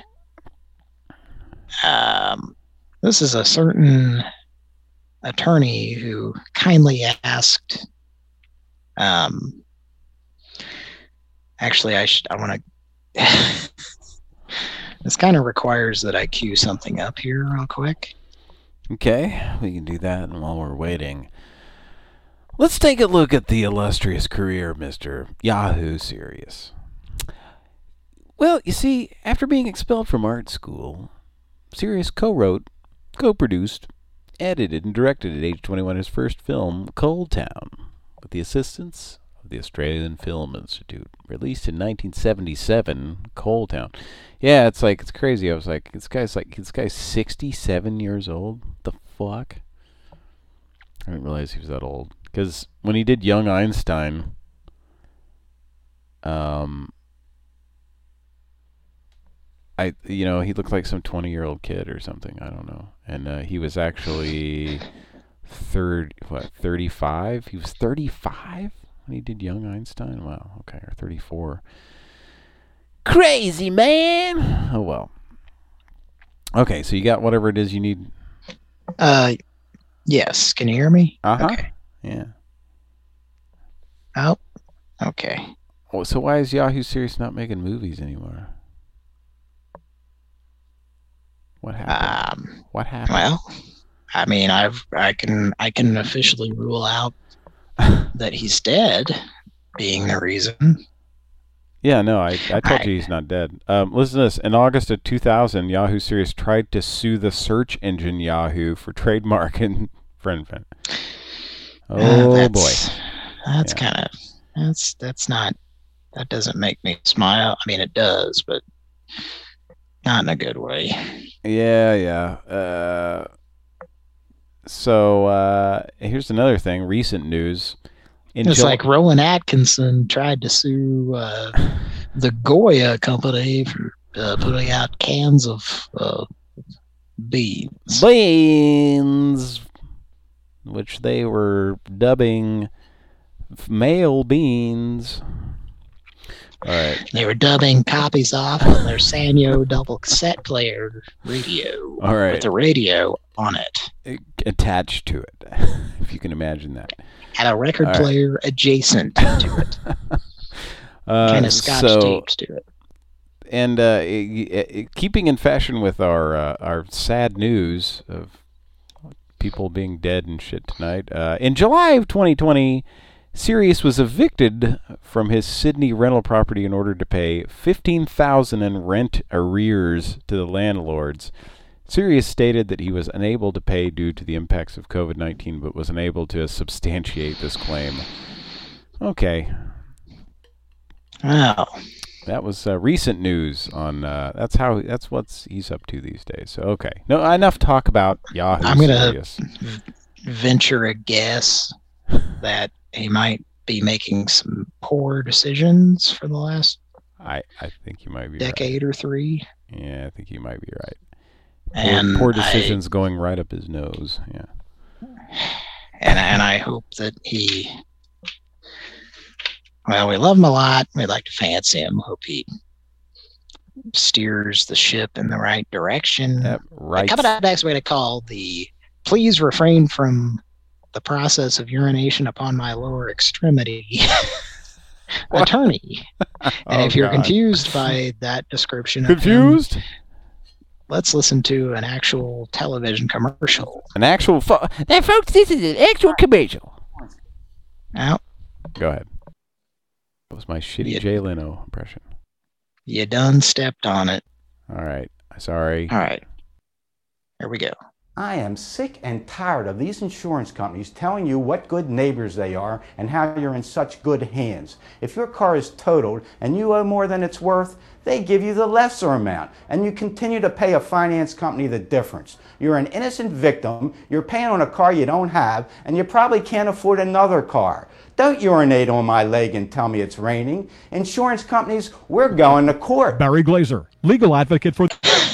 Um, this is a certain attorney who kindly asked. Um, actually, I should. I want to. This kind of requires that I cue something up here real quick. Okay, we can do that. And while we're waiting, let's take a look at the illustrious career of Mister Yahoo Serious. Well, you see, after being expelled from art school, Serious co-wrote, co-produced, edited, and directed at age twenty-one his first film, Cold Town, with the assistance of the Australian Film Institute. Released in nineteen seventy-seven, Cold Town. Yeah, it's like, it's crazy. I was like, this guy's like, this guy's sixty-seven years old? The fuck? I didn't realize he was that old. Because when he did Young Einstein, um, I, you know, he looked like some twenty-year-old kid or something. I don't know. And uh, he was actually third, what, thirty-five? He was thirty-five when he did Young Einstein? Wow, okay, or thirty-four. Crazy, man! Oh, well. Okay, so you got whatever it is you need? Uh, yes. Can you hear me? Uh-huh. Okay. Yeah. Oh, okay. Oh, so why is Yahoo Serious not making movies anymore? What happened? Um, what happened? Well, I mean, I've I can I can officially rule out that he's dead, being the reason. Yeah, no, I, I told I- you he's not dead. Um, listen to this. In August of two thousand, Yahoo Serious tried to sue the search engine Yahoo for trademark infringement. Oh, Uh, that's- boy. That's Yeah. kind of that's that's not that doesn't make me smile. I mean, it does, but not in a good way. Yeah, yeah. Uh, so uh, here's another thing. Recent news. In It's Jul- like Rowan Atkinson tried to sue uh, the Goya company for uh, putting out cans of uh, beans. Beans, which they were dubbing f- male beans. All right. They were dubbing copies off on their Sanyo double cassette player radio. All right. With the radio on it. Attached to it, if you can imagine that. Had a record All right. player adjacent to it. Uh, kind of scotch so- tapes to it. And uh, i- i- keeping in fashion with our uh, our sad news of people being dead and shit tonight, uh, in July of twenty twenty, Sirius was evicted from his Sydney rental property in order to pay fifteen thousand dollars in rent arrears to the landlords. Sirius stated that he was unable to pay due to the impacts of COVID nineteen, but was unable to substantiate this claim. Okay. Wow. That was uh, recent news on. Uh, that's how. That's what's he's up to these days. So okay, no enough talk about Yahoo I'm gonna Serious. venture a guess that he might be making some poor decisions for the last I I think you might be decade or three. right. Yeah, I think you might be right. And poor, poor I- decisions going right up his nose. Yeah. And and I hope that he. Well, we love him a lot. We'd like to fancy him. Hope he steers the ship in the right direction. right. Coming up next, we're going to call the "Please refrain from the process of urination upon my lower extremity. Attorney. And Oh, if you're God. confused by that description of Confused? him, let's listen to an actual television commercial. An actual... Fo- Now, folks, this is an actual commercial. Out. Go ahead. That was my shitty Yeah. Jay Leno impression. You done stepped on it. All right. Sorry. All right. Here we go. I am sick and tired of these insurance companies telling you what good neighbors they are and how you're in such good hands. If your car is totaled and you owe more than it's worth, they give you the lesser amount, and you continue to pay a finance company the difference. You're an innocent victim, you're paying on a car you don't have, and you probably can't afford another car. Don't urinate on my leg and tell me it's raining. Insurance companies, we're going to court. Barry Glazer, legal advocate for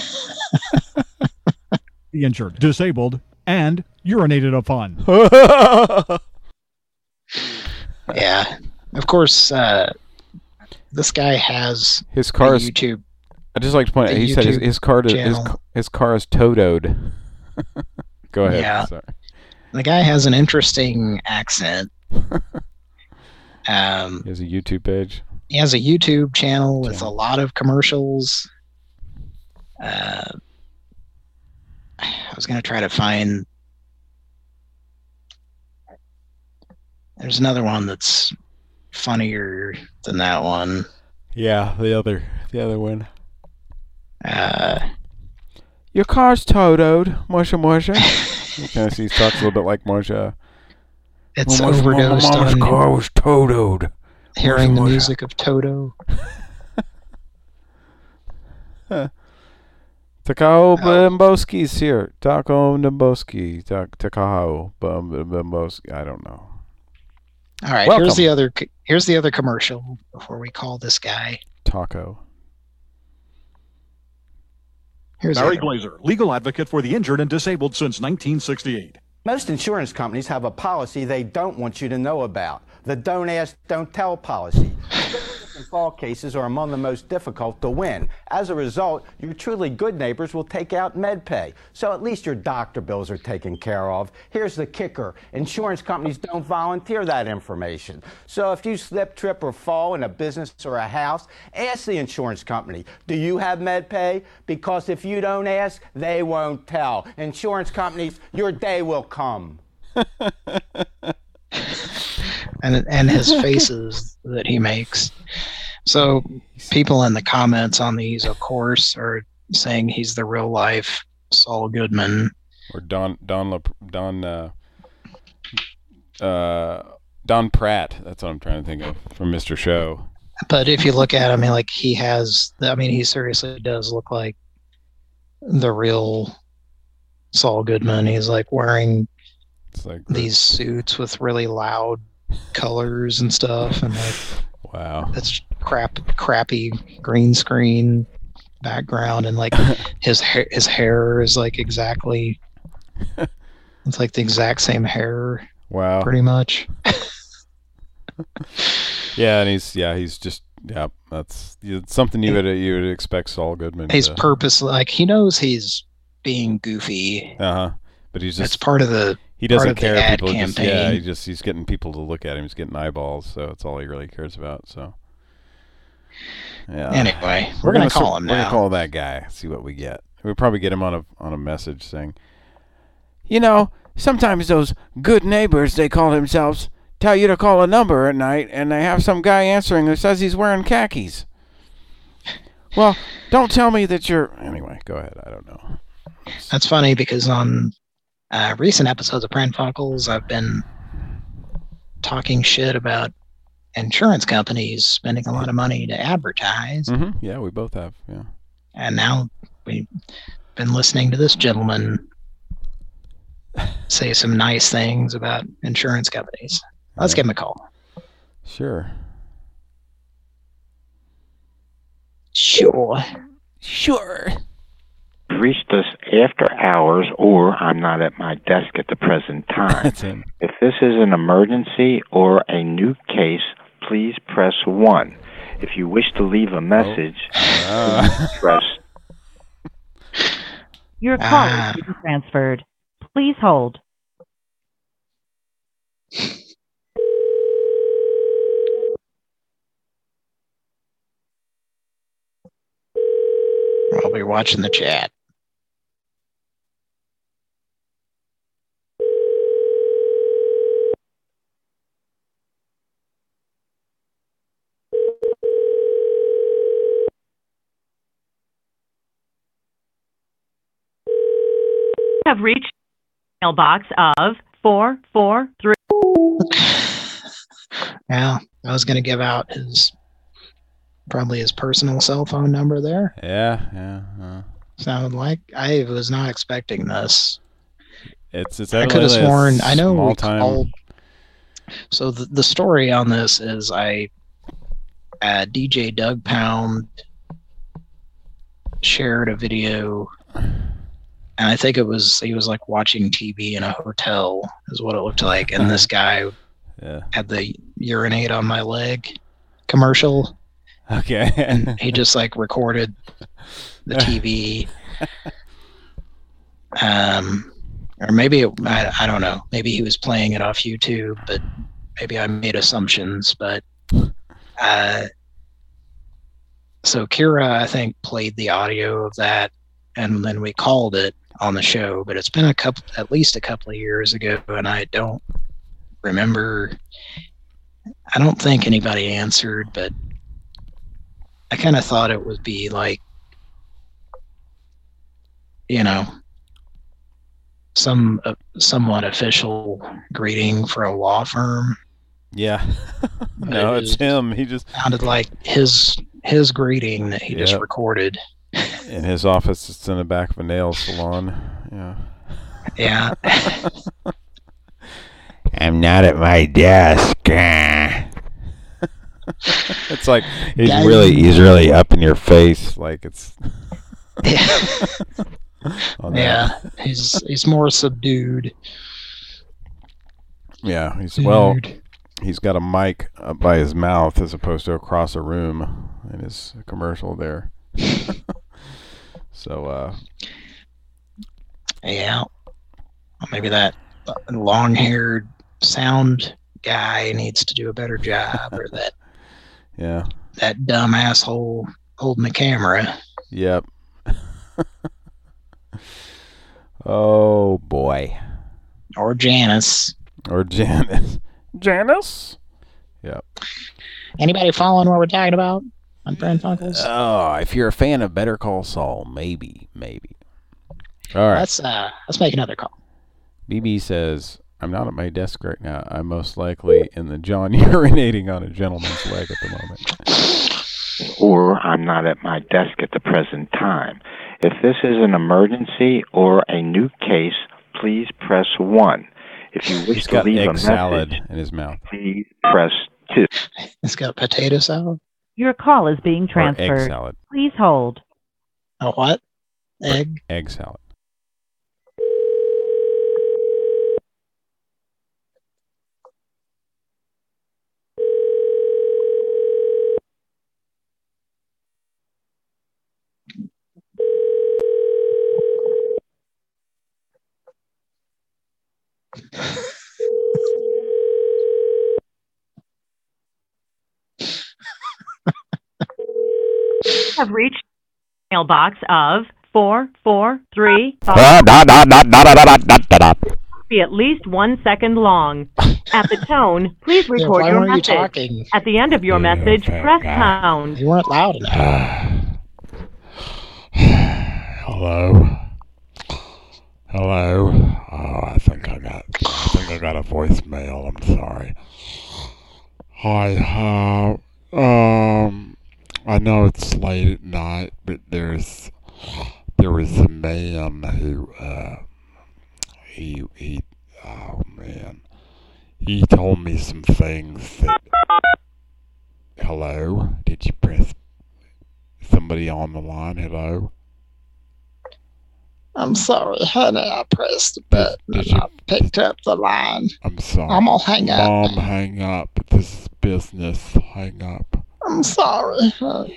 the injured, disabled, and urinated upon. Yeah. Of course, uh, this guy has His car a is... YouTube. I'd just like to point out, a he said his, YouTube his, car is, his, channel. ca- his car is totoed. Go ahead. Yeah. Sorry. The guy has an interesting accent. Um, He has a YouTube page. he has a YouTube channel with a lot of commercials. Uh, I was going to try to find. There's another one that's funnier than that one. Yeah, the other, the other one. Uh, Your car's totoed, Morsha Morsha. You kind of see he talks a little bit like Morsha. It's Oh, my- my overdosed mama's on car was totoed. hearing the Morsha, Morsha. music of Toto. Takao Bimboski's here. Taco Bimboski. Tak- Takao Bimboski. I don't know. All right, Welcome. here's the other. Here's the other commercial before we call this guy. Taco. Here's Barry the other. Glazer, legal advocate for the injured and disabled since nineteen sixty-eight. Most insurance companies have a policy they don't want you to know about. The don't ask, don't tell policy. And fall cases are among the most difficult to win. As a result, your truly good neighbors will take out MedPay. So at least your doctor bills are taken care of. Here's the kicker. Insurance companies don't volunteer that information. So if you slip, trip, or fall in a business or a house, ask the insurance company, do you have MedPay? Because if you don't ask, they won't tell. Insurance companies, your day will come. and and his faces that he makes. So people in the comments on these, of course, are saying he's the real life Saul Goodman. Or Don Don La, Don uh, uh, Don Pratt. That's what I'm trying to think of from Mister Show. But if you look at him, like he has, I mean, he seriously does look like the real Saul Goodman. He's like wearing It's like these suits with really loud colors and stuff, and like wow, it's crap, crappy green screen background, and like his hair, his hair is like exactly, it's like the exact same hair. Wow, pretty much. Yeah, and he's yeah he's just yeah that's it's something you would you would expect Saul Goodman. He's to, purposely like he knows he's being goofy. Uh huh. But he's just it's part of the he doesn't part of the care. ad People just yeah campaign. he just he's getting people to look at him. He's getting eyeballs. So it's all he really cares about. So yeah. Anyway, we're gonna call sor- him We're now. gonna call that guy. See what we get. We'll probably get him on a on a message saying, you know, sometimes those good neighbors they call themselves tell you to call a number at night, and they have some guy answering who says he's wearing khakis. Well, don't tell me that you're... Anyway, go ahead. I don't know. That's funny because on uh, recent episodes of Pran Funkels, I've been talking shit about insurance companies spending a lot of money to advertise. Mm-hmm. Yeah, we both have. Yeah. And now we've been listening to this gentleman say some nice things about insurance companies. Let's give him a call. Sure. Sure. Sure. Reached us after hours, or I'm not at my desk at the present time. That's him. If this is an emergency or a new case, please press one. If you wish to leave a message, Uh. please press. Your call Ah. is being transferred. Please hold. Probably watching the chat. Have reached mailbox of four four three. Yeah, I was going to give out his probably his personal cell phone number there. Yeah, yeah. Uh, Sounded like I was not expecting this. It's it's. I could have sworn. I know we time. called. So the the story on this is I, uh, D J Doug Pound shared a video, and I think it was he was like watching T V in a hotel is what it looked like, and this guy yeah. had the urinate on my leg commercial. Okay. And he just like recorded the T V. Um, or maybe it, I, I don't know. Maybe he was playing it off YouTube, but maybe I made assumptions. But uh, so Kira, I think, played the audio of that, and then we called it on the show. But it's been a couple, at least a couple of years ago, and I don't remember. I don't think anybody answered, but I kind of thought it would be like, you know, some uh, somewhat official greeting for a law firm. Yeah. No, it it's him. He just sounded like his his greeting that he just Yep. recorded. in his office. It's in the back of a nail salon. Yeah. Yeah. I'm not at my desk. It's like he's Yeah, really you- he's really up in your face, like it's on Yeah, that. he's he's more subdued. Yeah, he's well he's got a mic up by his mouth as opposed to across a room in his commercial there. So uh Yeah. Maybe that long-haired sound guy needs to do a better job, or that yeah. that dumb asshole holding the camera. Yep. Oh boy. Or Janice. Or Janice. Janice? Yep. Anybody following what we're talking about on Pran Funkels? Oh, if you're a fan of Better Call Saul, maybe, maybe. All right. Let's uh, let's make another call. B B says, I'm not at my desk right now. I'm most likely in the John urinating on a gentleman's leg at the moment. Or I'm not at my desk at the present time. If this is an emergency or a new case, please press one. If you wish He's to got leave a egg salad message, in his mouth. please press two. It's got potato salad. Your call is being Or egg transferred. salad. Please hold. A what? Egg? Egg salad. Have reached mailbox of four four three Ah, five. da, da, da, da, da, da, da, da, da. Be at least one second long. At the tone, please Yeah, record why your weren't you message. talking? At the end of your message, press pound. You weren't loud enough. Hello. Hello. Oh, I think I got. I think I got a voicemail. I'm sorry. Hi. Uh, um. I know it's late at night, but there's there was a man who uh he he oh man he told me some things that. Hello. Did you press somebody on the line? Hello. I'm sorry, honey. I pressed the button Did and you- I picked up the line. I'm sorry. I'm gonna hang up. Mom, hang up. This is business. Hang up. I'm sorry. honey.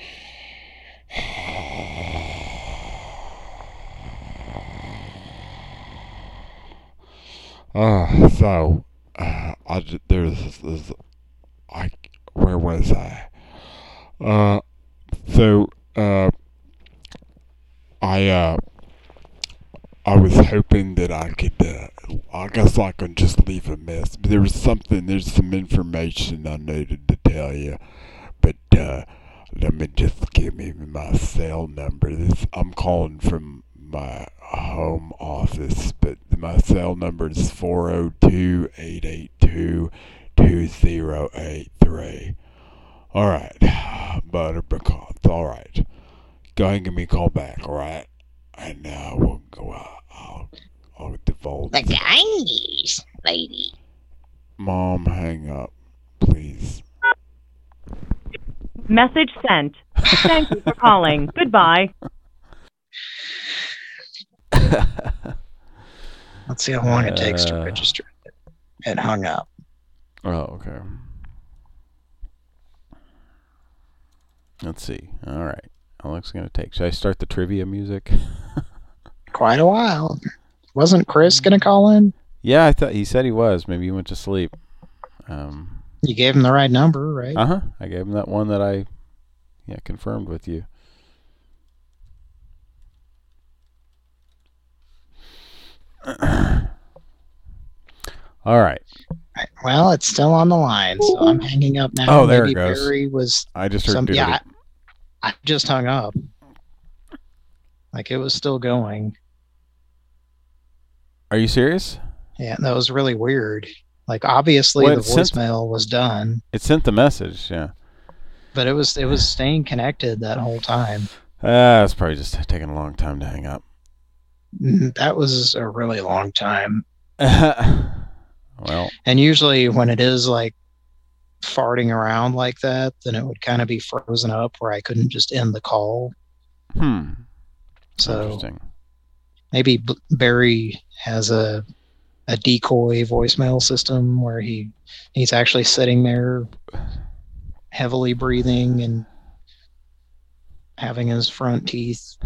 Uh, so, uh, I j- there's this, I, where was I? Uh, so, uh, I uh, I was hoping that I could. Uh, I guess I can just leave a mess. But there was something. There's some information I needed to tell you. But uh, let me just give me my cell number. This I'm calling from my home office, but my cell number is four oh two, eight eight two, two oh eight three. All right, Butterbacons. All right, go ahead and give me a call back. All right, and now uh, we'll go out. I'll, I'll divulge. The guys, lady. Mom, hang up, please. Message sent. Thank you for calling. Goodbye. Let's see how long it takes to Uh, register. It hung up. Oh, okay. Let's see. All right. How long is it going to take? Should I start the trivia music? Quite a while. Wasn't Chris going to call in? Yeah, I thought he said he was. Maybe he went to sleep. Um, You gave him the right number, right? uh huh. I gave him that one that I, yeah, confirmed with you. All right. Right. Well, it's still on the line, so I'm hanging up now. Oh, there Maybe it goes. Barry was. I just heard some, doodly. yeah, I, I just hung up. Like it was still going. Are you serious? Yeah, that was really weird. Like obviously Well, the it sent- voicemail was done, It sent the message. Yeah. but it was it was staying connected that whole time. Uh, it's probably just taking a long time to hang up. Mm, That was a really long time. Well, And usually when it is like farting around like that, then it would kind of be frozen up where I couldn't just end the call. hmm. So Interesting. maybe B- Barry has a a decoy voicemail system where he he's actually sitting there heavily breathing and having his front teeth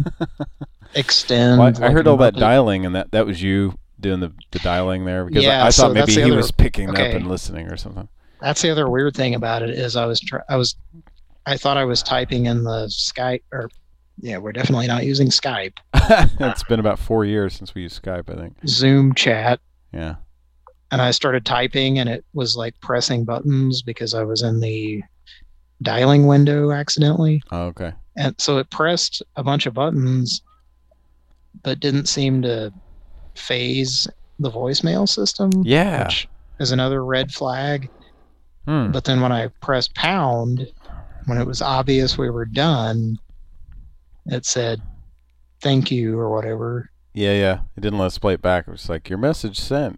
extend. Well, I, I like heard a all that Muppet. dialing, and that that was you doing the, the dialing there because Yeah, I, I so thought that's maybe the he other- was picking okay. up and listening or something. That's the other weird thing about it is I was try- I was I thought I was typing in the Skype or yeah, we're definitely not using Skype. It's been about four years since we used Skype, I think. Zoom chat. Yeah. And I started typing and it was like pressing buttons because I was in the dialing window accidentally. Oh, okay. And so it pressed a bunch of buttons but didn't seem to phase the voicemail system. Yeah. Which is another red flag. Hmm. But then when I pressed pound, when it was obvious we were done, it said thank you or whatever. Yeah, yeah. It didn't let us play it back. It was like your message sent.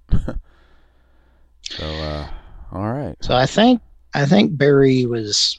So, uh, all right. So I think I think Barry was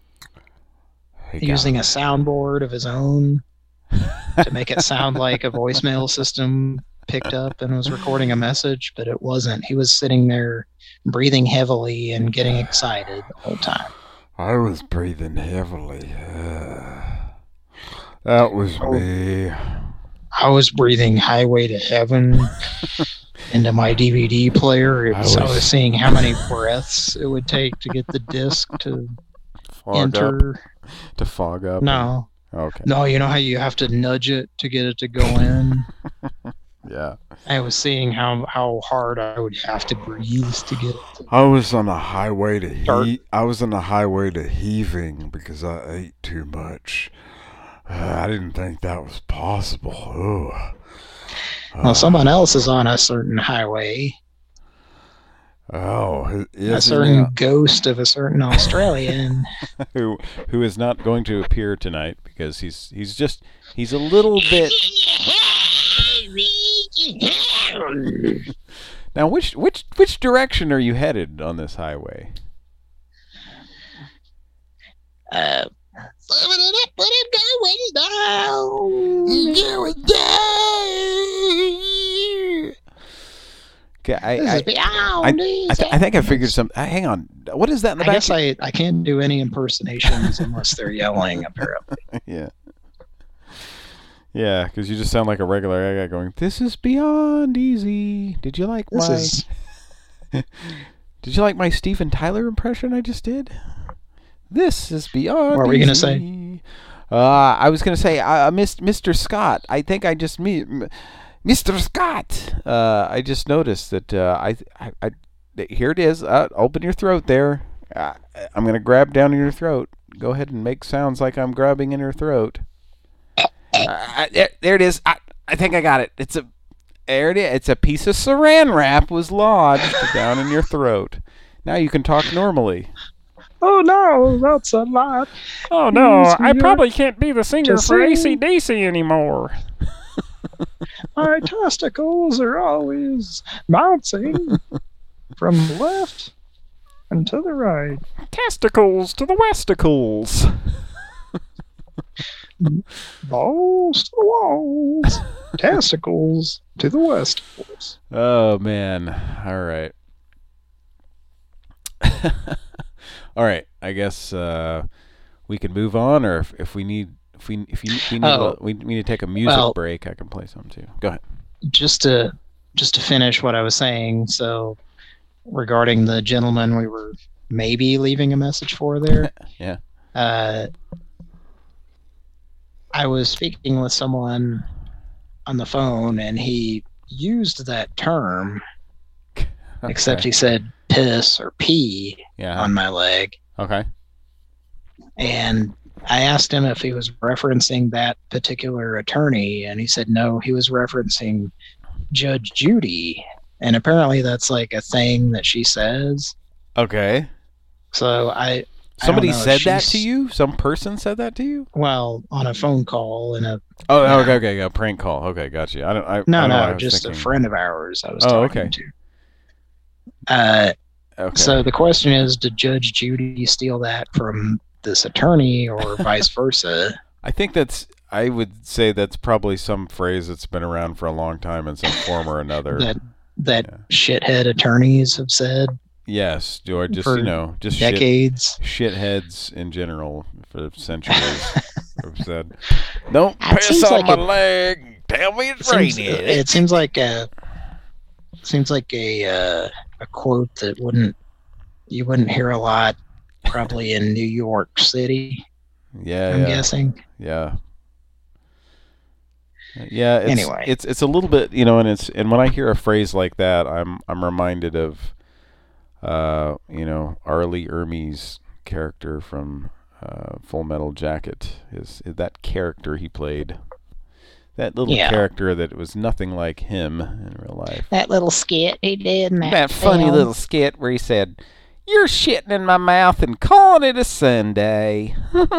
He got using a soundboard of his own to make it sound like a voicemail system picked up and was recording a message, but it wasn't. He was sitting there breathing heavily and getting excited the whole time. I was breathing heavily. Uh, that was me. I was breathing Highway to Heaven into my D V D player. It was, I, I was- was seeing how many breaths it would take to get the disc to Fog enter. up. To fog up. No. Okay. No, you know how you have to nudge it to get it to go in? Yeah. I was seeing how, how hard I would have to breathe to get it to I was on a highway to Start. he- I was on a highway to heaving because I ate too much. Uh, I didn't think that was possible. Oh. Well, someone else is on a certain highway. Oh, A is certain ghost of a certain Australian. who who is not going to appear tonight because he's he's just he's a little bit. Now, which which which direction are you headed on this highway? Uh, Serving it up, but it going down. Going down. Okay, I This I, is beyond I, I, th- I think I figured some. Uh, hang on, what is that in the I back? guess I, I can't do any impersonations unless they're yelling, apparently. Yeah. Yeah, because you just sound like a regular guy going, "This is beyond easy." Did you like This my? is- Did you like my Steven Tyler impression I just did? This is beyond. What were you gonna easy. say? Uh, I was gonna say, uh, Mister Scott. I think I just me, Mister Scott. Uh, I just noticed that. Uh, I, I, I, here it is. Uh, open your throat there. Uh, I'm gonna grab down in your throat. Go ahead and make sounds like I'm grabbing in your throat. Uh, there, there it is. I, I think I got it. It's a, there it is. It's a piece of Saran wrap was lodged down in your throat. Now you can talk normally. Oh no, that's a lot. Oh no, Easier I probably can't be the singer to for sing. A C D C anymore. My testicles are always bouncing from the left and to the right. Testicles to the westicles. Balls to the walls. Testicles to the westicles. Oh man! All right. All right. I guess uh, we can move on, or if, if we need, if we if you we need, Oh. a, we need to take a music Well- break, I can play some too. Go ahead. Just to just to finish what I was saying, so regarding the gentleman we were maybe leaving a message for there, Yeah. uh, I was speaking with someone on the phone, and he used that term, except Okay. he said piss or pee Yeah. on my leg. Okay. And I asked him if he was referencing that particular attorney, and he said no, he was referencing Judge Judy. And apparently that's like a thing that she says. Okay. So I I don't Somebody know if said that she's- to you? Some person said that to you? Well, on a phone call in a Oh, okay, okay, a prank call. Okay, got you. I don't. I, I no, don't know what I no, was just thinking. a friend of ours I was Oh, talking okay. to. Uh, Okay. So the question is, did Judge Judy steal that from this attorney or vice versa? I think that's. I would say that's probably some phrase that's been around for a long time in some form or another. That that shithead attorneys have said. Yes, or just For you know, just shit- decades. shitheads in general for centuries have said, "Don't It piss seems on like my it- leg. Tell me it's It seems, raining." it seems like a seems like a uh, a quote that wouldn't you wouldn't hear a lot probably in New York City. Yeah, I'm yeah. guessing. Yeah. Yeah. It's, Anyway. it's it's a little bit, you know, and it's and when I hear a phrase like that, I'm I'm reminded of, uh, you know, Arlie Ermey's character from uh, Full Metal Jacket. His that character he played, that little Yeah. character that was nothing like him in real life. That little skit he did in that, That funny film. little skit where he said, "You're shitting in my mouth and calling it a Sunday."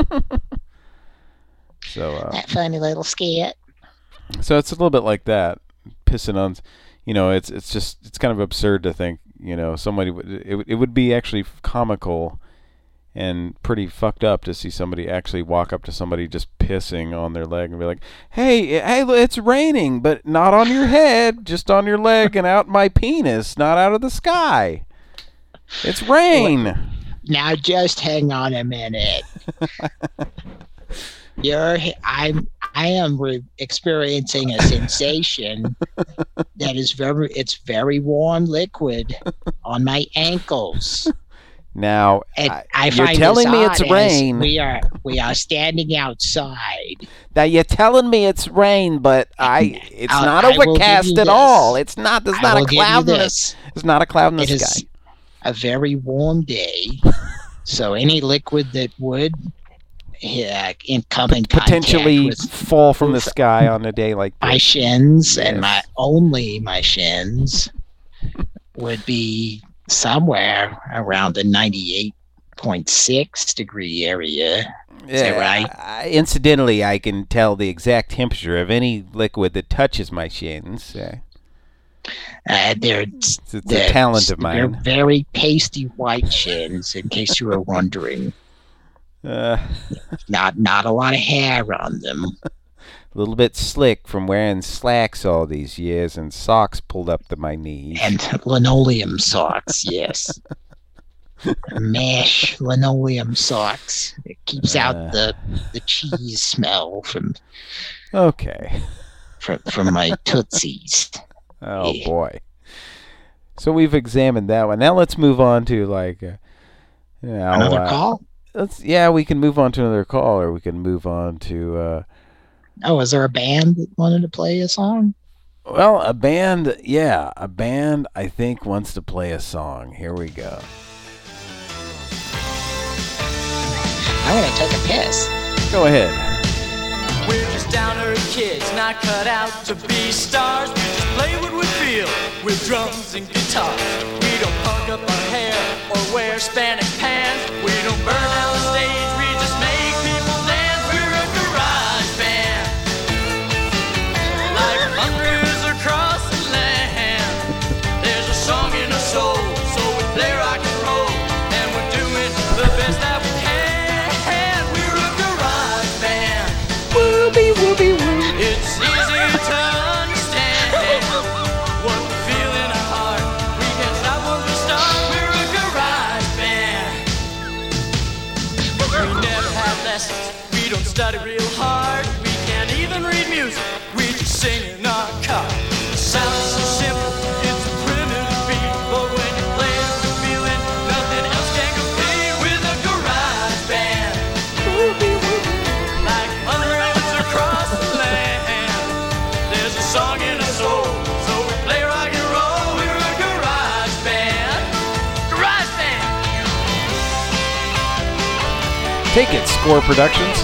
So, uh, That funny little skit. so it's a little bit like that, pissing on, you know, it's it's just it's kind of absurd to think, you know, somebody would it would it would be actually comical and pretty fucked up to see somebody actually walk up to somebody just pissing on their leg and be like, "Hey, hey, it's raining, but not on your head, just on your leg and out my penis, not out of the sky. It's rain." Now just hang on a minute. You're I'm I am re- experiencing a sensation that is very it's very warm liquid on my ankles. Now, And I- I you're find telling this me odd it's as rain. We are we are standing outside. Now you're telling me it's rain, but I it's I- not I will give overcast you at this. all. It's not. There's I not a will give you cloud in the. this. There's not a cloud in the It sky. is a very warm day, so any liquid that would yeah, in come in contact Potentially with fall from the sky on a day like my this. shins and Yes. my only my shins would be somewhere around the ninety-eight point six degree area. Is that right? Uh, incidentally, I can tell the exact temperature of any liquid that touches my shins. Uh, Uh, they're it's it's a they're- talent of They're mine. very pasty white shins, in case you were wondering. Uh, Not not a lot of hair on them. a little bit slick from wearing slacks all these years and socks pulled up to my knees. And linoleum socks, yes. Mesh linoleum socks. It keeps Uh. out the the cheese smell from Okay. from, from my tootsies. Oh Yeah. boy. So we've examined that one. Now let's move on to like uh, you know, Another uh, call? let's yeah, we can move on to another call, or we can move on to. Uh, oh, is there a band that wanted to play a song? Well, a band, yeah, a band. I think wants to play a song. Here we go. I'm gonna take a piss. Go ahead. We're just down-earth kids, not cut out to be stars. We just play what we feel with drums and guitars. We don't punk up our hair or wear Spanish pants. We don't burn down the stage, we just make people dance. We're a garage band, like hundreds across the land. There's a song in our soul, so we play rock and roll, and we're doing the best that we can. It's easy to understand what we feel in our heart. We can't stop once we start. We're a garage band. We never have lessons. We don't study real hard. We can't even read music. We just sing in our car. The sound is so simple. It's a primitive beat, but when you play it, the feeling, nothing else can compete with a garage band. Like hundreds across the song in our soul, so we play rock and roll. We're a garage band. Garage band. Take it, Score Productions.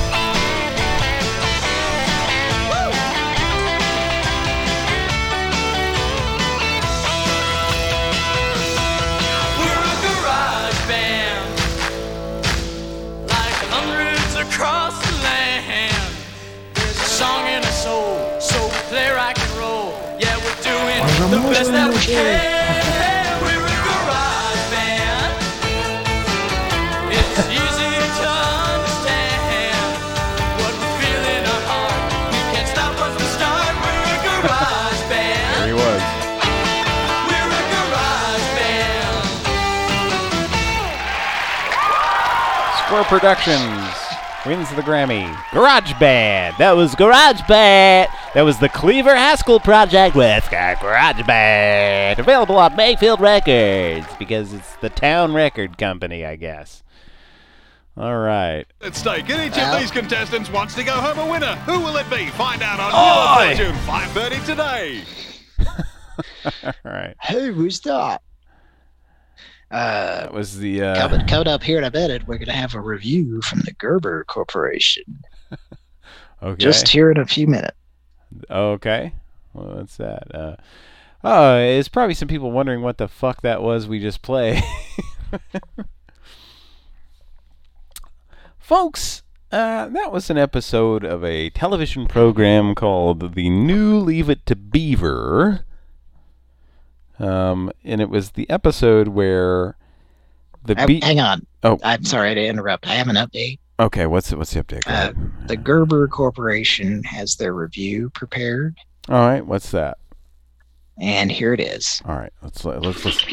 We're a garage band, like hundreds across the land. There's a song in our soul, so we play rock and roll. Yeah, we're doing the best that we can. We're a garage band. It's easy to understand what we feel in our heart. We can't stop once we start. We're a garage band. There he was. We're a garage band. Score Productions wins the Grammy. Garage Band. That was Garage Band. That was the Cleaver Haskell Project with Garage Band. Available on Mayfield Records because it's the town record company, I guess. All right. At stake, and each of these contestants wants to go home a winner. Who will it be? Find out on Oi! Wheel of Fortune, five thirty today. All right. Who was that? Uh, That was the. Uh, coming, coming up here in a minute, we're going to have a review from the Gerber Corporation. okay. Just here in a few minutes. Okay. Well, what's that? Uh, oh, it's probably some people wondering what the fuck that was we just played. Folks, uh, that was an episode of a television program called The New Leave It to Beaver. Um, and it was the episode where the Uh, be- hang on. Oh, I'm sorry to interrupt. I have an update. okay. What's the, what's the update? Go Uh, ahead. the Gerber Corporation has their review prepared, All right. What's that? and here it is. All right. Let's let's listen.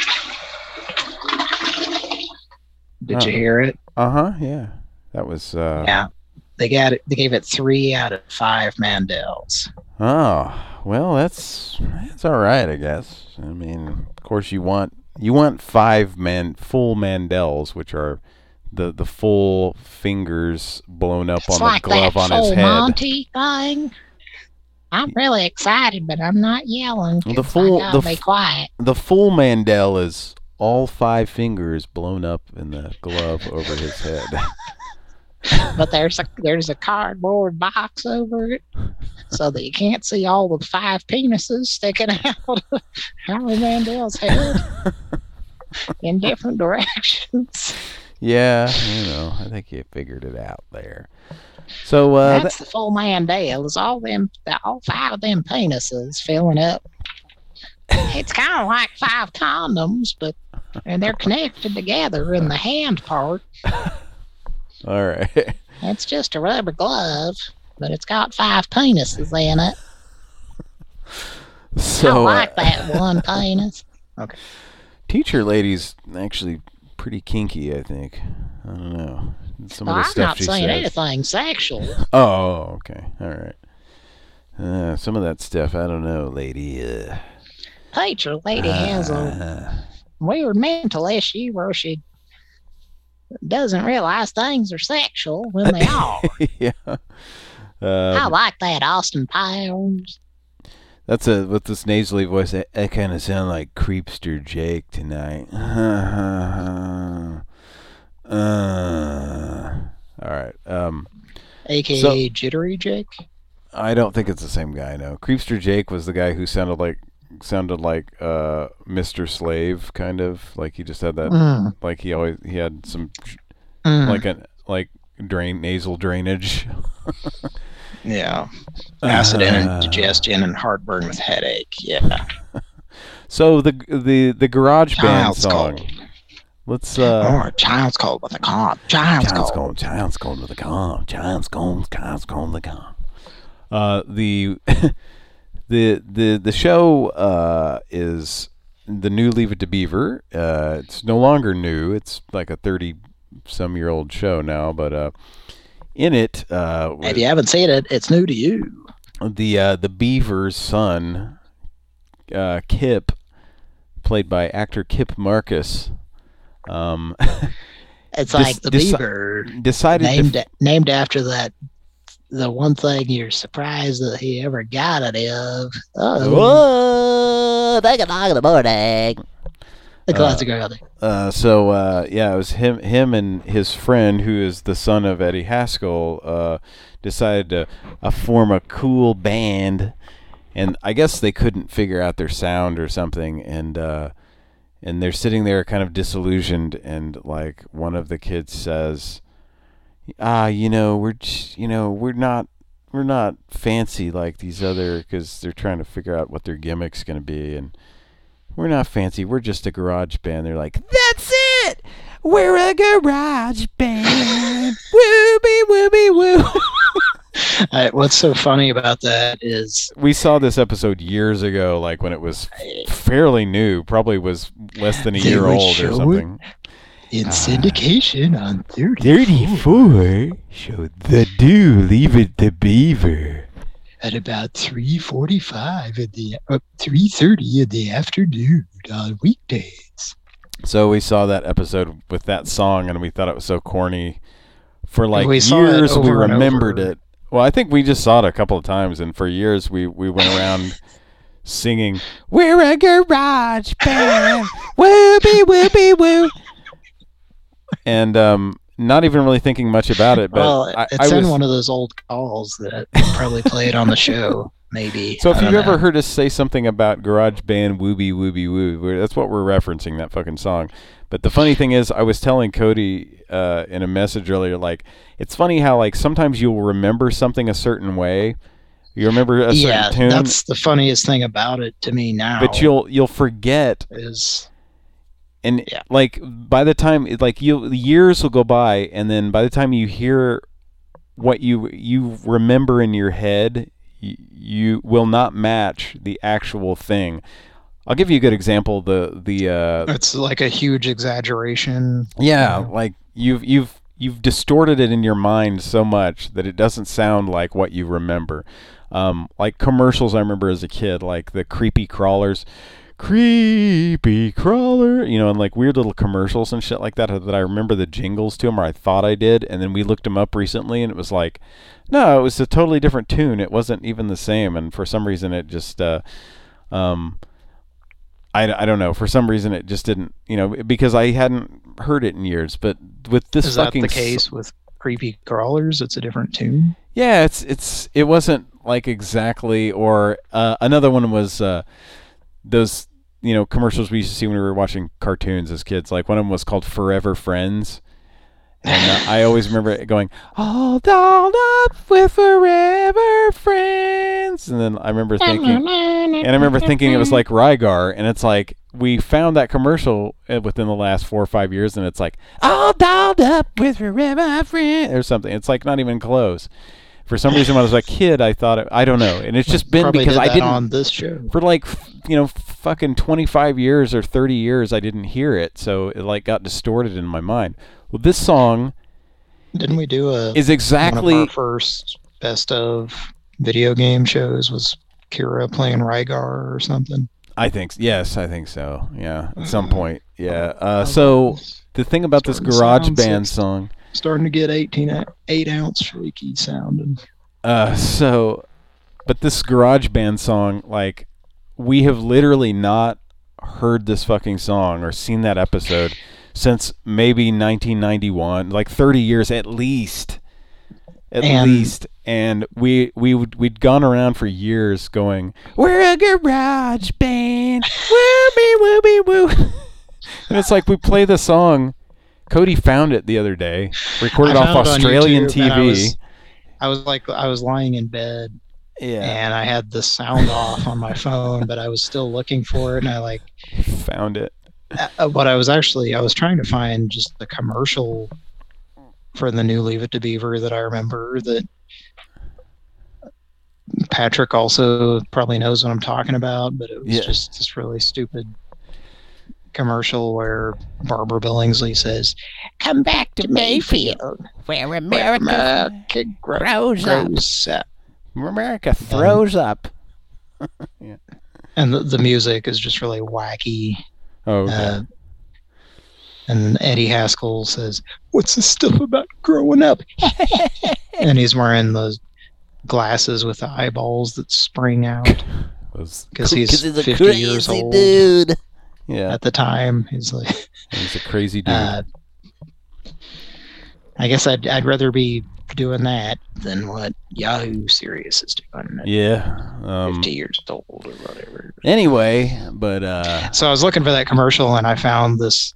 Did you hear it? Uh huh. Yeah. That was. Uh, Yeah. They got it. They gave it three out of five Mandels. Oh, well, that's that's all right, I guess. I mean, of course, you want you want five man full Mandels, which are the the full fingers blown up It's on like the glove that on his full head. Monty thing. I'm really excited, but I'm not yelling. The 'cause full I the gotta be f- quiet. the full Mandel is all five fingers blown up in the glove over his head. But there's a there's a cardboard box over it, so that you can't see all the five penises sticking out of Howie Mandel's head in different directions. Yeah, you know, I think you figured it out there. So uh, That's the full Mandel. Is all them all five of them penises filling up. It's kind of like five condoms, but and they're connected together in the hand part. all right. It's just a rubber glove, but it's got five penises in it. So I like uh, that one penis. Okay. Teacher lady's actually pretty kinky, I think. I don't know. Some Well, of the I'm stuff not she saying says. anything sexual. Oh, okay. All right. Uh, some of that stuff, I don't know, lady. Uh, Teacher lady has a uh, weird mental issue where she doesn't realize things are sexual when they are. yeah. I Um, like that, Austin Powers. That's a with this nasally voice. I, I kind of sound like Creepster Jake tonight. uh, all right. Um, A K A so- Jittery Jake. I don't think it's the same guy. No, Creepster Jake was the guy who sounded like sounded like uh, Mister Slave, kind of like he just had that. Mm. Like he always he had some Mm. like a like drain nasal drainage. Yeah. Acid Uh. indigestion and heartburn with headache. Yeah. So the the the Garage Band Child's song. Cold. Let's uh. oh, child's cold with a cough. Child's, Child's cold. cold. Child's cold with a cough. Child's cold. Child's cold with a cough. Uh, the the the the show uh is the new Leave It to Beaver. Uh, it's no longer new. It's like a thirty some year old show now, but uh, in it uh, If you haven't seen it, it's new to you. the uh, the Beaver's son, uh, Kip, played by actor Kip Marcus. Um, It's Dec- like the deci- beaver decided to named f- named after that. The one thing you're surprised that he ever got it of. Oh, take a dog in the morning. The classic Uh, early. Uh, so uh, yeah, it was him, him and his friend, who is the son of Eddie Haskell, uh, decided to uh, form a cool band, and I guess they couldn't figure out their sound or something, and uh, and they're sitting there kind of disillusioned, and like one of the kids says, "Ah, you know, we're just, you know, we're not." We're not fancy like these other, because they're trying to figure out what their gimmick's going to be, and we're not fancy. We're just a garage band. They're like, that's it. We're a garage band. Wooby wooby woo. Uh, what's so funny about that is We saw this episode years ago, like when it was fairly new. Probably was less than a They year would old show or it something. in syndication on thirty. thirty-four showed the do Leave It to Beaver. At about three forty-five at the uh, three thirty in the afternoon on weekdays. So we saw that episode with that song, and we thought it was so corny. For like We saw it years, we over and remembered over. it. Well, I think we just saw it a couple of times, and for years we, we went around singing, "We're a garage band, whoopee whoopee woo," and um, not even really thinking much about it. But well, I, it's I in was, one of those old calls that probably played on the show, maybe. So if I you've don't ever know. heard us say something about garage band wooby wooby woo, we're- that's what we're referencing, that fucking song. But the funny thing is, I was telling Cody uh, in a message earlier, like, it's funny how like sometimes you'll remember something a certain way. You remember a certain yeah, tune, that's the funniest thing about it to me now. but you'll you'll forget. is And like by the time it- like you years will go by, and then by the time you hear what you you remember in your head, y- you will not match the actual thing. I'll give you a good example. The the uh, it's like a huge exaggeration. yeah, like you've you've you've distorted it in your mind so much that it doesn't sound like what you remember. Um, like commercials I remember as a kid, like the creepy crawlers, creepy crawler, you know, and like weird little commercials and shit like that that I remember the jingles to them, or I thought I did, and then we looked them up recently, and it was like, no, it was a totally different tune. It wasn't even the same, and for some reason it just, uh, um. I, I don't know. For some reason, it just didn't, you know, because I hadn't heard it in years. But with this Is that fucking the s- case with Creepy Crawlers? It's a different tune. yeah, it's it's it wasn't like exactly. Or uh, another one was uh, those you know commercials we used to see when we were watching cartoons as kids. Like one of them was called Forever Friends, and uh, I always remember it going all dolled up with Forever Friends, and then I remember thinking, and I remember thinking it was like Rygar, and it's like we found that commercial uh, within the last four or five years, and it's like all dolled up with Forever Friends or something. It's like not even close. For some reason, when I was a kid, I thought it, I don't know, and it's just been Probably because did I that didn't on this show. for like f- you know fucking twenty-five years or thirty years. I didn't hear it, so it like got distorted in my mind. Well, this song Didn't we do a is exactly one of our first best of video game shows was Kira playing Rygar or something? I think s- yes, I think so. Yeah, at some point. Yeah. Uh, so the thing about this Starting to Garage sound Band six- song. Starting to get eighteen ou- eight ounce shaky sounding. Uh, so, but this Garage Band song, like, we have literally not heard this fucking song or seen that episode since maybe nineteen ninety-one, like thirty years at least. At And- least. And we we would, we'd gone around for years going, we're a garage band, wooby wooby woo. And it's like we play the song. Cody found it the other day, recorded I off found it on Australian YouTube, T and I V. was, I was like, I was lying in bed, yeah, and I had the sound off on my phone, but I was still looking for it, and I like found it. Uh, what I was actually, I was trying to find just the commercial for the new Leave It to Beaver that I remember that Patrick also probably knows what I'm talking about, but it was Yeah. just this really stupid commercial where Barbara Billingsley says, "Come back to Mayfield, where America, America grows, grows up." grows up." America throws up. Yeah. And the, the music is just really wacky. Oh, okay. Uh, and Eddie Haskell says, "What's this stuff about growing up?" And he's wearing those glasses with the eyeballs that spring out Was- because he's, 'Cause he's a fifty years crazy old dude. Yeah. at the time. He's like, He's a crazy dude. uh, I guess I'd I'd rather be doing that than what Yahoo Serious is doing. At yeah. Um, fifty years old or whatever. Anyway, but uh, So I was looking for that commercial and I found this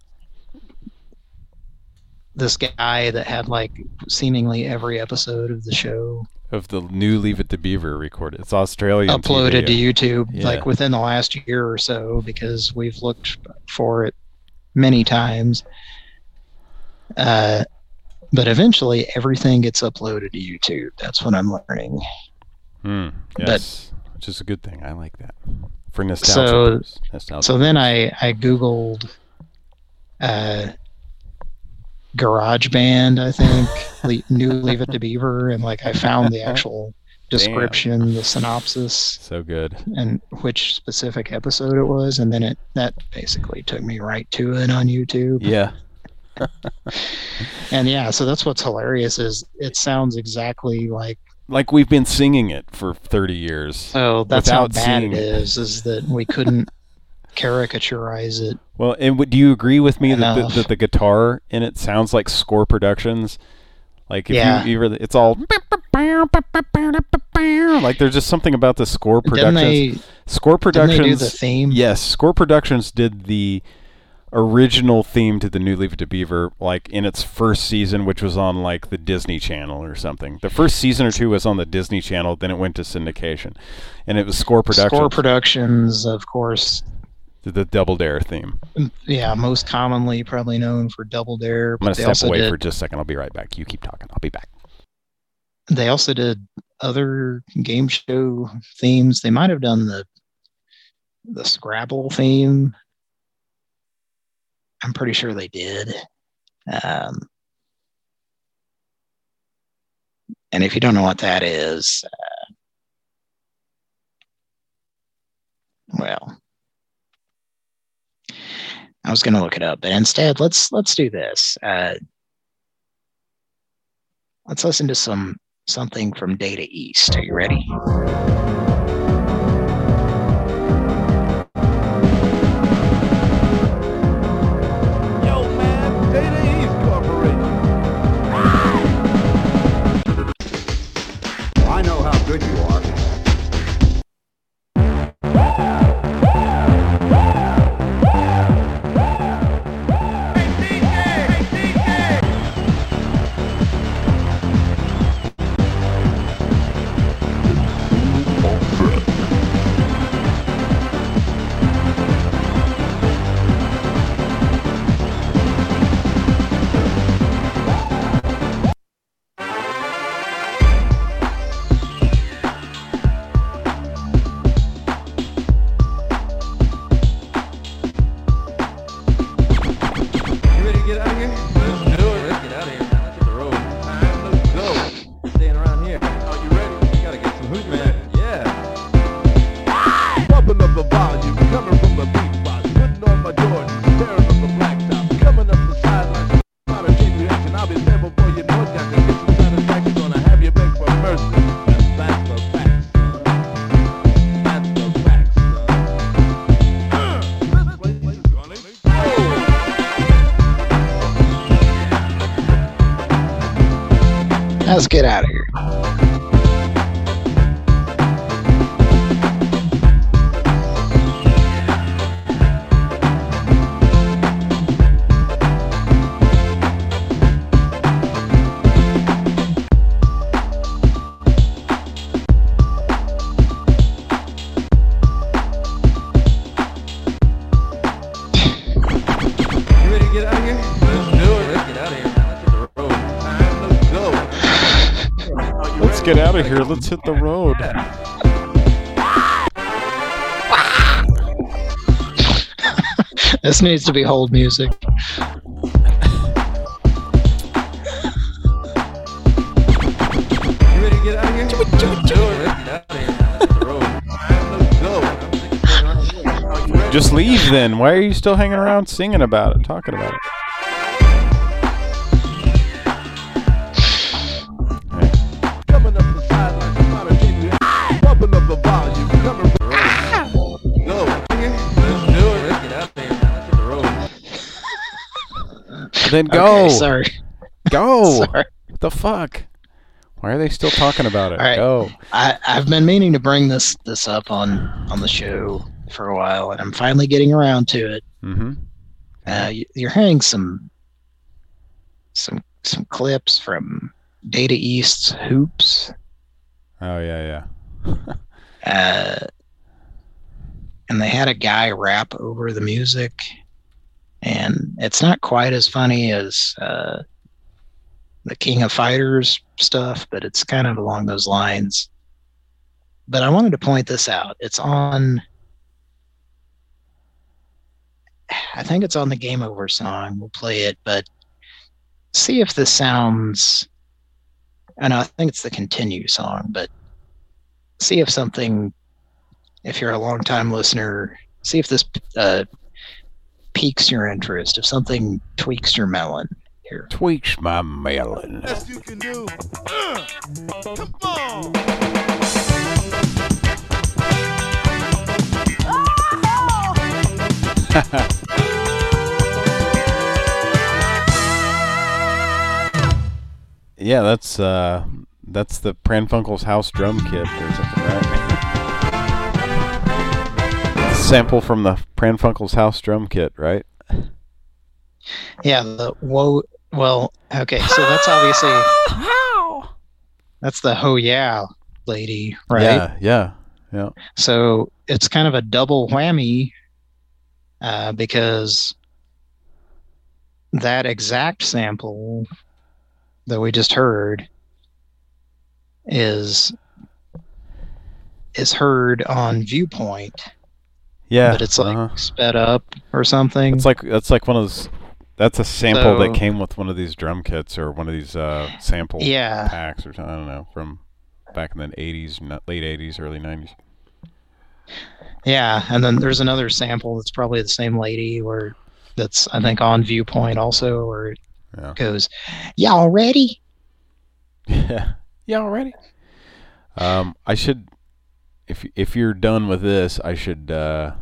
this guy that had like seemingly every episode of the show of the new Leave It to Beaver recorded. It's Australian uploaded T V. to YouTube Yeah. like within the last year or so because we've looked for it many times. Uh, but eventually everything gets uploaded to YouTube. That's what I'm learning. Hmm. Yes. Which is a good thing. I like that. For nostalgia. So, purposes. Nostalgia so then I, I Googled uh, Garage Band, I think, Le- new Leave It to Beaver, and like I found the actual description, the synopsis, so good, and which specific episode it was, and then it that basically took me right to it on YouTube. Yeah. And yeah, so that's what's hilarious is it sounds exactly like Like we've been singing it for thirty years. so that's how without bad seeing it is, is that we couldn't caricaturize it. Well, and w- do you agree with me that the, Enough. that the guitar in it sounds like Score Productions? Like if Yeah. you, you really, it's all like there's just something about the Score Didn't Productions. they- Score didn't they Productions. do the theme? Yes, Score Productions did the original theme to the new Leave It to Beaver, like in its first season, which was on like the Disney Channel or something. The first season or two was on the Disney Channel, then it went to syndication, and it was Score Productions. Score Productions, of course. the, the Double Dare theme. Yeah, most commonly probably known for Double Dare. I'm But gonna they step also away did, for just a second. I'll be right back. You keep talking. I'll be back. They also did other game show themes. They might have done the the Scrabble theme. I'm pretty sure they did. Um, and if you don't know what that is, uh, well, I was going to look it up, but instead, let's let's do this. Uh, let's listen to some something from Data East. Are you ready? I know how good you are. Let's get out of here. Let's get out of here. Let's hit the road. This needs to be hold music. Just leave then. Why are you still hanging around singing about it, talking about it? Then go. Okay, sorry. Go. Sorry. What the fuck? Why are they still talking about it? All right. Go. I, I've been meaning to bring this this up on, on the show for a while, and I'm finally getting around to it. Mm-hmm. Uh, you, you're hearing some some some clips from Data East's Hoops. Oh yeah, yeah. uh, and they had a guy rap over the music, and it's not quite as funny as uh, the King of Fighters stuff, but it's kind of along those lines. But I wanted to point this out. It's on, I think it's on the Game Over song. We'll play it, but see if this sounds, I know, I think it's the Continue song, but see if something, if you're a long-time listener, see if this uh, piques your interest, if something tweaks your melon here. Tweaks my melon. Best you can do. Uh, come on. Yeah, that's uh, that's the Pran Funkel's House Drum Kit or something, right? Sample from the Pran Funkel's House Drum Kit, right? Yeah, the whoa. Well, okay, so that's obviously that's the Ho Yeah lady, right? Yeah, yeah, yeah. So it's kind of a double whammy uh, because that exact sample that we just heard is is heard on Viewpoint. Yeah, but it's like uh-huh. sped up or something. It's like that's like one of those. That's a sample So- that came with one of these drum kits or one of these uh, sample Yeah. packs or something. I don't know, from back in the eighties, not late eighties, early nineties. Yeah, and then there's another sample that's probably the same lady where that's I think on Viewpoint also where it Yeah. goes, "Y'all ready?" Yeah. Y'all ready? Um, I should, if if you're done with this, I should uh,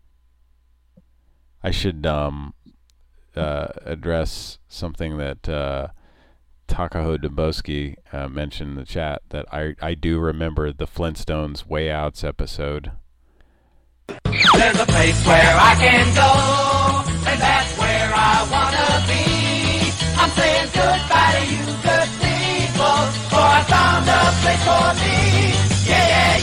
I should um, uh, address something that uh, Takaho Domboski uh, mentioned in the chat, that I I do remember the Flintstones Way Outs episode. There's a place where I can go, and that's where I wanna be. I'm saying goodbye to you, good people, for I found a place for me. Yeah, yeah,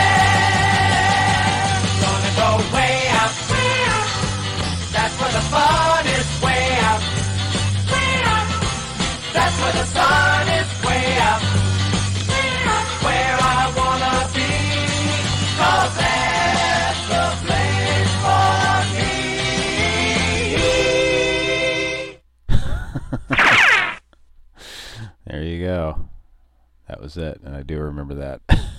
yeah. Gonna go way out, way out. That's where the fun is, way out, way out. That's where the sun is, way out, way out. Where I wanna be, 'cause that's the place for me. There you go. That was it, and I do remember that.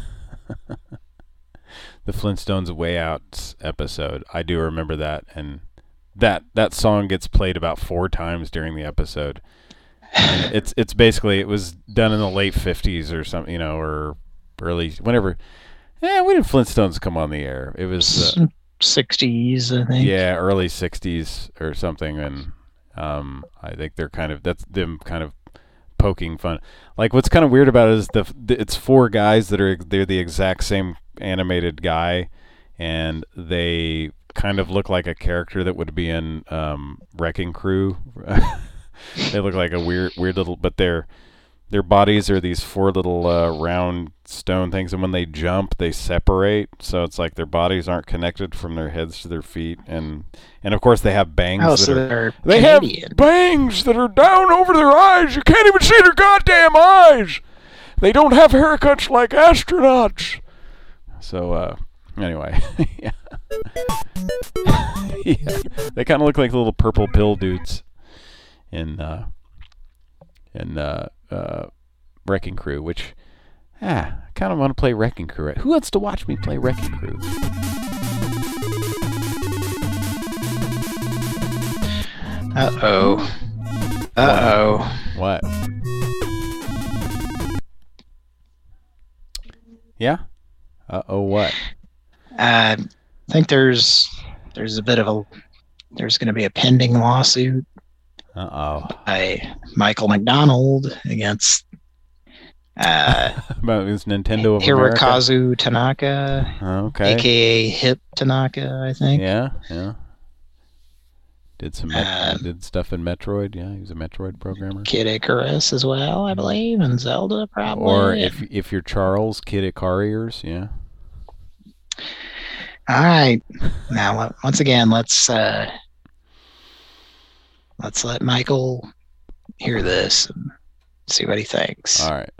The Flintstones Way Out episode. I do remember that, and that that song gets played about four times during the episode. And it's it's basically, it was done in the late fifties or something, you know, or early whenever. Yeah, when did Flintstones come on the air? It was uh, sixties, I think. yeah, early sixties or something, and um, I think they're kind of that's them kind of poking fun. Like what's kind of weird about it is the, the it's four guys that are they're the exact same animated guy, and they kind of look like a character that would be in um, Wrecking Crew. They look like a weird weird little, but they're their bodies are these four little uh, round stone things, and when they jump, they separate. So it's like their bodies aren't connected from their heads to their feet, and and of course they have bangs. Oh, that so are, they're they Canadian. have bangs that are down over their eyes. You can't even see their goddamn eyes. They don't have haircuts like astronauts. So uh, anyway, yeah. Yeah. They kind of look like little purple pill dudes in uh, in uh, uh, Wrecking Crew, which ah, I kind of want to play Wrecking Crew. Who wants to watch me play Wrecking Crew? Uh oh. Uh oh. What? Yeah. Uh oh. What? Uh, I think there's there's a bit of a there's going to be a pending lawsuit. Uh oh. By Michael McDonald against uh, about his Nintendo of America? Hirokazu Tanaka. Okay. A K A Hip Tanaka, I think. Yeah. Yeah. Did some met- Um, did stuff in Metroid. Yeah, he was a Metroid programmer. Kid Icarus as well, I believe, and Zelda probably. Or if if you're Charles, Kid Icarus, yeah. All right. Now, let- once again, let's uh, let's let Michael hear this and see what he thinks. All right.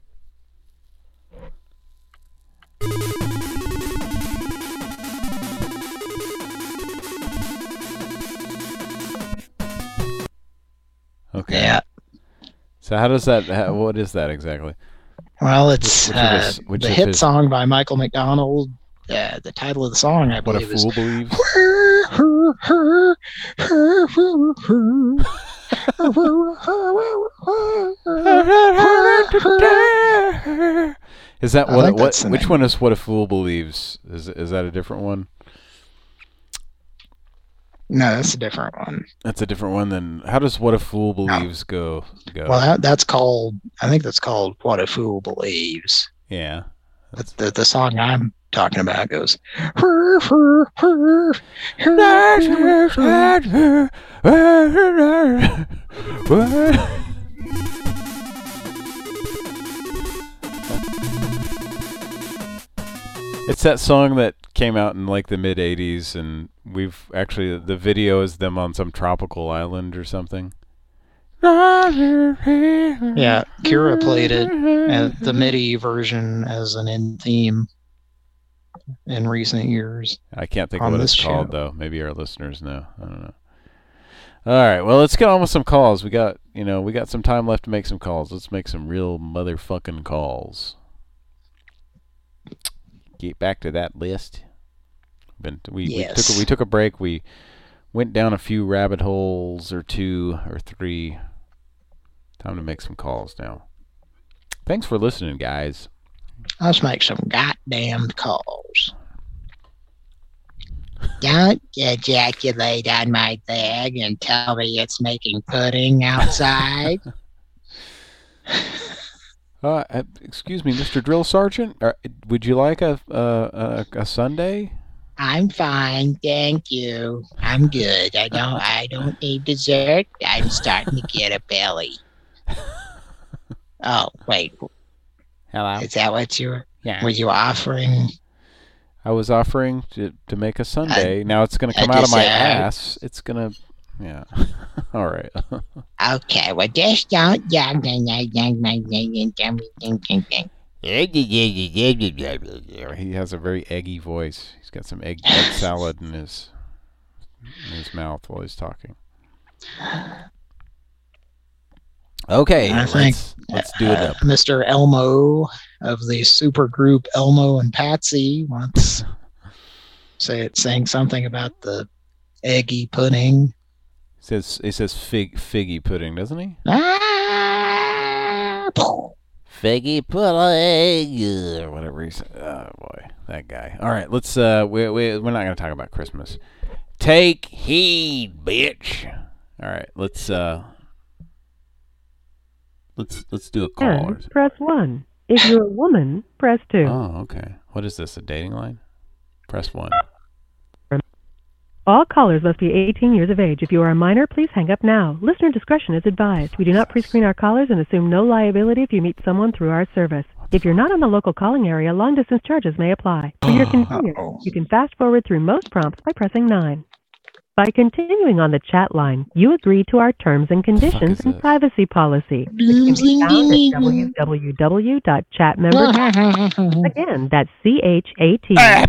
Okay. Yeah. So how does that? How, what is that exactly? Well, it's Which- which of uh, his- which the of hit his- song by Michael McDonald. Uh, the title of the song, I What a believe, is Fool Believes. Is that I what? think What? that's the Which name. one is What a Fool Believes? Is is that a different one? No, that's a different one. That's a different one. Then how does What a Fool Believes go? Go. Well, that, that's called. I think that's called "What a Fool Believes." Yeah. The, the the song I'm talking about goes. It's that song that came out in like the mid eighties, and we've actually the video is them on some tropical island or something. Yeah, Kira played it, uh, the MIDI version, as an end theme in recent years. I can't think on of what this it's called show. though. Maybe our listeners know. I don't know. All right, well, let's get on with some calls. We got, you know, we got some time left to make some calls. Let's make some real motherfucking calls. Get back to that list. Been, we, we Yes. took a, we took a break. We went down a few rabbit holes or two or three. Time to make some calls now. Thanks for listening, guys. Let's make some goddamn calls. Don't ejaculate on my leg and tell me it's making pudding outside. Uh, uh, excuse me, Mister Drill Sergeant. Uh, would you like a a, a, a sundae? I'm fine, thank you. I'm good. I don't I don't need dessert. I'm starting to get a belly. Oh, wait. Hello. Is that what you were Yeah. were you offering? I was offering to to make a sundae. now it's going to come a out of my dessert? ass. It's going to, yeah. All right. Okay, well just don't young He has a very eggy voice. He's got some egg, egg salad in his in his mouth while he's talking. Okay, I let's, think let's do it uh, up. Mister Elmo of the super group Elmo and Patsy wants say it saying something about the eggy pudding. He says he says fig figgy pudding, doesn't he? Ah, Figgy pudding, or whatever he said. Oh boy, that guy. All right, let's. Uh, we we we're not gonna talk about Christmas. Take heed, bitch. All right, let's. Uh, Let's let's do a call. And press one. If you're a woman, press two. Oh, okay. What is this? A dating line? Press one. All callers must be eighteen years of age. If you are a minor, please hang up now. Listener discretion is advised. We do not pre-screen our callers and assume no liability if you meet someone through our service. If you're not in the local calling area, long-distance charges may apply. For your convenience, you can fast-forward through most prompts by pressing nine. By continuing on the chat line, you agree to our terms and conditions and privacy policy, which can be found at w w w dot chat member dot com. Again, that's C H A T. No,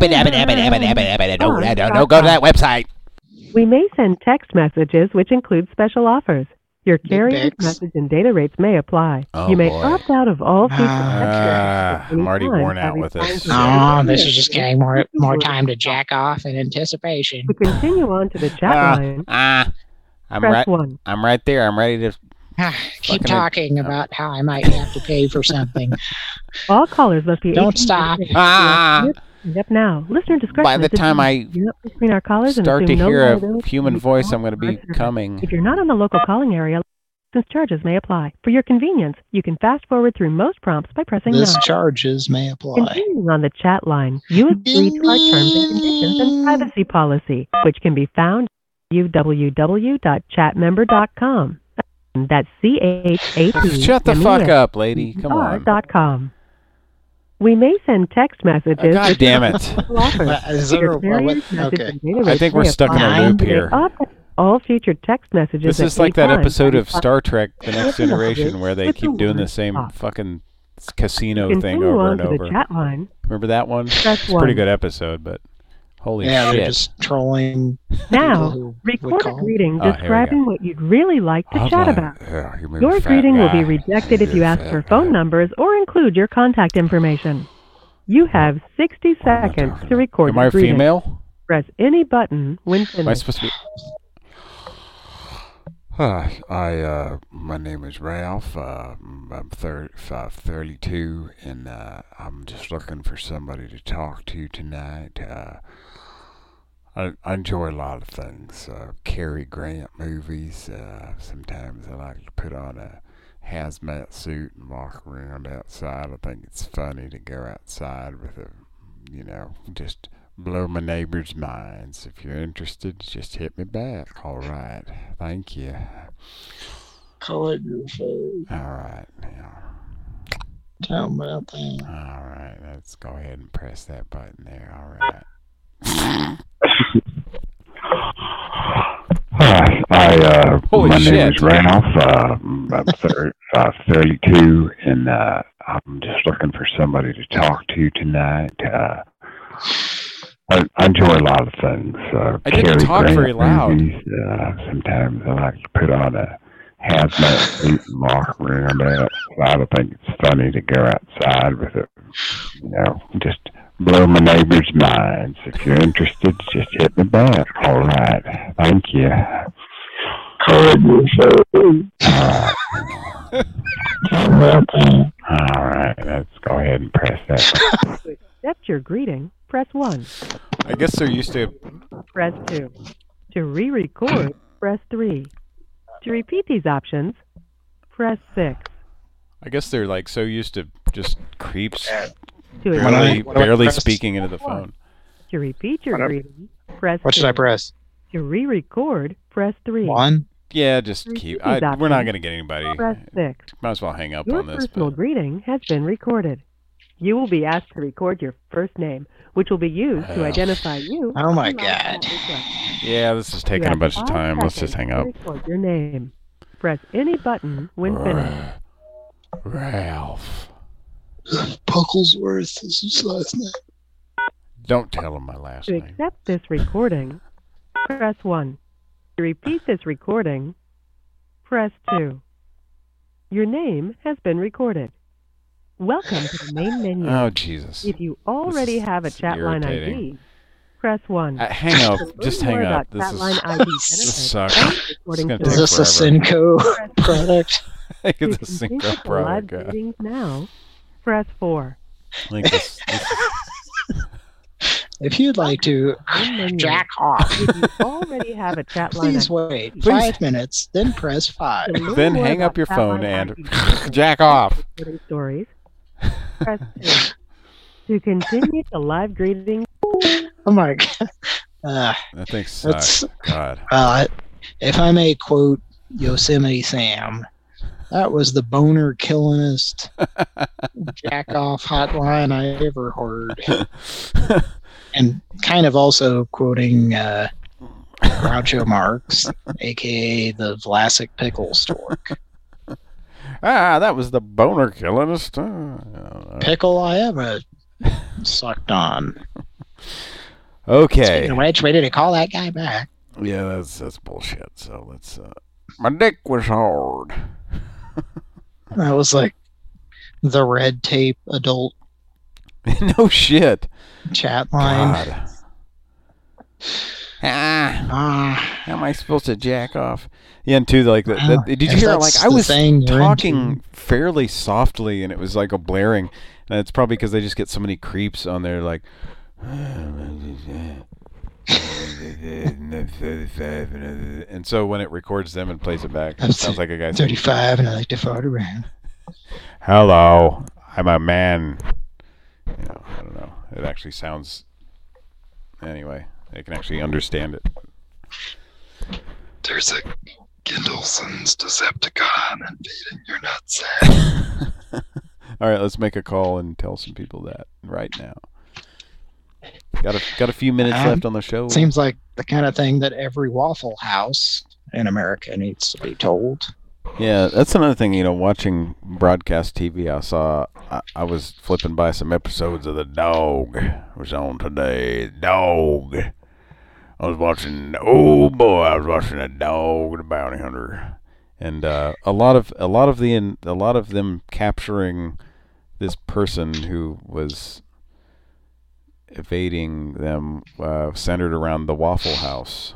don't go to that website. We may send text messages which include special offers. Your carrier's message and data rates may apply. Oh, you may boy. opt out of all future Ah, I'm already worn out with this. Oh, this is just getting more more time to jack off in anticipation. To continue on to the chat Ah, line, ah, I'm press right. one. I'm right there. I'm ready to. Keep fucking- talking about how I might have to pay for something. All callers must be Don't eighteen stop. years of age. Ah. Hang up now. Listener discretion. By the is time I advised. Do not pre-screen our callers and Start to assume no hear liability a if human you voice, call I'm going to be our service. coming. If you're not on the local calling area, license charges may apply. For your convenience, you can fast forward through most prompts by pressing This nine. charges may apply. Continuing on the chat line, you agree to our terms and conditions and privacy policy, which can be found at w w w dot chat member dot com. That's C H A T. Shut the fuck up, lady. Come on. dot com. We may send text messages. God which damn include it. special offers. Is Your there a- carrier's what- message okay. and data I rates think may we're stuck in a apply. loop You may here. opt out of all future text messages. This at is like any that time. episode of Star Trek: The Next Listen Generation messages where they with keep the doing the word same stop. fucking casino thing Continue over on and to the over. chat line. Remember that one? Press It's a pretty one. good episode, but holy Yeah, they're shit. just trolling. Now, people who would record a call. greeting Oh, here we describing what you'd really like to I'd chat like- about. yeah, you move Your fat greeting will guy. be rejected if you ask for phone numbers or include your contact information. You have sixty seconds to record Am your I greeting. female? Press any button when Am I finished. supposed to be? Hi, I, uh, my name is Ralph. Uh, I'm thir- uh, thirty-two, and uh, I'm just looking for somebody to talk to tonight. Uh, I, I enjoy a lot of things. Uh, Cary Grant movies. Uh, sometimes I like to put on a hazmat suit and walk around outside. I think it's funny to go outside with a, you know, just blow my neighbors' minds. If you're interested, just hit me back. All right. Thank you. Call it your phone. All right. Now. Tell them about that. All right. Let's go ahead and press that button there. All right. Hi, I, uh, Holy my shit. name is Ralph. Uh, I'm thir- uh, thirty-two, and uh, I'm just looking for somebody to talk to tonight. Uh, I, I enjoy a lot of things. Uh, I didn't Cary talk Grant very loud. movies. Uh, sometimes I like to put on a hazmat suit and walk around outside. I think it's funny to go outside with a, you know, just blow my neighbors' minds. If you're interested, just hit me back. All right. Thank you. Call your phone. All right. All right. Let's go ahead and press that. To accept your greeting, press one. I guess they're used to. Press two. To re-record, press three. To repeat these options, press six. I guess they're like so used to just creeps To barely, accept- barely speaking into the phone. To repeat your What up? greeting, press What should I two. press? To re-record, press three. One? Yeah, just Repeat keep. these I, we're not options. going to get anybody. Press six. Might as well hang up Your on this. personal greeting has been recorded. You will be asked to record your first name, which will be used to Ugh. identify you. Oh my and God. Yeah, this is You taking a have bunch of five time. Let's just seconds hang to up. Record your name. Press any button when finished. Ralph. Pucklesworth is his last name. Don't tell him my last To name. accept this recording, press one. To repeat this recording, press two. Your name has been recorded. Welcome to the main menu. Oh, Jesus. If you already have a chat line I D, irritating. press one. Uh, hang up. To learn Just more hang about up. This chat is, line I D this benefits sucks. and It's recording gonna Is take this a forever. Cinco product? I think To it's a continue Cinco with the live product. uh, meetings now, press four. I think this, this If you'd like to jack off, If you already have a chat line, please wait five minutes, then press five. Then hang up your phone and jack off. Stories. Press two. To continue the live greeting. Oh my god. Uh, That thing that's- sucks. God. Uh, if I may quote Yosemite Sam, that was the boner killingest jack off hotline I ever heard. And kind of also quoting uh, Groucho Marx, aka the Vlasic Pickle Stork. Ah, that was the boner killingest. Uh, Pickle I ever sucked on. Okay. Speaking of which, ready to call that guy back. Yeah, that's that's bullshit. So let's. Uh, my dick was hard. That was like the red tape adult No shit. chat line. God. Ah, Ah, how am I supposed to jack off? Yeah, and too, like, the, Well, the, did you if hear? that's Like, I the was thing you're talking into. fairly softly, and it was like a blaring. And it's probably because they just get so many creeps on there, like. And so when it records them and plays it back, it sounds like a guy saying, thirty-five, and I like to fart around. "Hello, I'm a man." You know, I don't know. It actually sounds. Anyway, they can actually understand it. There's a Gendelson's Decepticon invading your nutsack. All right, let's make a call and tell some people that right now. Got a got a few minutes Um, left on the show. Seems like the kind of thing that every Waffle House in America needs to be told. Yeah, that's another thing. You know, watching broadcast T V, I saw. I, I was flipping by some episodes of The Dog. Was on today. Dog. I was watching. Oh boy, I was watching The Dog, the Bounty Hunter, and uh, a lot of a lot of the a lot of them capturing this person who was evading them, uh, centered around the Waffle House.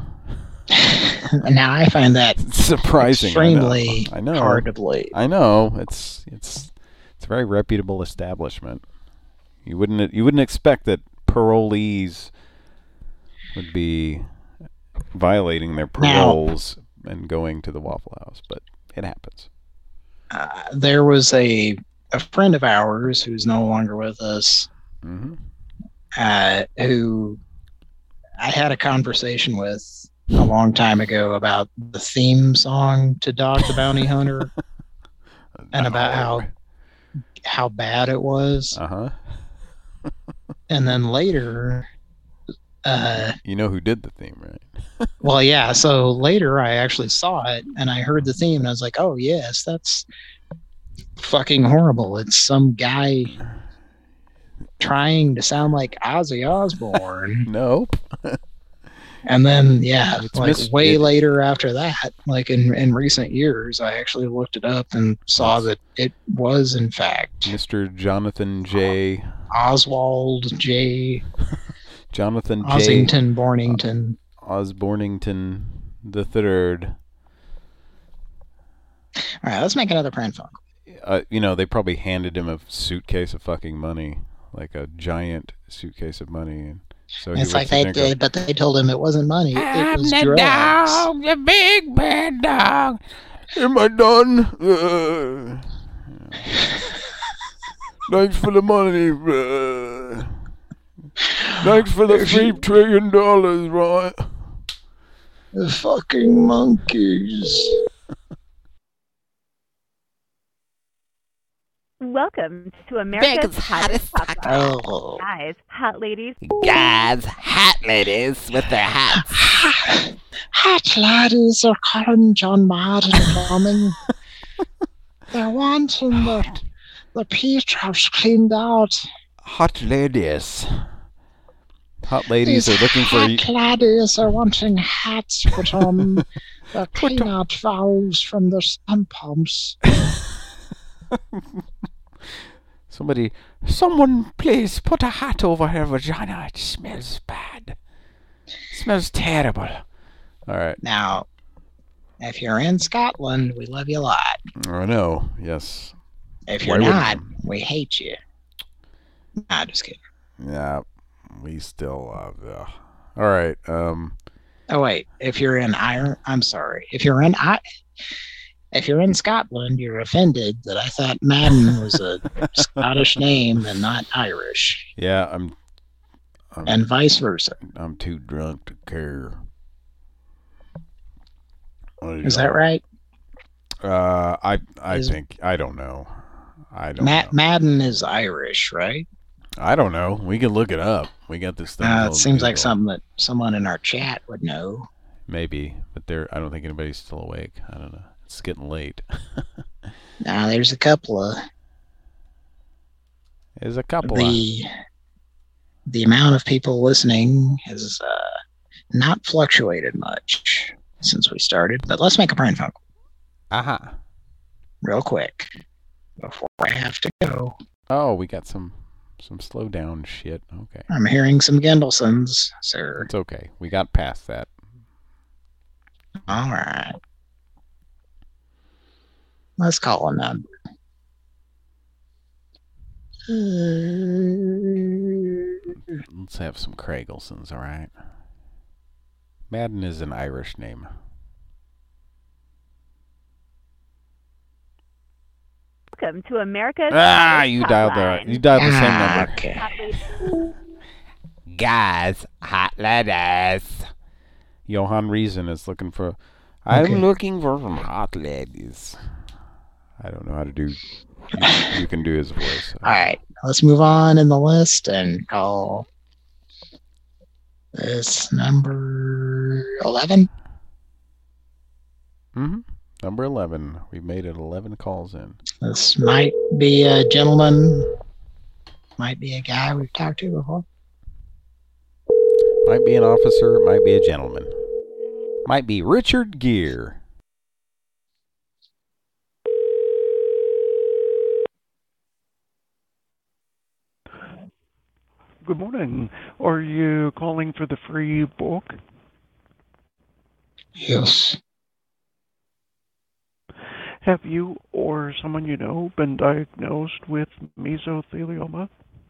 Now I find that surprising. extremely I know. I know. hard to believe. I know. It's it's it's a very reputable establishment. You wouldn't you wouldn't expect that parolees would be violating their paroles and going to the Waffle House, but it happens. Uh, there was a a friend of ours who's no longer with us, Mm-hmm. uh, who I had a conversation with a long time ago about the theme song to Dog the Bounty Hunter and about how how bad it was. Uh-huh. And then later, uh, You know who did the theme, right? well, yeah, so later I actually saw it and I heard the theme and I was like, oh, yes, that's fucking horrible. It's some guy trying to sound like Ozzy Osbourne. Nope. And then, yeah, It's like mis- way it- later after that, like in, in recent years, I actually looked it up and saw that it was, in fact, Mister Jonathan J. Oswald J. Jonathan J. Ossington Bornington. Osbornington the third. All right, let's make another prank phone call. Uh, you know, they probably handed him a suitcase of fucking money, like a giant suitcase of money, and so he It's would like sit they there and go, did, but they told him it wasn't money. It I'm was the drugs. dog, the big bad dog. Am I done? Uh, thanks for the money. Uh, thanks for the three trillion dollars, right? The fucking monkeys. Welcome to America's Hottest Pop Star. Oh. Guys, hot ladies. Guys, hot ladies with their hats. Hot ladies are calling John Martin plumbing. They're wanting the, the Petros cleaned out. Hot ladies. Hot ladies These are looking for. hot ladies are wanting hats put on. The clean out valves from the sump pumps. Somebody, someone, please put a hat over her vagina. It smells bad. It smells terrible. All right. Now, if you're in Scotland, we love you a lot. I know. Yes. If you're Why would- not, we hate you. Nah, just kidding. Yeah. we still uh, uh all right. Um Oh wait, if you're in Ireland, I'm sorry. If you're in I if you're in Scotland, you're offended that I thought Madden was a Scottish name and not Irish. Yeah, I'm, I'm and vice versa. I'm too drunk to care. Is that right? Uh I I Is- think I don't know. I don't Matt Madden is Irish, right? I don't know. We can look it up. We got this thing. Uh, it called seems like Google. something that someone in our chat would know. Maybe, but there I don't think anybody's still awake. I don't know. It's getting late. Now there's a couple of There's a couple the the amount of people listening has uh, not fluctuated much since we started. But let's make a prank phone call. Aha. Uh-huh. Real quick before I have to go. Oh, we got some some slow down shit. Okay. I'm hearing some Gendelsons, sir. It's okay. We got past that. All right. Let's call a number. Let's have some Craiglesons, all right? Madden is an Irish name. Welcome to America's Ah, Hottest you dialed Hotline. the you dialed the same Ah, number. okay. Guys, hot ladies. Johan Reason is looking for. I'm Okay. looking for some hot ladies. I don't know how to do. You, you can do his voice. All right. Let's move on in the list and call this number eleven. Mm-hmm. Number eleven. We've made it eleven calls in. This might be a gentleman, might be a guy we've talked to before. Might be an officer. Might be a gentleman. Might be Richard Gere. Good morning. Are you calling for the free book? Yes. Have you or someone you know been diagnosed with mesothelioma?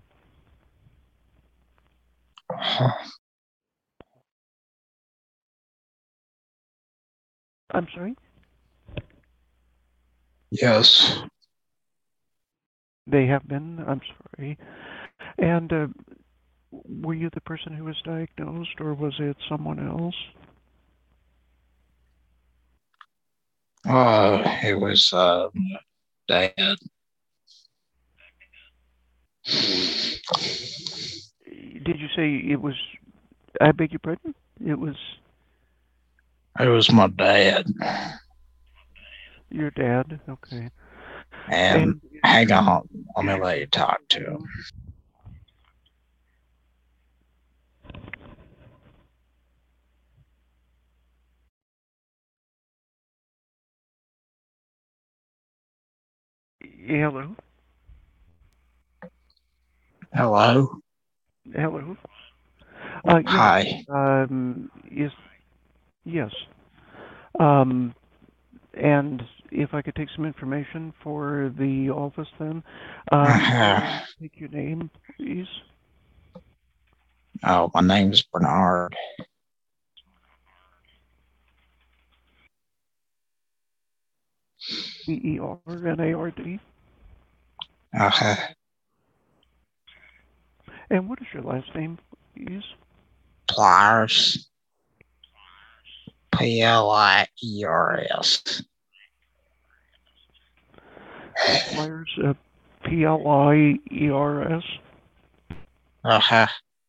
Huh. I'm sorry? Yes. They have been? I'm sorry. And uh, were you the person who was diagnosed, or was it someone else? Uh, it was uh, Dad. Did you say it was... I beg your pardon? It was It was my dad. your dad? Okay. And, And- hang on, let me let you talk to him. Hello? Hello? Hello? Uh, yes, Hi. Um, is, yes. Um, and if I could take some information for the office then. Um, Uh-huh. take your name, please. Oh, my name's Bernard. B E R N A R D. Uh-huh. And what is your last name, please? Pliers. P L I E R S. Pliers, uh, P L I E R S. Uh-huh.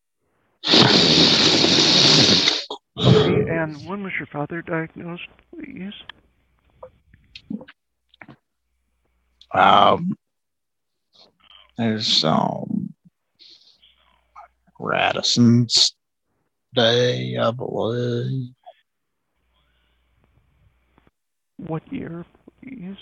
Okay, and when was your father diagnosed, please? Um, there's um, Radisson's Day, I believe. What year, please?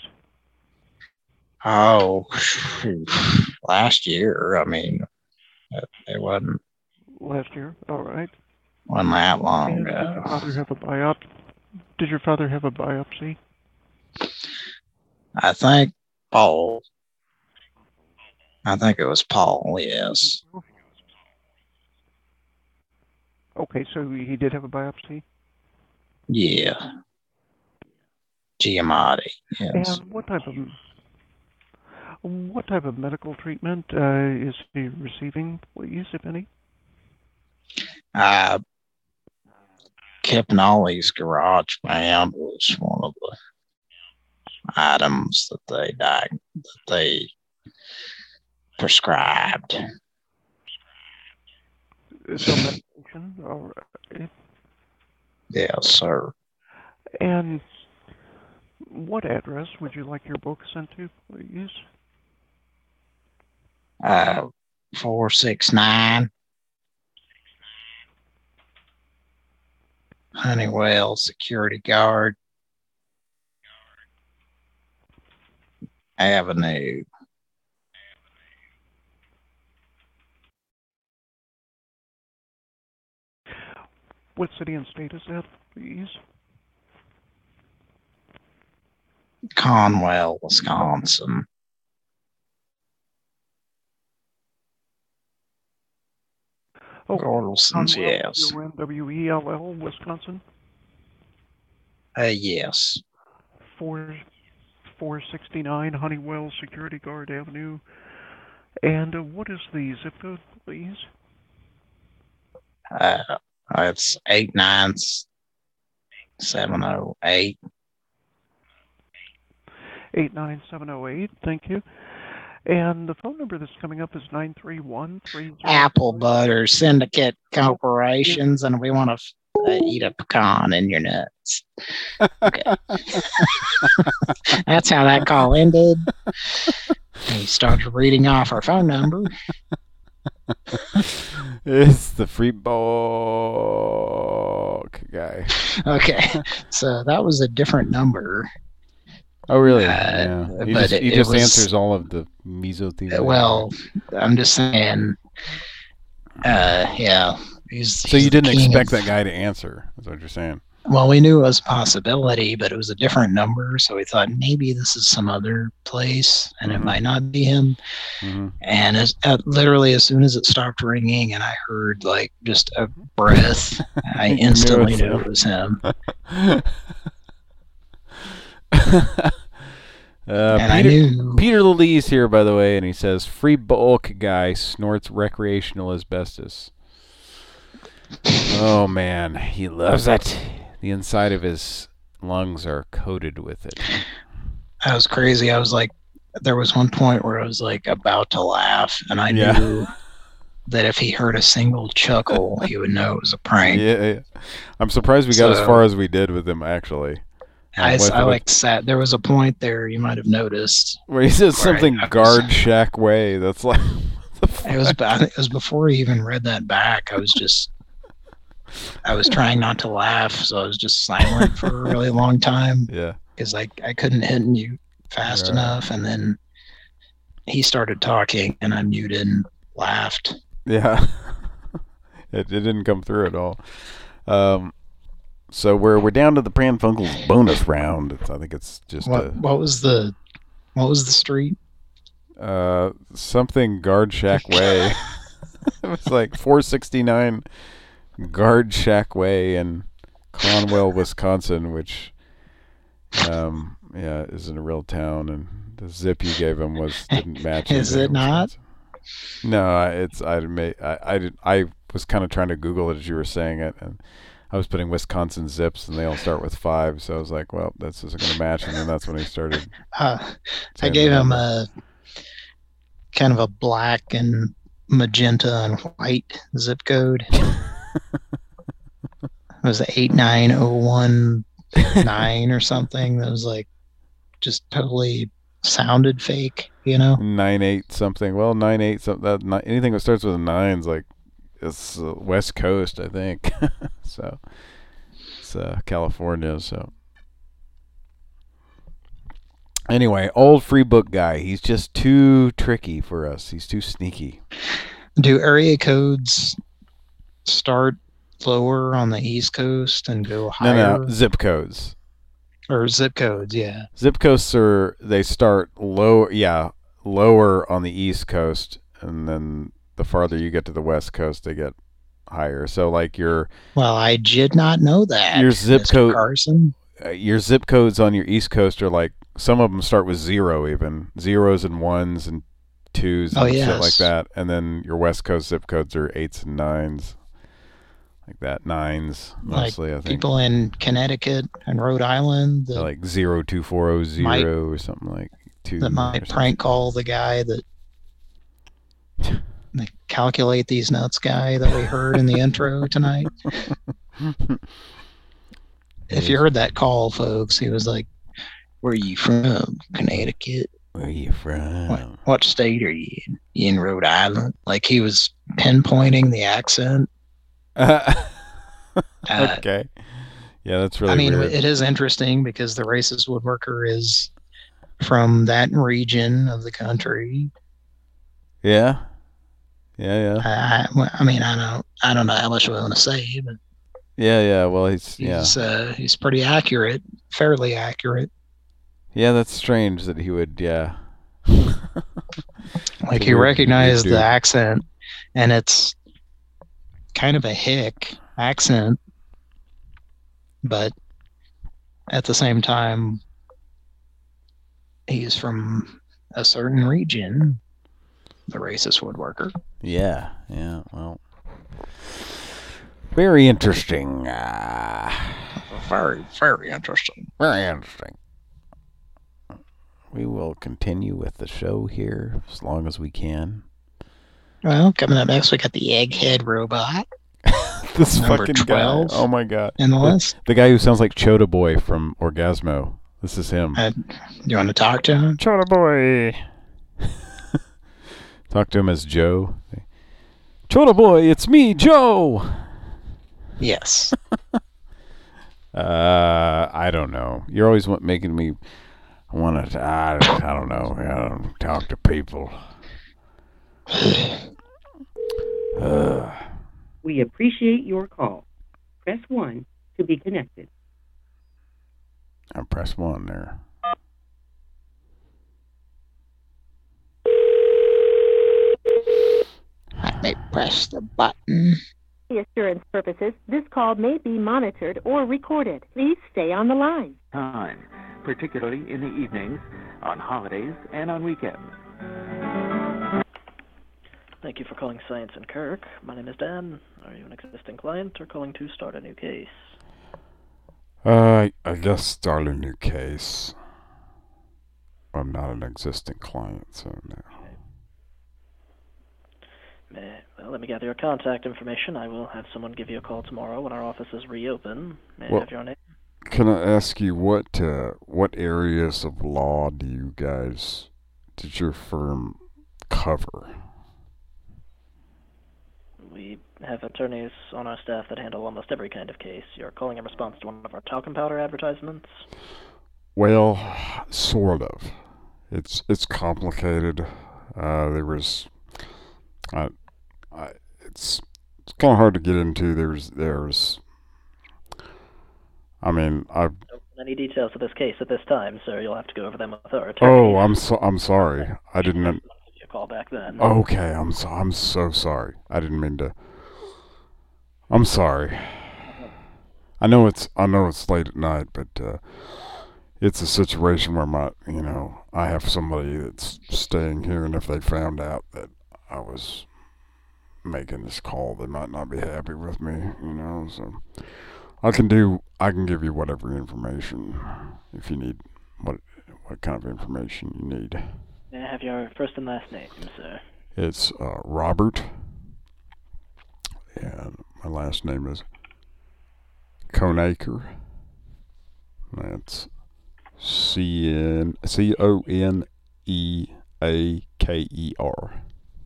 Oh, shoot. Last year. I mean, it, it wasn't Last year, all right. wasn't that long And did your ago. father have a biop? Did your father have a biopsy? I think Paul. I think it was Paul. Yes. Okay, so he did have a biopsy? Yeah. Giamatti, yes. And what type of what type of medical treatment uh, is he receiving, please, if any? Uh, Kipnali's Garage Band was one of the items that they diag- that they prescribed. So medication, all right. Yes, sir. And what address would you like your book sent to, please? Uh, four six nine Honeywell Security Guard Avenue. What city and state is that, please? Conwell, Wisconsin. Oh, Gordelson's, yes. W E L L, Wisconsin? Uh, yes. Four, four sixty-nine Honeywell Security Guard Avenue. And uh, what is the zip code, please? Uh, it's eight nine seven oh eight. eight nine seven oh eight, thank you. And the phone number that's coming up is nine three one three. Apple Butter Syndicate Corporations, and we want to uh, eat a pecan in your nuts. Okay. That's how that call ended. He started reading off our phone number. It's the free bulk guy. Okay, so that was a different number. Oh, really? Uh, yeah. He but just, it, he it just was, answers all of the mesothelioma. Well, I'm just saying, uh, yeah. He's, so he's you didn't king expect of, that guy to answer, is what you're saying. Well, we knew it was a possibility, but it was a different number, so we thought maybe this is some other place, and Mm-hmm. it might not be him. Mm-hmm. And as, uh, literally, as soon as it stopped ringing and I heard, like, just a breath, I You knew instantly it knew was it was him. Uh, And I Peter, knew- Peter Lee's here, by the way, and he says, free bulk guy snorts recreational asbestos. Oh, man. He loves it. The inside of his lungs are coated with it. That was crazy. I was like, there was one point where I was, like, about to laugh, and I Yeah. knew that if he heard a single chuckle, he would know it was a prank. Yeah, yeah. I'm surprised we got as So- far as we did with him, actually. I, With- I with- like sat. There was a point there you might have noticed where he says where I- something I was- guard shack way. That's like It was ba- it was before he even read that back. I was just I was trying not to laugh, so I was just silent for a really long time. Yeah, because I I couldn't hit mute fast Right. enough, and then he started talking, and I muted and laughed. yeah. it, it didn't come through at all. Um, so we're we're down to the Pran Funkels bonus round. It's, I think it's just What a, what was the what was the street? uh something guard shack way. It was like four sixty-nine Guard Shack Way in Conwell, Wisconsin, which um yeah isn't a real town, and the zip you gave him was didn't match. Is anything it in not? Wisconsin. No, I- it's I may I I, did, I was kind of trying to Google it as you were saying it, and I was putting Wisconsin zips, and they all start with five, so I was like, well, this isn't going to match, and then that's when he started. Uh, I saying gave the him number. a kind of a black and magenta and white zip code. It was eight nine oh one nine or something. That was like just totally sounded fake, you know? Nine eight something. Well, nine eight something. That ni- anything that starts with a nine's like it's uh, West Coast, I think. So it's uh, California. So anyway, old free book guy. He's just too tricky for us. He's too sneaky. Do area codes start lower on the East Coast and go higher? No, no, zip codes. Or zip codes, yeah. Zip codes are they start low. Yeah, lower on the East Coast, and then the farther you get to the West Coast, they get higher. So like your Well, I did not know that. your zip Mister code Carson. uh, your zip codes on your East Coast are like, some of them start with zero, even zeros and ones and twos and Oh, shit like yes. that. And then your West Coast zip codes are eights and nines, like that. Nines mostly, like I think. people in Connecticut and Rhode Island that, like zero two four zero zero might- or something like two. that might prank call the guy that the calculate these nuts guy that we heard in the intro tonight. If you heard that call, folks, he was like, "Where are you from? Connecticut? Where are you from? What, what state are you in? You in Rhode Island?" Like he was pinpointing the accent. Uh, Okay. Yeah, that's really I mean, weird. it is interesting because the racist woodworker is from that region of the country. Yeah. Yeah, yeah. I, I, I mean, I don't, I don't know how much I want to say, but Yeah, yeah. Well, he's yeah. he's, uh, he's pretty accurate, fairly accurate. Yeah, that's strange that he would, yeah. Like he recognized the accent, and it's kind of a hick accent, but at the same time, he's from a certain region, the racist woodworker. Yeah, yeah. Well, very interesting. Uh, very, very interesting. Very interesting. We will continue with the show here as long as we can. Well, coming up next, we got the egghead robot. This Number fucking twelve guy. Oh my god. in the The- list. The guy who sounds like Chota Boy from Orgasmo. This is him. Uh, you want to talk to him? Chota Boy. Talk to him as Joe. Chota Boy, it's me, Joe. Yes. Uh, I don't know. You're always wa- making me want to. I, I don't know. I don't talk to people. Uh, We appreciate your call. Press one to be connected. I press one there. Let me press the button. For assurance purposes, this call may be monitored or recorded. Please stay on the line. Time, particularly in the evenings, on holidays, and on weekends. Thank you for calling Science and Kirk. My name is Dan. Are you an existing client or calling to start a new case? Uh, I guess start a new case. I'm not an existing client, so no. May, well, let me gather your contact information. I will have someone give you a call tomorrow when our offices reopen. May I Well, have your name? Can I ask you what uh, what areas of law do you guys, did your firm cover? We have attorneys on our staff that handle almost every kind of case. You're calling in response to one of our talcum powder advertisements? Well, sort of. It's it's complicated. Uh, there was, I, I, it's it's kind of hard to get into. There's there's, I mean, I've. Any details of this case at this time, sir? You'll have to go over them with our attorney. Oh, I'm so I'm sorry. I didn't. Give you a call back then. Okay, I'm so I'm so sorry. I didn't mean to. I'm sorry. I know it's I know it's late at night, but uh, it's a situation where my you know I have somebody that's staying here, and if they found out that I was making this call, they might not be happy with me. You know, so I can do I can give you whatever information if you need what what kind of information you need. May I have your first and last name, sir? It's uh, Robert, and my last name is Conaker. That's C N C O N E A K E R.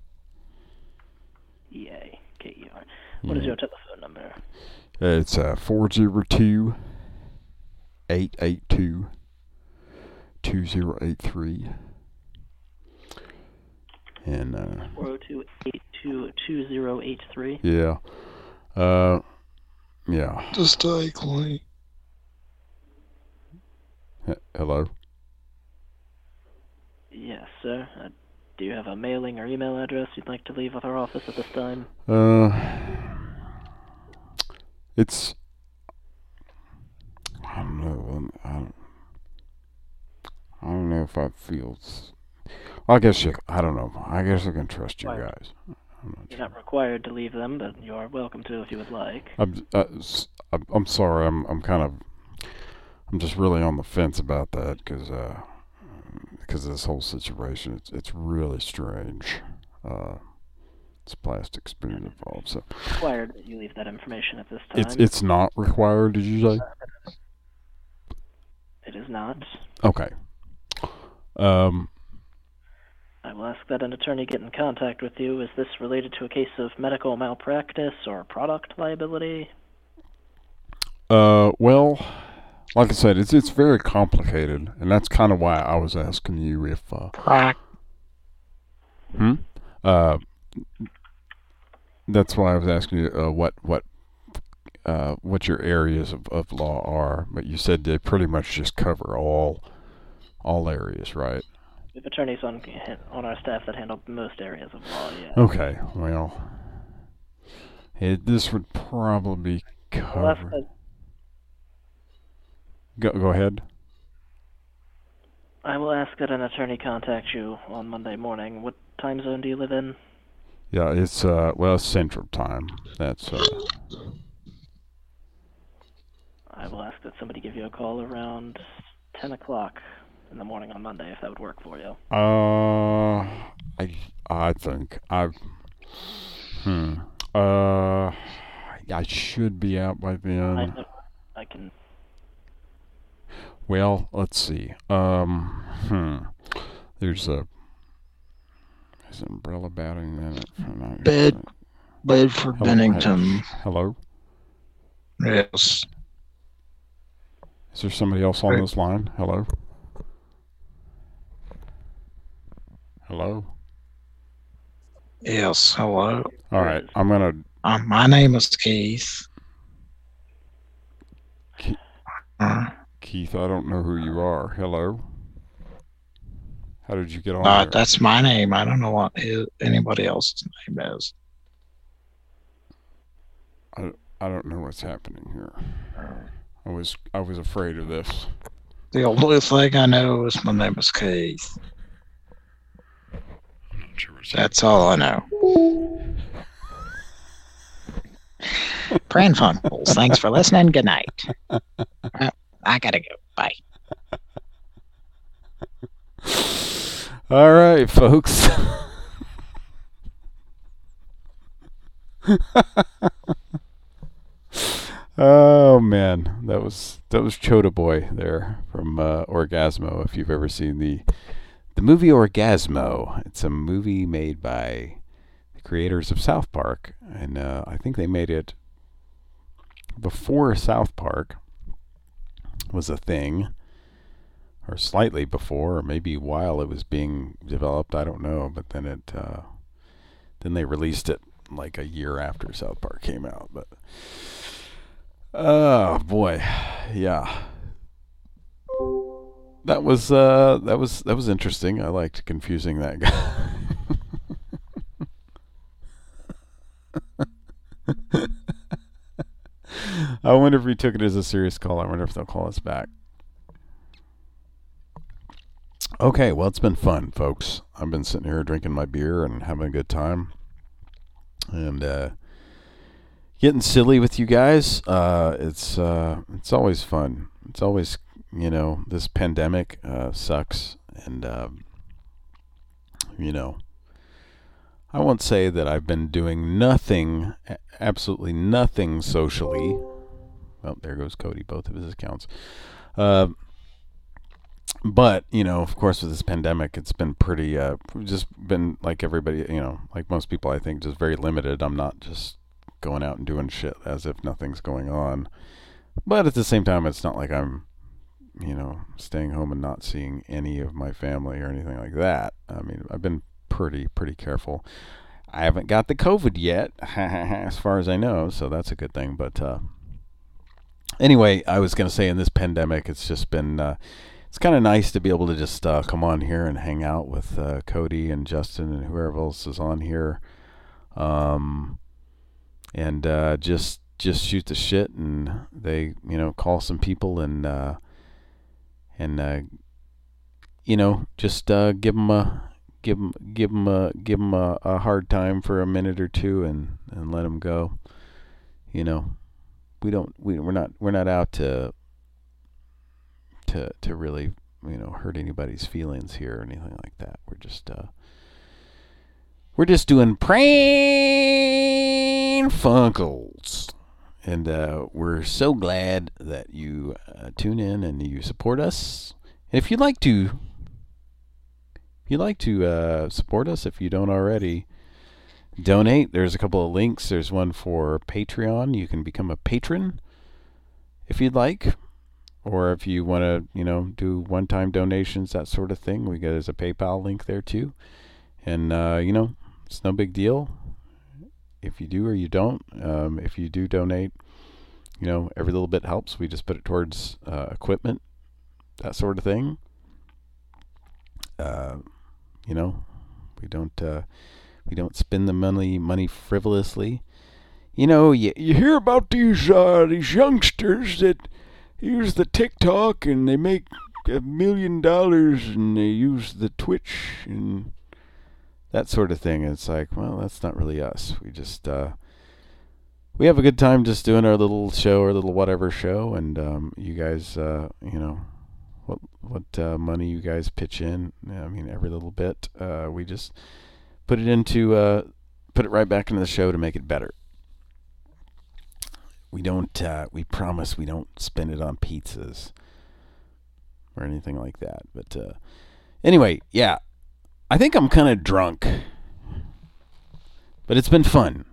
E A K E R. What is Yeah. your telephone number? It's uh, four zero two, eight eight two, two zero eight three. And, uh, four oh two, eight two two zero eight three. yeah. Uh, yeah. Just take link. H- Hello? Yes, sir. Uh, do you have a mailing or email address you'd like to leave with our office at this time? Uh, it's I don't know. I don't, I don't know if I feel. s- I guess you. I don't know. I guess I can trust you Right. guys. You're not required to leave them, but you are welcome to if you would like. I'm. Uh, s- I'm, I'm sorry. I'm. I'm kind of. I'm just really on the fence about that because uh, because of this whole situation. It's it's really strange. Uh, it's plastic spoon involved. So Required that you leave that information at this time. it's it's not required. Did you say? It is not. Okay. Um. I will ask that an attorney get in contact with you. Is this related to a case of medical malpractice or product liability? Uh. Well, like I said, it's it's very complicated, and that's kind of why I was asking you if. Uh, hmm. Uh. That's why I was asking you uh, what what uh, what your areas of, of law are, but you said they pretty much just cover all all areas, right? We have attorneys on on our staff that handle most areas of law, yeah. Okay, well, it, this would probably I'll ask cover. that, Go go ahead. I will ask that an attorney contact you on Monday morning. What time zone do you live in? Yeah, it's uh well it's Central Time. That's uh I will ask that somebody give you a call around ten o'clock in the morning on Monday, if that would work for you. uh I I think I hmm uh I should be out by I, then. know- I can. Well, let's see. Um, hmm. There's a there's an umbrella batting minute. Bed, Bedford Hello, Bennington. Hello. Yes. Is there somebody else on this line? Hello. Hello. Yes. Hello. All right. I'm gonna. Um, my name is Keith. Ke- Uh, Keith, I don't know who you are. Hello. How did you get on uh, there? that's my name. I don't know what his, anybody else's name is. I, I don't know what's happening here. I was I was afraid of this. The only thing I know is my name is Keith. That's all I know. Pran Funkels, thanks for listening. Good night. Uh, I gotta go. Bye. All right, folks. Oh man, that was that was Chota Boy there from uh, Orgasmo. If you've ever seen the the movie Orgasmo, it's a movie made by the creators of South Park, and uh, I think they made it before South Park was a thing, or slightly before, or maybe while it was being developed. I don't know, but then it uh, then they released it like a year after South Park came out, but. Oh boy, yeah. That was uh, that was that was interesting. I liked confusing that guy. I wonder if he took it as a serious call. I wonder if they'll call us back. Okay, well, it's been fun, folks. I've been sitting here drinking my beer and having a good time, and uh. Getting silly with you guys. Uh, it's uh, it's always fun. It's always, you know, this pandemic uh, sucks, and um, you know, I won't say that I've been doing nothing, absolutely nothing socially. Well, there goes Cody, both of his accounts. Uh, but you know, of course, with this pandemic, it's been pretty. Uh, just been like everybody, you know, like most people, I think, just very limited. I'm not just going out and doing shit as if nothing's going on, but at the same time, it's not like I'm, you know, staying home and not seeing any of my family or anything like that. I mean, I've been pretty pretty careful. I haven't got the COVID yet, as far as I know, so that's a good thing. But uh, anyway, I was gonna say, in this pandemic, it's just been uh, it's kind of nice to be able to just uh, come on here and hang out with uh, Cody and Justin and whoever else is on here. Um, And uh, just, just shoot the shit, and they, you know, call some people and, uh, and, uh, you know, just, uh, give them a, give them, give them a, give them a, a hard time for a minute or two and, and let them go. You know, we don't, we, we're not, we're not out to, to, to really, you know, hurt anybody's feelings here or anything like that. We're just, uh, we're just doing Pran Funkels. And uh, we're so glad that you uh, tune in and you support us. And if you'd like to, if you'd like to uh, support us, if you don't already, donate. There's a couple of links. There's one for Patreon. You can become a patron if you'd like, or if you want to, you know, do one-time donations, that sort of thing. We got there's a PayPal link there too, and uh, you know, it's no big deal. If you do or you don't, um, if you do donate, you know, every little bit helps. We just put it towards uh, equipment, that sort of thing. Uh, you know, we don't uh, we don't spend the money money frivolously. You know, you you hear about these uh, these youngsters that use the TikTok and they make a million dollars and they use the Twitch and that sort of thing. It's like, well, that's not really us. We just, uh, we have a good time just doing our little show, our little whatever show, and um, you guys, uh, you know, what what uh, money you guys pitch in, I mean, every little bit, uh, we just put it into, uh, put it right back into the show to make it better. We don't, uh, we promise we don't spend it on pizzas or anything like that. But uh, anyway, yeah. I think I'm kind of drunk, but it's been fun,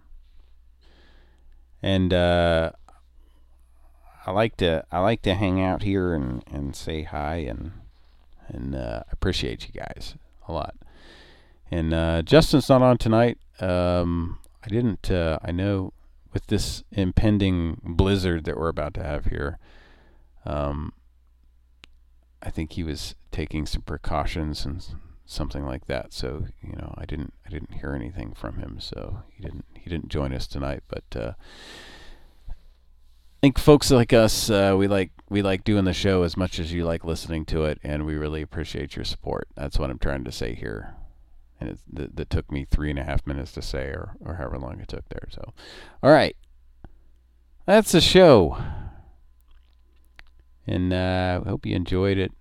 and uh, I like to I like to hang out here and, and say hi and and uh, appreciate you guys a lot. And uh, Justin's not on tonight. Um, I didn't. Uh, I know with this impending blizzard that we're about to have here, um, I think he was taking some precautions and something like that. So, you know, I didn't I didn't hear anything from him, so he didn't he didn't join us tonight. But uh, I think folks like us, uh, we like we like doing the show as much as you like listening to it, and we really appreciate your support. That's what I'm trying to say here, and it that, that took me three and a half minutes to say, or or however long it took there. So, all right, that's the show, and uh, I hope you enjoyed it.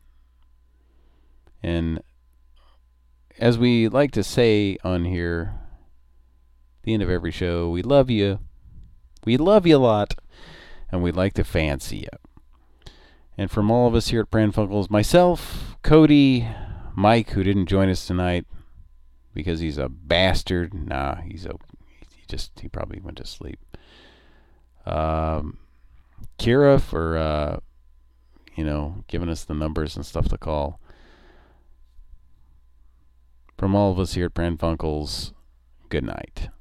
And as we like to say on here, at the end of every show, we love you. We love you a lot. And we'd like to fancy you. And from all of us here at Pran Funkels, myself, Cody, Mike, who didn't join us tonight because he's a bastard. Nah, he's a, he just, he probably went to sleep. Um, Kira for, uh, you know, giving us the numbers and stuff to call. From all of us here at Pran Funkels, good night.